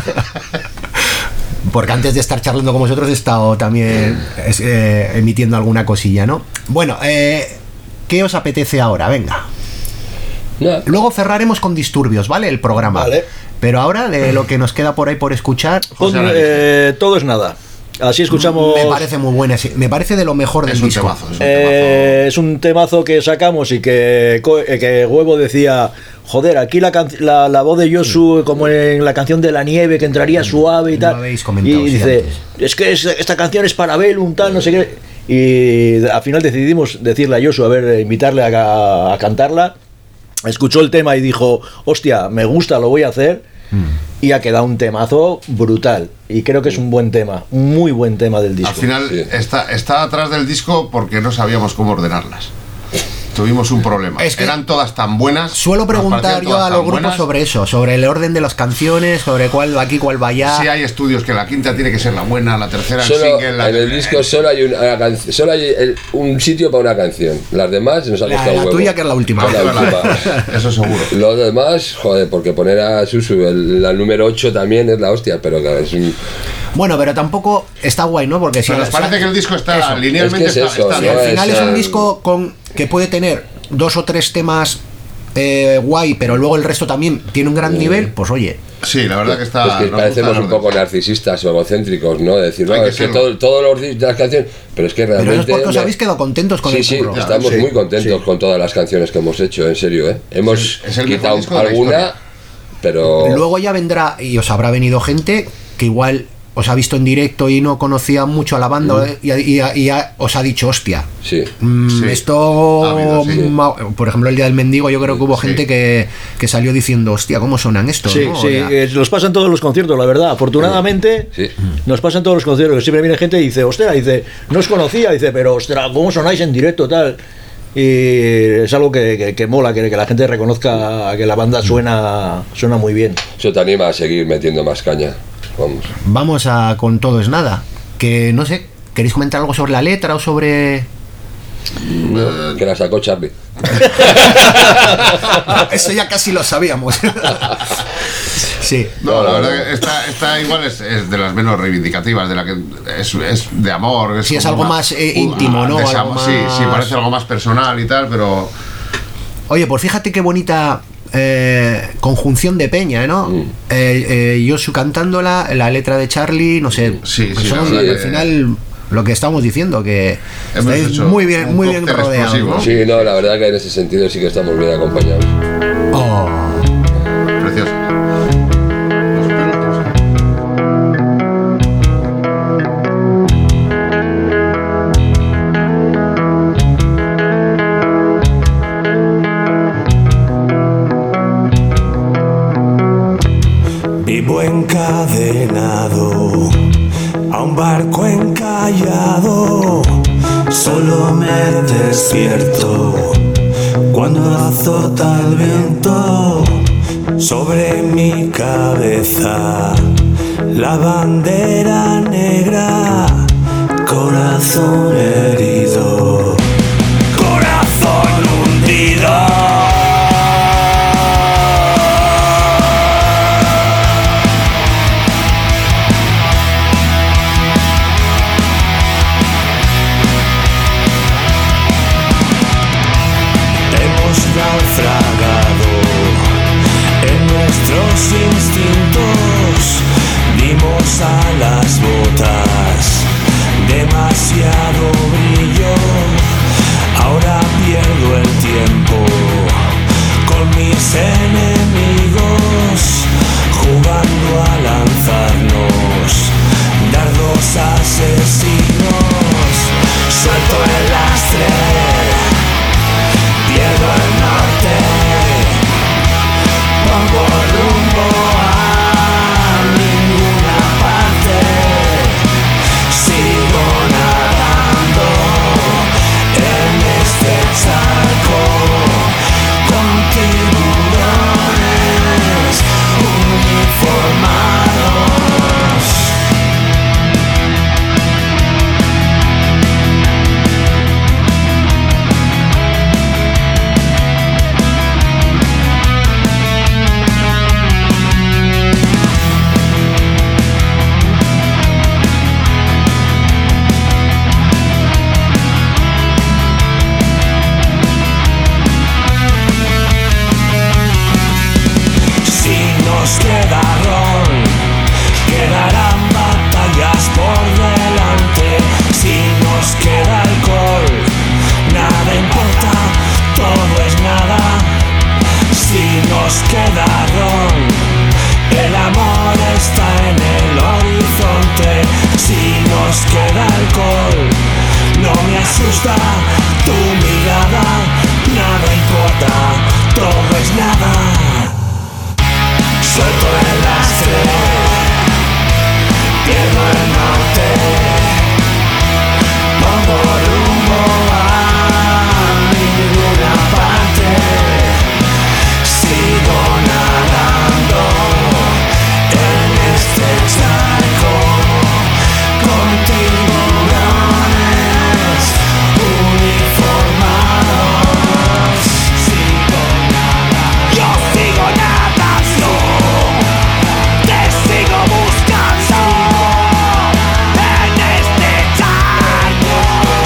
Porque antes de estar charlando con vosotros he estado también eh, emitiendo alguna cosilla, ¿no? Bueno, eh, ¿qué os apetece ahora? Venga. No. Luego cerraremos con disturbios, ¿vale? El programa. Vale. Pero ahora, de lo que nos queda por ahí por escuchar... Con, eh, todo es nada. Así escuchamos. Me parece muy buena, sí. Me parece de lo mejor del es un disco. Temazo, es, un eh, es un temazo que sacamos y que, que Huevo decía: joder, aquí la, can- la, la voz de Yosu, como en la canción de La Nieve, que entraría suave y lo tal. habéis comentado, y sí, dice: antes. es que es, esta canción es para Bellum, tal, no sé qué. Y al final decidimos decirle a Yosu, a ver, invitarle a, a cantarla. Escuchó el tema y dijo: hostia, me gusta, lo voy a hacer. Mm. Y ha quedado un temazo brutal. Y creo que es un buen tema, un muy buen tema del disco. Al final sí. está, está atrás del disco porque no sabíamos cómo ordenarlas. Tuvimos un problema. Es que eran todas tan buenas. Suelo preguntar yo a los grupos buenas. sobre eso, sobre el orden de las canciones, sobre cuál va aquí, cuál va allá. Sí, hay estudios que la quinta tiene que ser la buena, la tercera solo, el single. La en el disco solo hay, una can- solo hay el, un sitio para una canción. Las demás nos ha costado la, la un huevo. tuya que es la última. La última. Eso seguro. Los demás, joder, porque poner a Susu el, el número ocho también es la hostia, pero claro, es un... Bueno, pero tampoco está guay, ¿no? Porque si pero nos parece que el disco está eso. linealmente es que es está, eso, está si al final esa... es un disco con que puede tener dos o tres temas eh, guay, pero luego el resto también tiene un gran mm. nivel, pues oye. Sí, la verdad que está. Es que parecemos un poco narcisistas o egocéntricos, ¿no? De decir, no, es que todo, todos los discos de las canciones, pero es que realmente. Pero es porque os habéis quedado contentos con sí, el sí, curro. Sí, estamos sí, muy contentos sí. con todas las canciones que hemos hecho, en serio, ¿eh? Hemos es el quitado alguna, pero. Luego ya vendrá y os habrá venido gente que igual os ha visto en directo y no conocía mucho a la banda mm. y, y, y, y os ha dicho hostia. Sí. Mm, sí. Esto, habido, sí. ma, por ejemplo, el Día del Mendigo, yo creo que hubo sí. gente que, que salió diciendo, hostia, ¿cómo sonan estos? Sí, ¿no? sí, eh, nos pasan todos los conciertos, la verdad. Afortunadamente, sí. nos pasan todos los conciertos. Siempre viene gente y dice, hostia, dice, no os conocía, dice, pero ostras, ¿cómo sonáis en directo, tal? Y es algo que, que, que mola, que, que la gente reconozca que la banda suena, suena muy bien. Eso te anima a seguir metiendo más caña. Vamos. Vamos a con Todo es Nada. Que no sé, ¿queréis comentar algo sobre la letra o sobre...? No, que la sacó Charlie. Eso ya casi lo sabíamos. Sí. No, la verdad que esta, esta igual es, es de las menos reivindicativas, de la que es, es de amor. Es sí, es algo una, más eh, íntimo, ¿no? Algo algo más... Sí, sí, parece algo más personal y tal, pero... Oye, pues fíjate qué bonita eh, conjunción de peña, ¿no? Mm. Eh, eh, Josu cantándola, la letra de Charlie, no sé. Sí, sí, son, sí, al eh, final lo que estamos diciendo, que estáis muy bien, muy bien rodeados, ¿no? Sí, no, la verdad que en ese sentido sí que estamos bien acompañados. Oh. Precioso. Vivo encadenado a un barco encallado, solo me despierto cuando azota el viento sobre mi cabeza, la bandera negra, corazón herido, corazón hundido. Naufragado en nuestros instintos, dimos a las botas demasiado brillo. Ahora pierdo el tiempo con mis enemigos, jugando a lanzarnos dardos asesinos. Suelto el lastre, pierdo el norte, pongo rumbo a ninguna parte, sigo nadando en este charco con tiburones uniformados. Quedaron, quedarán batallas por delante. Si nos queda alcohol, nada importa, todo es nada. Si nos queda ron, el amor está en el horizonte. Si nos queda alcohol, no me asusta tu mirada. Nada importa, todo es nada. Suelto el lastre, pierdo el norte, pongo rumbo a ninguna parte, sigo nadando en este charco con tiburones uniformados. Sigo nadando, yo sigo nadando, te sigo buscando en este charco.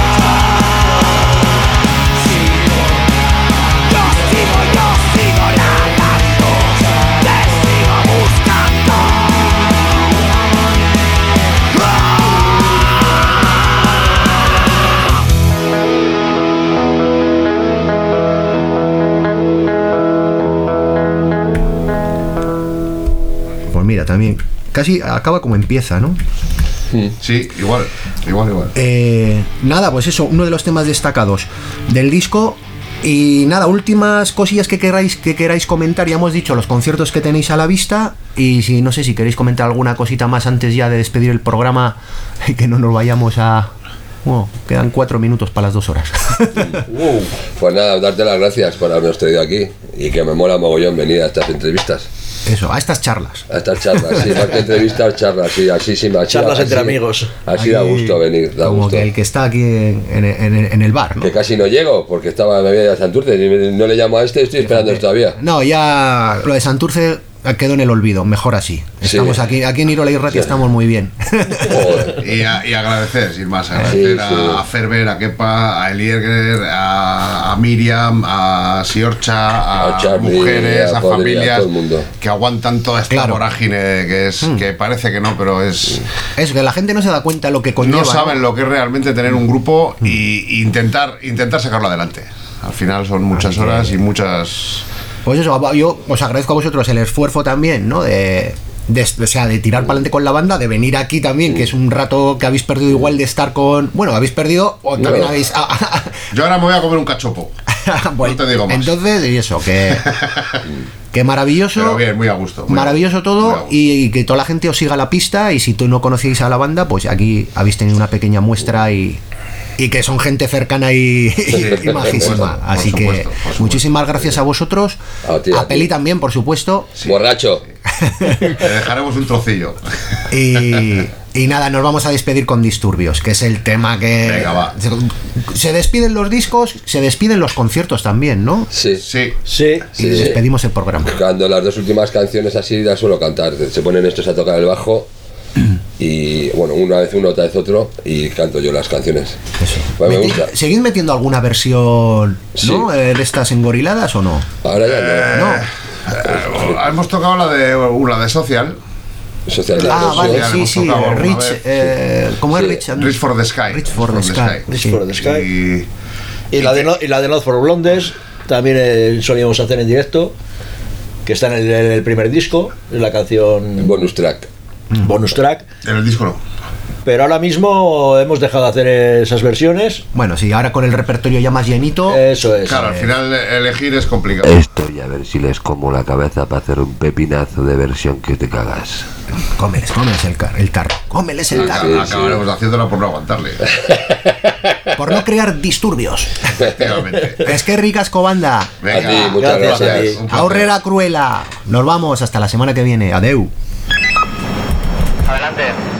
Sigo, yo sigo, yo sigo nadando, te sigo buscando. Pues mira, también casi acaba como empieza, ¿no? Sí, igual, igual, igual. Eh, nada, pues eso, uno de los temas destacados del disco. Y nada, últimas cosillas que queráis, que queráis comentar. Ya hemos dicho los conciertos que tenéis a la vista. Y si no sé si queréis comentar alguna cosita más antes ya de despedir el programa, que no nos vayamos a... Bueno, quedan cuatro minutos para las dos horas. Uh, pues nada, darte las gracias por habernos traído aquí. Y que me mola mogollón venir a estas entrevistas. Eso, a estas charlas. A estas charlas, sí, más que entrevistas, charlas, sí, así sí, así, Charlas así, entre amigos. Así da gusto venir, da Como gusto. que el que está aquí en, en, en, en el bar, ¿no? Que casi no llego, porque estaba me había ido a Santurce, y no le llamo a este, estoy esperando todavía. No, ya lo de Santurce quedó en el olvido, mejor así. Estamos Sí. aquí, aquí en Irola y Irratia Sí. estamos muy bien. Joder. Y, a- y agradecer, sin más, agradecer Sí, sí. a, a Ferber, a Kepa, a Elieger, a, a Miriam, a Siorcha, a, A Charlie, mujeres, a a, Podría, a familias todo el mundo. que aguantan toda esta Claro. vorágine que es que parece que no, pero es Es que la gente no se da cuenta de lo que conlleva. no saben lo que es realmente tener un grupo y intentar intentar sacarlo adelante. Al final son muchas horas y muchas. Pues eso, yo os agradezco a vosotros el esfuerzo también, ¿no? De, de, o sea, de tirar para adelante con la banda, de venir aquí también, que es un rato que habéis perdido igual de estar con... Bueno, habéis perdido o también No. habéis... Yo ahora me voy a comer un cachopo. Bueno, no te digo más. Entonces, y eso, que... que maravilloso. Pero bien, muy a gusto. muy a Maravilloso gusto, muy a todo gusto. y, y que toda la gente os siga la pista y si tú no conocíais a la banda, pues aquí habéis tenido una pequeña muestra y, y que son gente cercana y, y por majísima. supuesto, por Así que supuesto, por supuesto. muchísimas gracias a vosotros, A ti, a a Peli ti. también, por supuesto. Borracho. Le dejaremos un trocillo. Y, y nada, nos vamos a despedir con Disturbios, que es el tema que... Venga, va. Se, se despiden los discos, se despiden los conciertos también, ¿no? Sí. Sí. Sí. Y despedimos el programa. Cuando las dos últimas canciones así las suelo cantar. Se ponen estos a tocar el bajo y bueno, una vez uno, otra vez otro y canto yo las canciones. Eso. Pues me Meti- gusta. ¿Seguís metiendo alguna versión, Sí. ¿no? Eh, de estas engoriladas o no? Ahora ya no. No. Eh, hemos tocado la de una de Social. Social Ah, Distorsión. vale, ya sí, hemos sí, tocado alguna Rich, vez. eh, ¿cómo es Sí. Rich? and- Reach for the Sky. Reach for the Sky. Reach Sí. for the Sky. Y, Y la de, no, y la de Not for Blondes también eh, solíamos hacer en directo, que está en el, en el primer disco, es la canción Bonus track. bonus track. en el disco no. Pero ahora mismo hemos dejado de hacer esas versiones. Bueno, sí, ahora con el repertorio ya más llenito. Eso es. Claro, al final elegir es complicado. Estoy a ver si les como la cabeza para hacer un pepinazo de versión que te cagas. Cómeles, cómeles el, car el tarro. Cómeles el tarro. Sí, Acabaremos haciéndola por no aguantarle. Por no crear disturbios. Efectivamente. Es que ricas cobanda. Venga, A ti, muchas gracias a gracias. ti. un placer. Aurrera cruela. Nos vamos hasta la semana que viene. Adeu. Adelante.